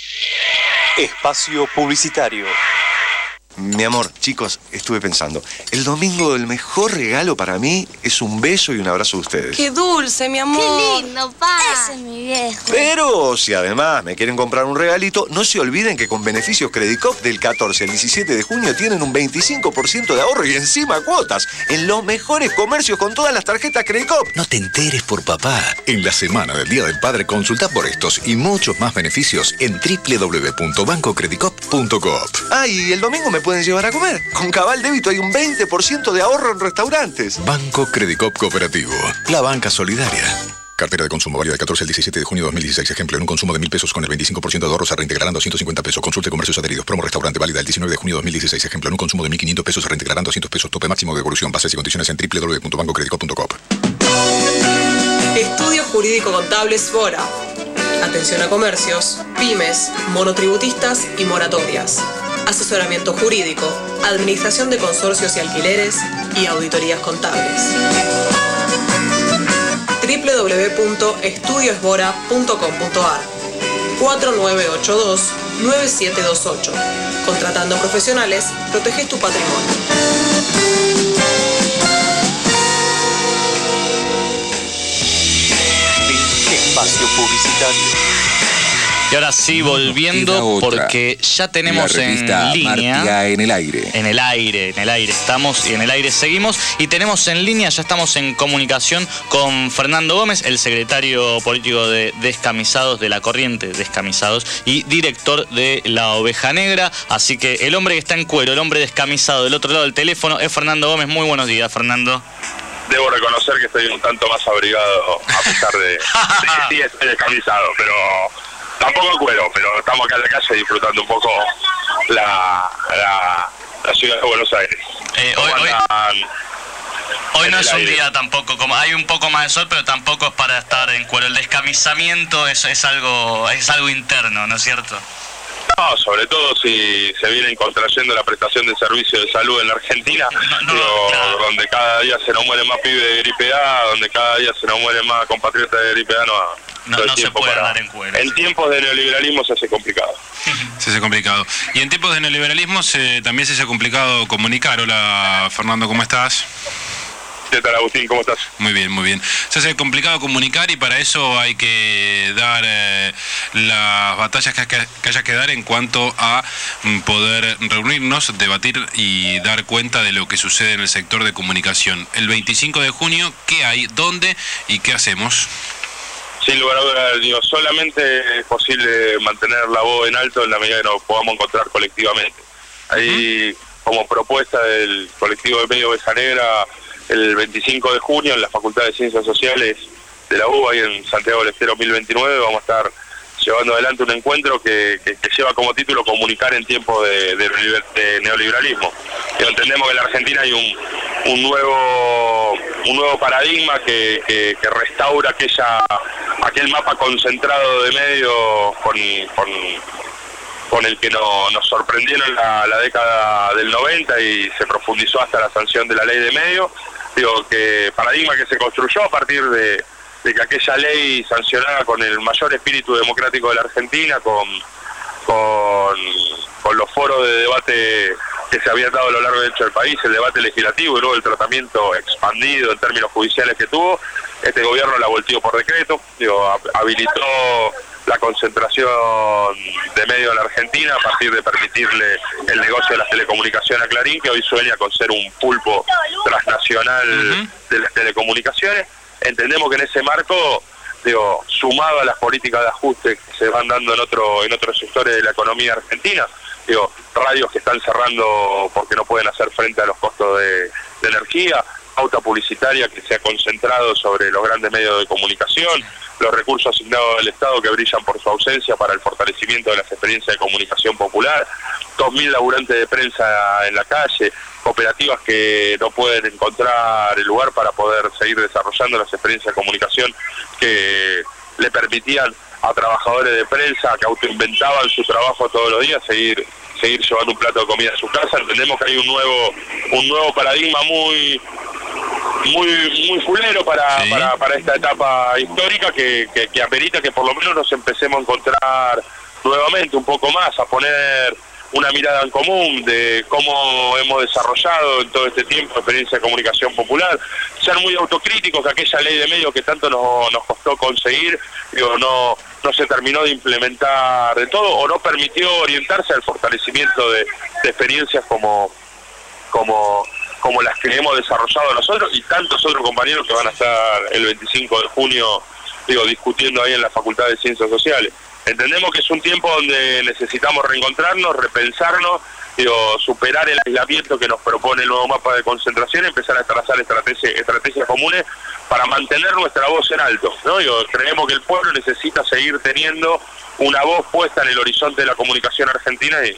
Espacio publicitario. Mi amor, chicos, estuve pensando. El domingo el mejor regalo para mí es un beso y un abrazo de ustedes. ¡Qué dulce, mi amor! ¡Qué lindo, pa! Ese es mi viejo. Pero si además me quieren comprar un regalito, no se olviden que con beneficios Credicop del catorce al diecisiete de junio tienen un veinticinco por ciento de ahorro y encima cuotas en los mejores comercios con todas las tarjetas Credicop. No te enteres por papá. En la semana del Día del Padre consulta por estos y muchos más beneficios en doble u doble u doble u punto banco credicop punto coop. Ah, y el domingo me pueden llevar a comer. Con Cabal Débito hay un veinte por ciento de ahorro en restaurantes. Banco Credicop Cooperativo. La banca solidaria. Cartera de consumo válida del catorce al diecisiete de junio de dos mil dieciséis. Ejemplo, en un consumo de mil pesos con el veinticinco por ciento de ahorro se reintegrarán doscientos cincuenta pesos. Consulte comercios adheridos. Promo restaurante válida el diecinueve de junio de dos mil dieciséis. Ejemplo, en un consumo de mil quinientos pesos se reintegrarán doscientos pesos. Tope máximo de devolución. Bases y condiciones en doble u doble u doble u punto banco credicop punto coop. Estudio Jurídico Contable Sbora. Atención a comercios, pymes, monotributistas y moratorias. Asesoramiento jurídico, administración de consorcios y alquileres y auditorías contables. doble u doble u doble u punto estudio esbora punto com punto ar cuatro nueve ocho dos, nueve siete dos ocho. Contratando profesionales, proteges tu patrimonio. Espacio publicitario. Y ahora sí, volviendo, porque ya tenemos en línea... Martia en el aire. En el aire, en el aire estamos y en el aire seguimos. Y tenemos en línea, ya estamos en comunicación con Fernando Gómez, el secretario político de Descamisados, de la Corriente Descamisados, y director de La Oveja Negra. Así que el hombre que está en cuero, el hombre descamisado del otro lado del teléfono, es Fernando Gómez. Muy buenos días, Fernando. Debo reconocer que estoy un tanto más abrigado, a pesar de, de que sí estoy descamisado, pero... Tampoco cuero, pero estamos acá en la calle disfrutando un poco la, la, la ciudad de Buenos Aires. Eh, hoy hoy, hoy no es un día tampoco, como hay un poco más de sol, pero tampoco es para estar en cuero. El descamisamiento es, es algo es algo interno, ¿no es cierto? No, sobre todo si se viene contrayendo la prestación de servicios de salud en la Argentina, no, no, digo, claro. Donde cada día se nos mueren más pibes de gripe A, donde cada día se nos mueren más compatriotas de gripe A, no... No, no se puede para... andar en cuero. En tiempos de neoliberalismo se hace complicado. Se hace complicado. Y en tiempos de neoliberalismo se, también se hace complicado comunicar. Hola, Fernando, ¿cómo estás? ¿Qué tal, Agustín? ¿Cómo estás? Muy bien, muy bien. Se hace complicado comunicar y para eso hay que dar eh, las batallas que, que, que haya que dar en cuanto a mm, poder reunirnos, debatir y dar cuenta de lo que sucede en el sector de comunicación. El veinticinco de junio, ¿qué hay? ¿Dónde? ¿Y qué hacemos? Sin lugar a dudas, digo, solamente es posible mantener la voz en alto en la medida que nos podamos encontrar colectivamente. Ahí, uh-huh. como propuesta del colectivo de Medio Oveja Negra, el veinticinco de junio en la Facultad de Ciencias Sociales de la U B A, ahí en Santiago del Estero mil veintinueve, vamos a estar llevando adelante un encuentro que, que, que lleva como título Comunicar en tiempos de, de, de neoliberalismo. Y entendemos que en la Argentina hay un, un nuevo un nuevo paradigma que, que, que restaura aquella aquel mapa concentrado de medios con, con, con el que no, nos sorprendieron la, la década del noventa y se profundizó hasta la sanción de la ley de medios. Digo, que paradigma que se construyó a partir de, de que aquella ley sancionada con el mayor espíritu democrático de la Argentina, con, con, con los foros de debate que se habían dado a lo largo de del país, el debate legislativo y luego el tratamiento expandido en términos judiciales que tuvo, este gobierno la volteó por decreto, digo, habilitó la concentración de medios en la Argentina a partir de permitirle el negocio de las telecomunicaciones a Clarín, que hoy sueña con ser un pulpo transnacional uh-huh. de las telecomunicaciones. Entendemos que en ese marco, digo, sumado a las políticas de ajuste que se van dando en otro en otros sectores de la economía argentina, digo, radios que están cerrando porque no pueden hacer frente a los costos de, de energía, pauta publicitaria que se ha concentrado sobre los grandes medios de comunicación, los recursos asignados del Estado que brillan por su ausencia para el fortalecimiento de las experiencias de comunicación popular, dos mil laburantes de prensa en la calle, cooperativas que no pueden encontrar el lugar para poder seguir desarrollando las experiencias de comunicación que le permitían a trabajadores de prensa que autoinventaban su trabajo todos los días seguir seguir llevando un plato de comida a su casa. Entendemos que hay un nuevo un nuevo paradigma muy muy muy fulero para, sí. para, para esta etapa histórica que, que, que amerita que por lo menos nos empecemos a encontrar nuevamente un poco más, a poner una mirada en común de cómo hemos desarrollado en todo este tiempo experiencia de comunicación popular, ser muy autocríticos, que aquella ley de medios que tanto nos, nos costó conseguir, digo, no, no se terminó de implementar de todo o no permitió orientarse al fortalecimiento de, de experiencias como, como, como las que hemos desarrollado nosotros y tantos otros compañeros que van a estar el veinticinco de junio, digo, discutiendo ahí en la Facultad de Ciencias Sociales. Entendemos que es un tiempo donde necesitamos reencontrarnos, repensarnos, digo, superar el aislamiento que nos propone el nuevo mapa de concentración y empezar a trazar estrategias, estrategias comunes para mantener nuestra voz en alto, ¿no? Digo, creemos que el pueblo necesita seguir teniendo una voz puesta en el horizonte de la comunicación argentina y,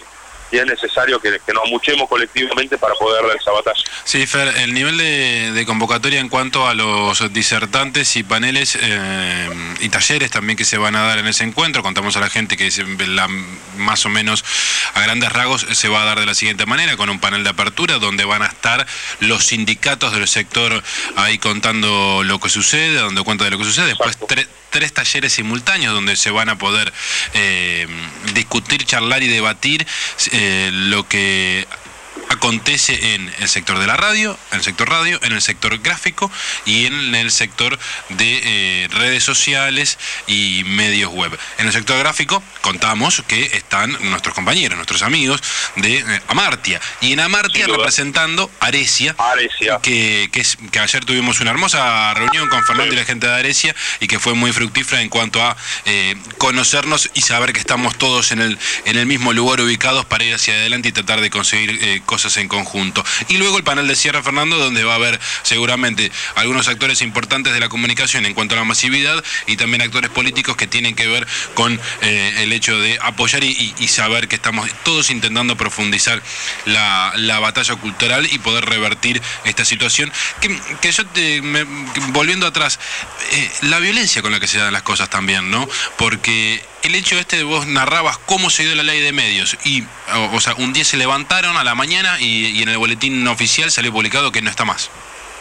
y es necesario que, que nos muchemos colectivamente para poder dar esa batalla. Sí, Fer, el nivel de, de convocatoria en cuanto a los disertantes y paneles eh, y talleres también que se van a dar en ese encuentro, contamos a la gente que se, la, más o menos a grandes rasgos se va a dar de la siguiente manera, con un panel de apertura donde van a estar los sindicatos del sector ahí contando lo que sucede, dando cuenta de lo que sucede, después tre, tres talleres simultáneos donde se van a poder eh, discutir, charlar y debatir eh, lo que acontece en el sector de la radio, en el sector radio, en el sector gráfico y en el sector de eh, redes sociales y medios web. En el sector gráfico contamos que están nuestros compañeros, nuestros amigos de eh, Amartya. Y en Amartya representando Aresia, Aresia. Que, que, es, que ayer tuvimos una hermosa reunión con Fernando y la gente de Aresia y que fue muy fructífera en cuanto a eh, conocernos y saber que estamos todos en el, en el mismo lugar ubicados para ir hacia adelante y tratar de conseguir eh, cosas en conjunto. Y luego el panel de cierre, Fernando, donde va a haber seguramente algunos actores importantes de la comunicación en cuanto a la masividad y también actores políticos que tienen que ver con eh, el hecho de apoyar y, y saber que estamos todos intentando profundizar la, la batalla cultural y poder revertir esta situación. Que, que yo, te, me, volviendo atrás, eh, la violencia con la que se dan las cosas también, ¿no? Porque el hecho este de vos narrabas cómo se dio la ley de medios y, o, o sea, un día se levantaron a la mañana y, y en el boletín oficial salió publicado que no está más.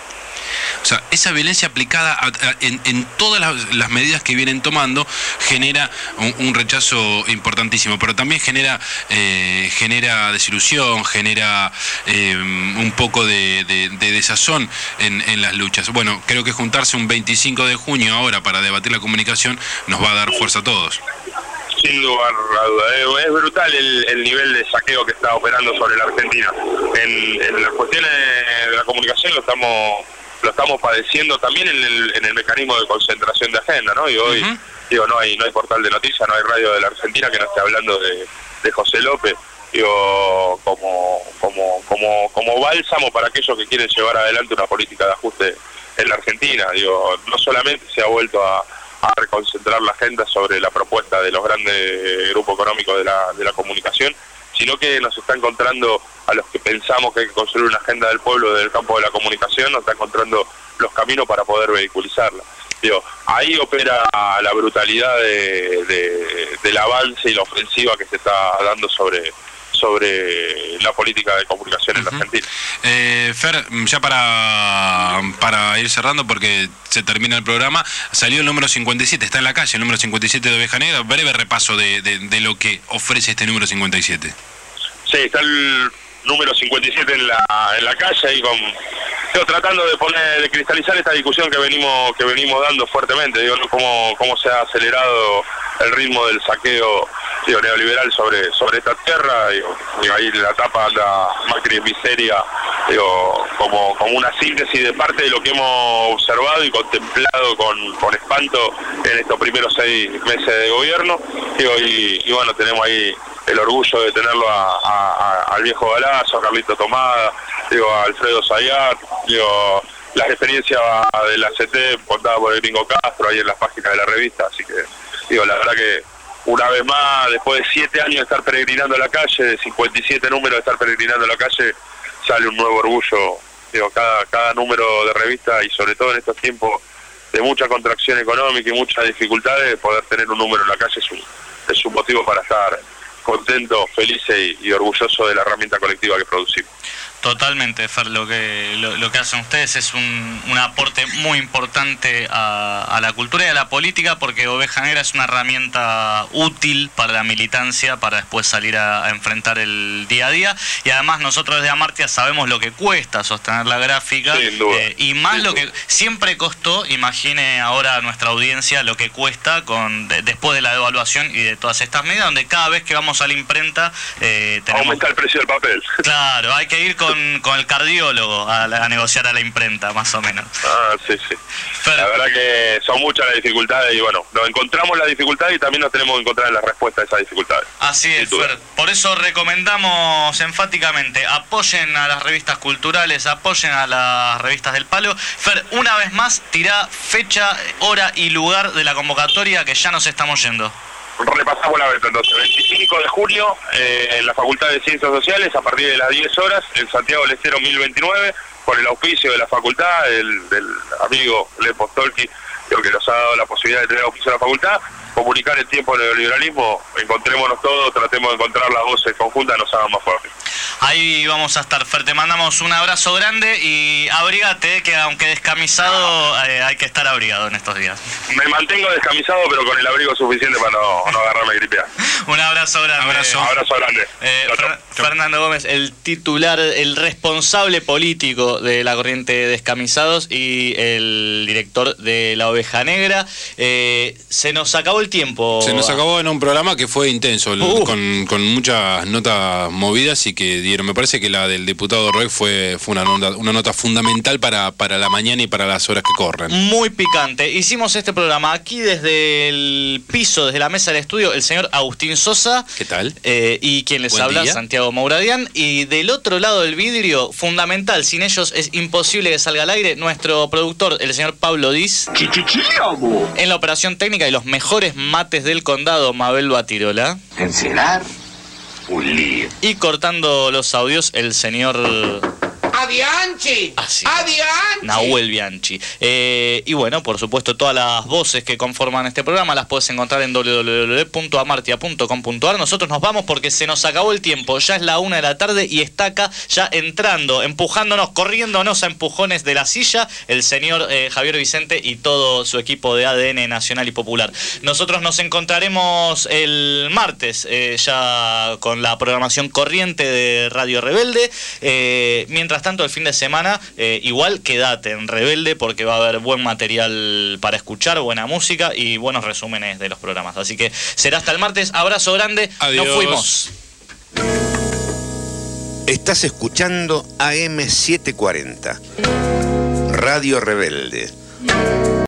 O sea, esa violencia aplicada a, a, en, en todas las, las medidas que vienen tomando genera un, un rechazo importantísimo, pero también genera eh, genera desilusión, genera eh, un poco de, de, de desazón en, en las luchas. Bueno, creo que juntarse un veinticinco de junio ahora para debatir la comunicación nos va a dar fuerza a todos. Sin lugar a duda, es brutal el, el nivel de saqueo que está operando sobre la Argentina. En, en las cuestiones de la comunicación lo estamos lo estamos padeciendo también en el, en el mecanismo de concentración de agenda, ¿no? Y hoy, uh-huh. digo, no hay no hay portal de noticias, no hay radio de la Argentina que no esté hablando de, de José López, digo, como, como, como, como bálsamo para aquellos que quieren llevar adelante una política de ajuste en la Argentina. Digo, no solamente se ha vuelto a, a reconcentrar la agenda sobre la propuesta de los grandes grupos económicos de la, de la comunicación, sino que nos está encontrando a los que pensamos que hay que construir una agenda del pueblo desde el campo de la comunicación, nos está encontrando los caminos para poder vehiculizarla. Digo, ahí opera la brutalidad de, de, del avance y la ofensiva que se está dando sobre sobre la política de comunicación en uh-huh. la Argentina. Eh, Fer, ya para, para ir cerrando, porque se termina el programa, salió el número cincuenta y siete, está en la calle, el número cincuenta y siete de Oveja Negra. Breve repaso de, de, de lo que ofrece este número cincuenta y siete. Sí, está el número cincuenta y siete en la, en la calle, ahí con, digo, tratando de poner, de cristalizar esta discusión que venimos que venimos dando fuertemente, digo, cómo, cómo se ha acelerado el ritmo del saqueo, digo, neoliberal sobre sobre esta tierra. Digo, digo, ahí la tapa anda Macri en miseria, digo, como, como una síntesis de parte de lo que hemos observado y contemplado con, con espanto en estos primeros seis meses de gobierno. Digo, y, y bueno, tenemos ahí el orgullo de tenerlo a, a, a, al viejo Galazo, a Carlito Tomada, digo, a Alfredo Zayat, digo, las experiencias de la C T contadas por el Gringo Castro ahí en las páginas de la revista, así que digo, la verdad que una vez más, después de siete años de estar peregrinando a la calle, de cincuenta y siete números de estar peregrinando a la calle, sale un nuevo orgullo. Digo, cada, cada número de revista, y sobre todo en estos tiempos de mucha contracción económica y muchas dificultades, poder tener un número en la calle es un, es un motivo para estar contento, feliz y, y orgulloso de la herramienta colectiva que producimos. Totalmente, Fer, lo que lo, lo que hacen ustedes es un, un aporte muy importante a, a la cultura y a la política, porque Oveja Negra es una herramienta útil para la militancia, para después salir a, a enfrentar el día a día, y además nosotros desde Amartya sabemos lo que cuesta sostener la gráfica, eh, y más Sin lo duda. que siempre costó, imagine ahora a nuestra audiencia lo que cuesta con de, después de la devaluación y de todas estas medidas, donde cada vez que vamos a la imprenta eh, tenemos... aumenta el precio del papel. Claro, hay que ir con Con, con el cardiólogo a, a negociar a la imprenta, más o menos. Ah, sí, sí. Pero, la verdad que son muchas las dificultades y bueno, nos encontramos las dificultades y también nos tenemos que encontrar la respuesta a esas dificultades. Así es, Fer. Por eso recomendamos enfáticamente, apoyen a las revistas culturales, apoyen a las revistas del Palo. Fer, una vez más, tirá fecha, hora y lugar de la convocatoria, que ya nos estamos yendo. repasamos la beta entonces. veinticinco de junio, eh, en la Facultad de Ciencias Sociales, a partir de las diez horas, en Santiago del Estero mil veintinueve, con el auspicio de la facultad, el, del amigo Lev Postolki, creo que nos ha dado la posibilidad de tener auspicio de la facultad. Comunicar el tiempo del neoliberalismo, encontrémonos todos, tratemos de encontrar las voces conjuntas, nos hagan más fuertes. Ahí vamos a estar, Fer, te mandamos un abrazo grande y abrígate, que aunque descamisado, eh, hay que estar abrigado en estos días. Me mantengo descamisado, pero con el abrigo suficiente para no, no agarrarme gripear. Un abrazo grande. Abrazo, abrazo grande. Eh, chau, Fer chau. Fernando Gómez, el titular, el responsable político de la corriente Descamisados y el director de La Oveja Negra. Eh, se nos acabó el tiempo. Se nos acabó en un programa que fue intenso, Uh. con, con muchas notas movidas y que dieron. Me parece que la del diputado Roy fue, fue una, nota, una nota fundamental para, para la mañana y para las horas que corren. Muy picante. Hicimos este programa aquí desde el piso, desde la mesa del estudio, el señor Agustín Sosa. ¿Qué tal? Eh, y quien les Buen habla, día. Santiago Mouradian. Y del otro lado del vidrio, fundamental, sin ellos es imposible que salga al aire, nuestro productor, el señor Pablo Diz. En la operación técnica y los mejores mates del condado, Mabel Batirola. Encerar un lío. Y cortando los audios, el señor ¡Adianchi! Así. ¡Adianchi! Nahuel Bianchi. Eh, y bueno, por supuesto, todas las voces que conforman este programa las puedes encontrar en doble u doble u doble u punto amartia punto com punto a r. Nosotros nos vamos porque se nos acabó el tiempo. Ya es la una de la tarde y está acá ya entrando, empujándonos, corriéndonos a empujones de la silla, el señor eh, Javier Vicente y todo su equipo de A D N Nacional y Popular. Nosotros nos encontraremos el martes eh, ya con la programación corriente de Radio Rebelde. Eh, mientras tanto, el fin de semana, eh, igual quédate en Rebelde porque va a haber buen material para escuchar, buena música y buenos resúmenes de los programas. Así que será hasta el martes. Abrazo grande. Adiós. Nos fuimos. Estás escuchando A M setecientos cuarenta, Radio Rebelde.